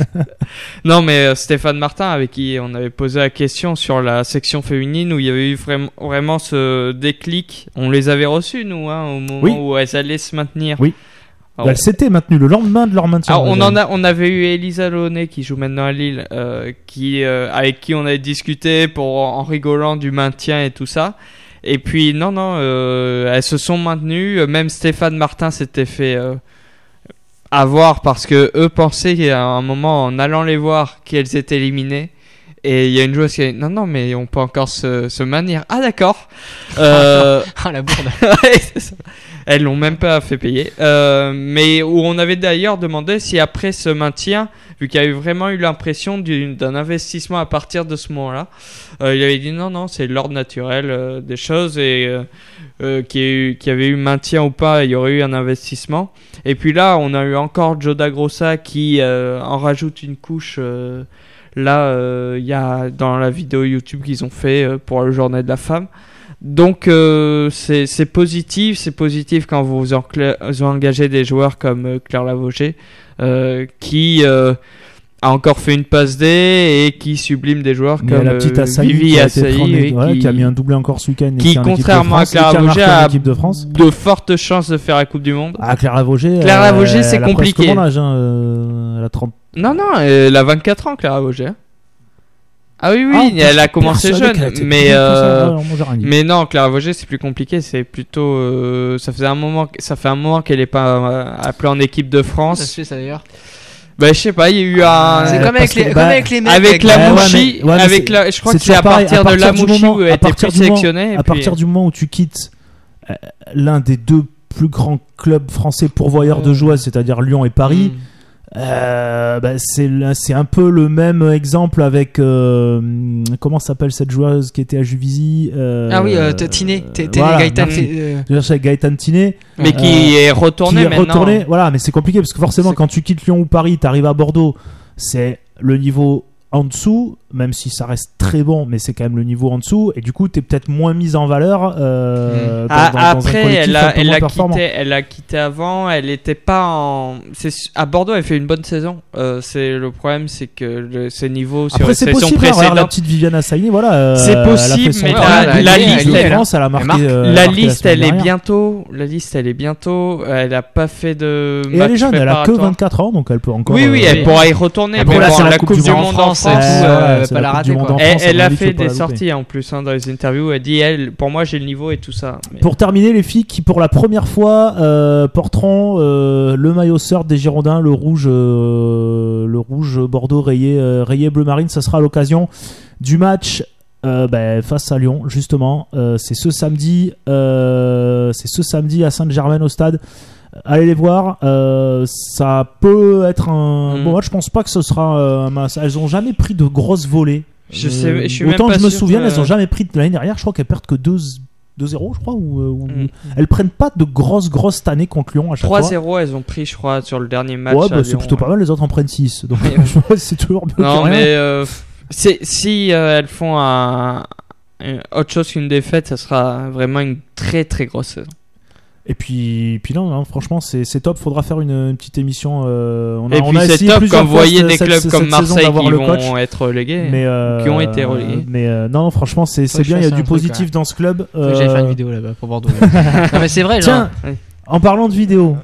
non, mais euh, Stéphane Martin, avec qui on avait posé la question sur la section féminine, où il y avait eu vraiment, vraiment ce déclic. On les avait reçus, nous, hein, au moment Oui. où elles allaient se maintenir. Oui. Alors, Elle s'était maintenue le lendemain de leur maintien. alors, on, déjà. en a, on avait eu Elisa Launay, qui joue maintenant à Lille, euh, qui, euh, avec qui on avait discuté pour, en rigolant du maintien et tout ça. Et puis, non, non, euh, elles se sont maintenues. Même Stéphane Martin s'était fait euh, avoir parce que eux pensaient à un moment, en allant les voir, qu'elles étaient éliminées. Et il y a une joueuse qui a dit non, non, mais on peut encore se, se maintenir. Ah, d'accord. Euh, Ah, la bourde. ouais, c'est ça. Elles l'ont même pas fait payer. Euh, mais où on avait d'ailleurs demandé si après ce maintien, vu qu'il y a eu vraiment eu l'impression d'une- d'un investissement à partir de ce moment-là, euh, il avait dit non, non, c'est l'ordre naturel euh, des choses et euh, euh, qu'il y, ait eu- qu'il y avait eu maintien ou pas, il y aurait eu un investissement. Et puis là, on a eu encore Joe Dagrossa qui euh, en rajoute une couche. Euh, là, euh, il y a dans la vidéo YouTube qu'ils ont fait euh, pour le Journée de la Femme. Donc euh, c'est c'est positif, c'est positif quand vous, encla- vous engagez des joueurs comme euh, Claire Lavogé euh, qui euh, a encore fait une passe D et qui sublime des joueurs Mais comme la petite euh, Assaï Vivi qui, a été Assaï, pris en- oui, ouais, qui, qui a mis un doublé encore ce week-end et qui est en équipe de contrairement à France, et Claire qui a Lavogé marqué en a équipe de France. de fortes chances de faire la Coupe du Monde. Ah, Claire Lavogé. Claire euh, Lavogé, c'est elle a presque compliqué. mon âge, hein, euh, elle a trente. Non, non, elle a vingt-quatre ans, Claire Lavogé. Ah oui, oui, Ah, elle a commencé persuadé jeune, qu'elle était mais plus jeune que ça. euh, Ouais, non, moi, j'ai rien dit. mais non, Claire Lavogé, c'est plus compliqué. C'est plutôt, euh, ça faisait un moment, ça fait un moment qu'elle est pas euh, appelée en équipe de Ça se France. fait ça d'ailleurs. Bah, je sais pas, il y a eu un. C'est Euh, comme parce avec les, que, comme bah, avec les mecs. Avec la la ouais, Mouchi, mais- ouais, mais avec c'est- la, je crois c'est que c'est à toujours pareil, partir, de la du Mouchi moment- où elle a à été partir du moment- présélectionnée. et À puis- partir du moment où tu quittes euh, l'un des deux plus grands clubs français pourvoyeurs de joueuses, c'est-à-dire Lyon et Paris, Mm. euh, bah, c'est là- c'est un peu le même exemple avec euh, comment s'appelle cette joueuse qui était à Juvisy euh, Ah oui, euh, Tiné, T- T- voilà, Gaëtan. merci. euh, Je cherchais Gaëtan Tiné, mais qui est retourné qui est maintenant. retourné. Voilà, mais c'est compliqué parce que forcément, C'est- quand tu quittes Lyon ou Paris, tu arrives à Bordeaux, c'est le niveau en dessous, même si ça reste très bon, mais c'est quand même le niveau en dessous, et du coup, tu es peut-être moins mise en valeur. Euh, dans- Ah, dans- dans un après, collectif elle un a, peu elle, moins a performant. quitté, elle a quitté avant. Elle était pas en. C'est, à Bordeaux, elle fait une bonne saison. Euh, c'est le problème, c'est que le, ses niveaux sur Après, les c'est saisons possible, hein, regarde la précédentes. petite Viviane Assaïni, voilà. euh, C'est elle a fait possible, son mais temps. la- Elle la a liste, gagné elle- de France, elle a marqué. marque. euh, elle La a marqué liste, semaine elle est dernière. bientôt. La liste, elle est bientôt. Elle a pas fait de. Et match elle est jeune, elle a que préparatoire. vingt-quatre ans, donc elle peut encore. Oui, oui, euh, elle pourra y retourner. Après, mais là, bon, c'est la, la Coupe du Monde en France, France. et tout, Ouais, euh, ouais, c'est pas la la Coupe rater, du Monde quoi. en Elle, France, à elle mon a avis, fait faut pas des la louper. sorties en plus hein, dans les interviews. Elle dit, elle, pour moi, j'ai le niveau et tout ça. Mais- Pour terminer, les filles qui pour la première fois euh, porteront euh, le maillot surf des Girondins, le rouge, euh, le rouge Bordeaux rayé, euh, rayé bleu marine, ça sera à l'occasion du match euh, ben, face à Lyon, justement. Euh, c'est ce samedi, euh, c'est ce samedi à Saint-Germain au stade. Allez les voir, euh, ça peut être un Mm. bon match. Je pense pas que ce sera. euh, un match- elles ont jamais pris de grosses volées. Je sais- je suis autant même que je pas me sûr souviens, que- elles ont jamais pris de l'année dernière. Je crois qu'elles perdent que deux zéro, je crois, ou, euh, ou- Mm. elles prennent pas de grosses grosses cette année contre Lyon à chaque trois fois. zéro, elles ont pris, je crois, sur le dernier match. Ouais, à bah, c'est Lyon, plutôt ouais. pas mal. Les autres en prennent six. Donc Ouais. je vois, c'est toujours mieux Non, que rien. mais euh, c'est- si euh, elles font un, un- autre chose qu'une défaite, ça sera vraiment une très très grosse saison. Et puis, puis non, non, franchement, c'est c'est top. Faudra faire une, une petite émission. euh, on a, Et on puis a c'est essayé top plusieurs quand vous fois voyez cette- des cette- clubs cette comme saison Marseille d'avoir qui le vont coach. être relégués, Mais euh, qui ont été relégués. Mais euh, non, franchement, c'est c'est que je bien. Il y a fasse du un truc, positif ouais. dans ce club. Faut que j'aille faire Euh, une vidéo là-bas pour Bordeaux. Non mais c'est vrai, genre. Tiens, Oui. en parlant de vidéo,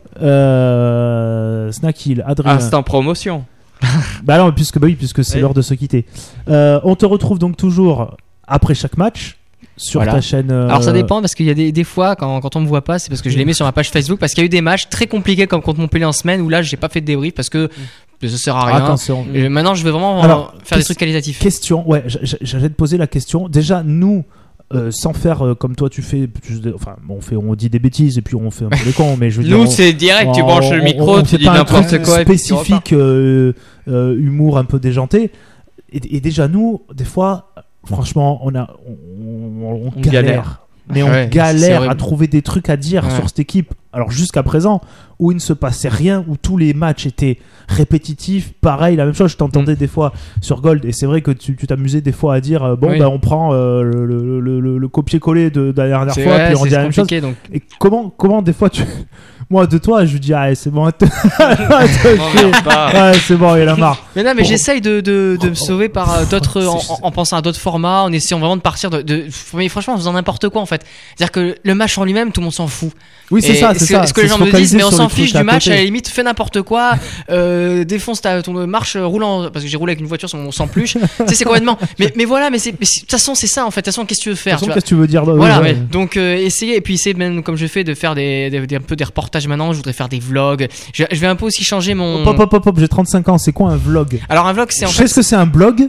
euh, Snackhill, Adrien. Instant promotion. Bah non, puisque, bah oui, puisque c'est Oui. l'heure de se quitter. Euh, on te retrouve donc toujours après chaque match sur Voilà. ta chaîne. euh, Alors ça dépend parce qu'il y a des, des fois quand, quand on me voit pas, c'est parce que je les mets sur ma page Facebook parce qu'il y a eu des matchs très compliqués comme contre Montpellier en semaine où là j'ai pas fait de débrief parce que ça sert à Ah, rien. quand c'est en- Et maintenant je veux vraiment Alors, euh, faire des qu'est-ce- trucs qualitatifs. Question, ouais, j- j- j'allais te poser la question. Déjà, nous, euh, sans faire euh, comme toi tu fais, juste des- enfin, on fait, on dit des bêtises et puis on fait un peu les cons, mais je veux Nous, dire, on- c'est direct, tu on- branches le on- micro, on tu fait dis pas un n'importe truc quoi et puis tu repars. spécifique, euh, euh, humour un peu déjanté. Et, et déjà, nous, des fois, franchement, on a, on, on- on On galère. galère. Mais on Ouais, c'est galère horrible. à trouver des trucs à dire Ouais. sur cette équipe. Alors jusqu'à présent, où il ne se passait rien, où tous les matchs étaient répétitifs, pareil, la même chose. Je t'entendais des fois sur Gold, et c'est vrai que tu tu t'amusais des fois à dire euh, bon, Oui. bah, on prend euh, le, le- le- le- le copier-coller de, de la dernière C'est fois, ouais, puis on c'est dit la même chose. compliqué donc. Et comment, comment des fois tu. Moi, de toi, je dis, ah, c'est bon, On regarde pas. ouais, c'est bon, il en a marre. Mais non, mais Pour- j'essaye de, de, de me sauver par euh, d'autres, en, C'est- en- en pensant à d'autres formats, en essayant vraiment de partir de, de mais franchement en faisant n'importe quoi en fait. C'est-à-dire que le match en lui-même, tout le monde s'en fout. Oui, c'est Et ça, c'est ce, ça. ce que c'est les gens se me disent, focaliser mais on sur s'en les trucs fiche à du match, côté. à la limite, fais n'importe quoi, euh, défonce ta ton marche roulant, parce que j'ai roulé avec une voiture sans, sans pluche. Tu sais, c'est complètement. Mais, mais voilà, mais c'est, mais c'est- de toute façon, c'est ça en fait. De toute façon, qu'est-ce que tu veux De faire toute façon, tu vois qu'est-ce que tu veux dire? Voilà, Oui, ouais. ouais. Donc euh, essayer et puis essayer même comme je fais de faire des, des, des- un peu des reportages maintenant. Je voudrais faire des vlogs. Je, je vais un peu aussi changer mon. Hop, hop, hop, hop, j'ai trente-cinq ans, c'est quoi un vlog? Alors un vlog, c'est en Je fait. sais ce que c'est un blog,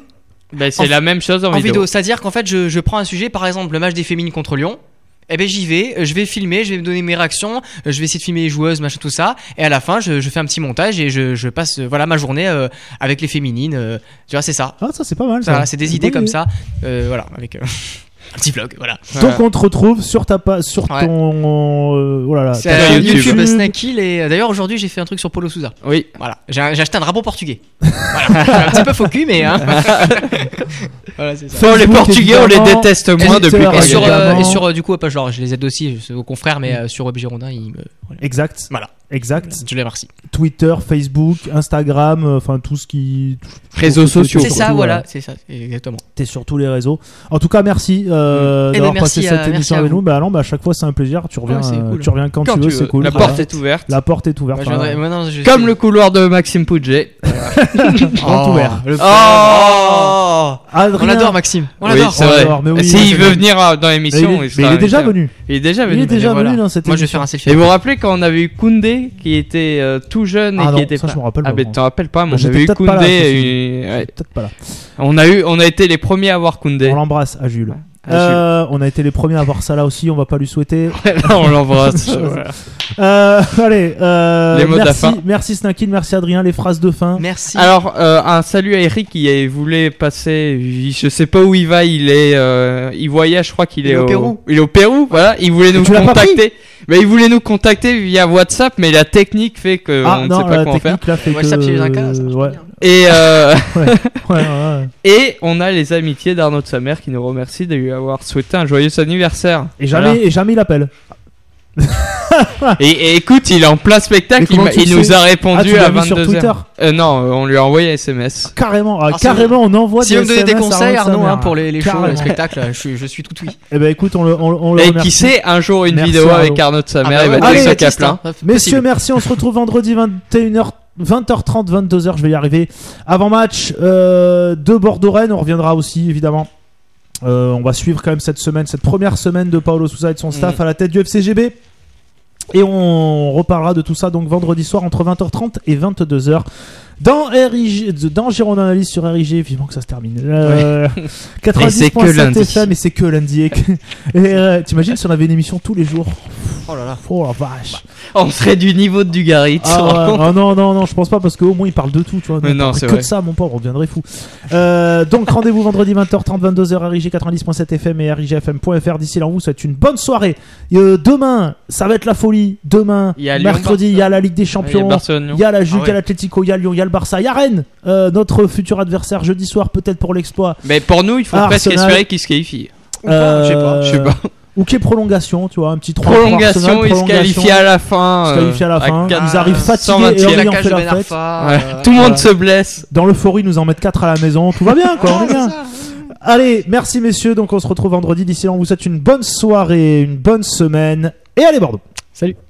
Ben, c'est En- la même chose en, En vidéo, vidéo. c'est-à-dire qu'en fait, je, je prends un sujet, par exemple, le match des féminines contre Lyon. Eh ben j'y vais, euh, je vais filmer, je vais me donner mes réactions, euh, je vais essayer de filmer les joueuses, machin tout ça, et à la fin je, je fais un petit montage et je, je passe euh, voilà ma journée euh, avec les féminines. euh, tu vois, c'est ça. Ah, ça c'est pas mal. Ça, Ça. voilà, c'est des une idées bonne comme idée. ça, euh, voilà, avec euh, un petit vlog, voilà. Donc on te retrouve sur ta pa- sur Ouais. ton euh, oh là là, C'est ta euh, chaîne YouTube, Snack Hill, et euh, d'ailleurs aujourd'hui j'ai fait un truc sur Paulo Sousa. Oui. Voilà, j'ai, j'ai acheté un drapeau portugais. Voilà, je suis un petit peu faux cul, mais hein. Voilà, c'est ça. Bon, les Facebook, Portugais, on les évidemment. déteste Et moins Twitter, depuis Et qu'on sur, y est. euh, évidemment. et sur euh, du coup, pas genre, je les aide aussi, je- aux confrères, mais euh, sur Web Girondin, ils me. Voilà. Exact. Voilà. Exact. Je les remercie. Twitter, Facebook, Instagram, euh, enfin tout ce qui. Réseaux Surtout, sociaux. C'est surtout, ça, voilà. voilà, c'est ça, exactement. T'es sur tous les réseaux. En tout cas, merci euh, Eh ben, d'avoir merci passé à- cette merci émission à avec vous. nous. Bah non, bah à chaque fois c'est un plaisir. Tu reviens, Ouais, c'est euh, cool. tu reviens quand, Quand tu veux, c'est cool. La Voilà. porte est ouverte. La porte est ouverte. Moi, je hein. viendrai- moi, non, je Comme suis- le couloir de Maxime Pouget. Grand ouvert. le Oh Adrien, On l'adore, Maxime. On Oui, l'adore. c'est On vrai. l'adore, mais oui, S'il c'est veut vrai. venir euh, dans Mais il, l'émission, est, il mais sera il est déjà invité. venu. Il est déjà Il venu. est déjà voilà. venu dans cette Moi, je vais émission. faire un selfie. Et vous vous rappelez quand on avait eu Koundé qui était euh, tout jeune et Ah qui non, était ça, pas... je me rappelle Ah pas, ben moi. t'en rappelles pas, mais on J'étais avait eu peut-être pas là, Koundé. ceci dit. et- ouais. Peut-être pas là. On a eu, on a été les premiers à avoir Koundé. On l'embrasse à Jules. À Euh, on a été les premiers à voir ça là aussi. On va pas lui souhaiter. Là, on l'embrasse. Voilà. Euh, allez. Euh, Les mots de la merci, fin. merci Snakin, merci Adrien. Les phrases de fin. Merci. Alors, euh, un salut à Eric qui voulait passer. il- Je sais pas où il va. Il est, euh, il voyage. Je crois qu'il Il est est au Pérou. Il est au Pérou. Voilà. Il voulait nous tu l'as pas contacter. Mais il voulait nous contacter via WhatsApp, mais la technique fait que Ah on ne non, sait pas la comment faire. technique là fait WhatsApp, que. c'est un cas, ça marche ouais. pas bien. Et euh, ouais, ouais, ouais. et on a les amitiés d'Arnaud de sa mère qui nous remercie de lui avoir souhaité un joyeux anniversaire. Et jamais, et jamais il appelle. Et, et écoute, il est en plein spectacle. Mais Il, comment m'a- tu il le nous sais a Ah, répondu tu l'as à mis sur vingt-deux Twitter. heures. Euh, non, euh, on lui a envoyé un S M S. Carrément, ah, Alors, si carrément, on envoie Si vous me donnez des S M S à conseils, Arnaud de sa Arnaud, hein, mère. pour les, les shows, Carrément. les spectacles, je suis, je suis tout oui. Eh ben écoute, on le, on, on le Et remercie. qui sait, un jour une Merci, vidéo Arnaud. avec Arnaud de sa Ah mère, bah il va ouais, être allez, avec sa Baptiste, Kaplan. hein. Messieurs, Possible. merci. On se retrouve vendredi vingt et une heures, vingt heures trente, vingt-deux heures. Je vais y arriver. Avant match euh, de Bordeaux-Rennes. On reviendra aussi, évidemment. Euh, on va suivre quand même cette semaine, cette première semaine de Paulo Sousa et de son staff Mhm. à la tête du F C G B. Et on reparlera de tout ça donc vendredi soir entre vingt heures trente et vingt-deux heures dans R I G, dans Girondin Analyse sur R I G. Vivement que ça se termine. Euh, quatre-vingt-dix point sept Et c'est que lundi. F M et c'est que lundi. Et, que- et, euh, t'imagines si on avait une émission tous les jours. Oh là là. Oh la vache. On serait du niveau de Dugarry. tu te Ah, rends ouais. compte Ah non, non, non, je pense pas parce qu'au moins il parle de tout, tu vois. Mais On non, parlerait c'est que vrai. de ça, mon pauvre, on deviendrait fou. Euh, donc rendez-vous vendredi vingt heures trente, vingt-deux heures R I G quatre-vingt-dix point sept F M et R I G F M point F R. D'ici là, on vous souhaite une bonne soirée. Euh, demain, ça va être la folie. Demain, Il y a Lyon, mercredi, il y a la Ligue des Il y a Champions. Barcelone. Il y a la Juve, Ah il y a ouais. l'Atlético, il y a Lyon, il y a le Barça, il y a Rennes, euh, notre futur adversaire jeudi soir, peut-être pour l'exploit. Mais pour nous, il faut Ah, presque Arsenal. espérer qu'il se qualifie. Ou pas, je sais pas. Euh, Je sais pas. Ou qu'il y ait prolongation, tu vois, un petit trois Prolongation, il se qualifie à la fin. Ils se qualifient à la euh, fin. quatre- Ils arrivent fatigués cent vingtième. et la ayant cage fait de la Ben fête. Arfa. Ouais. euh, Tout le monde voilà. se blesse. Dans l'euphorie, nous en mettent quatre à la maison. Tout va bien, quoi. On est bien. Allez, merci messieurs. Donc on se retrouve vendredi. D'ici là, on vous souhaite une bonne soirée, une bonne semaine. Et allez Bordeaux. Salut.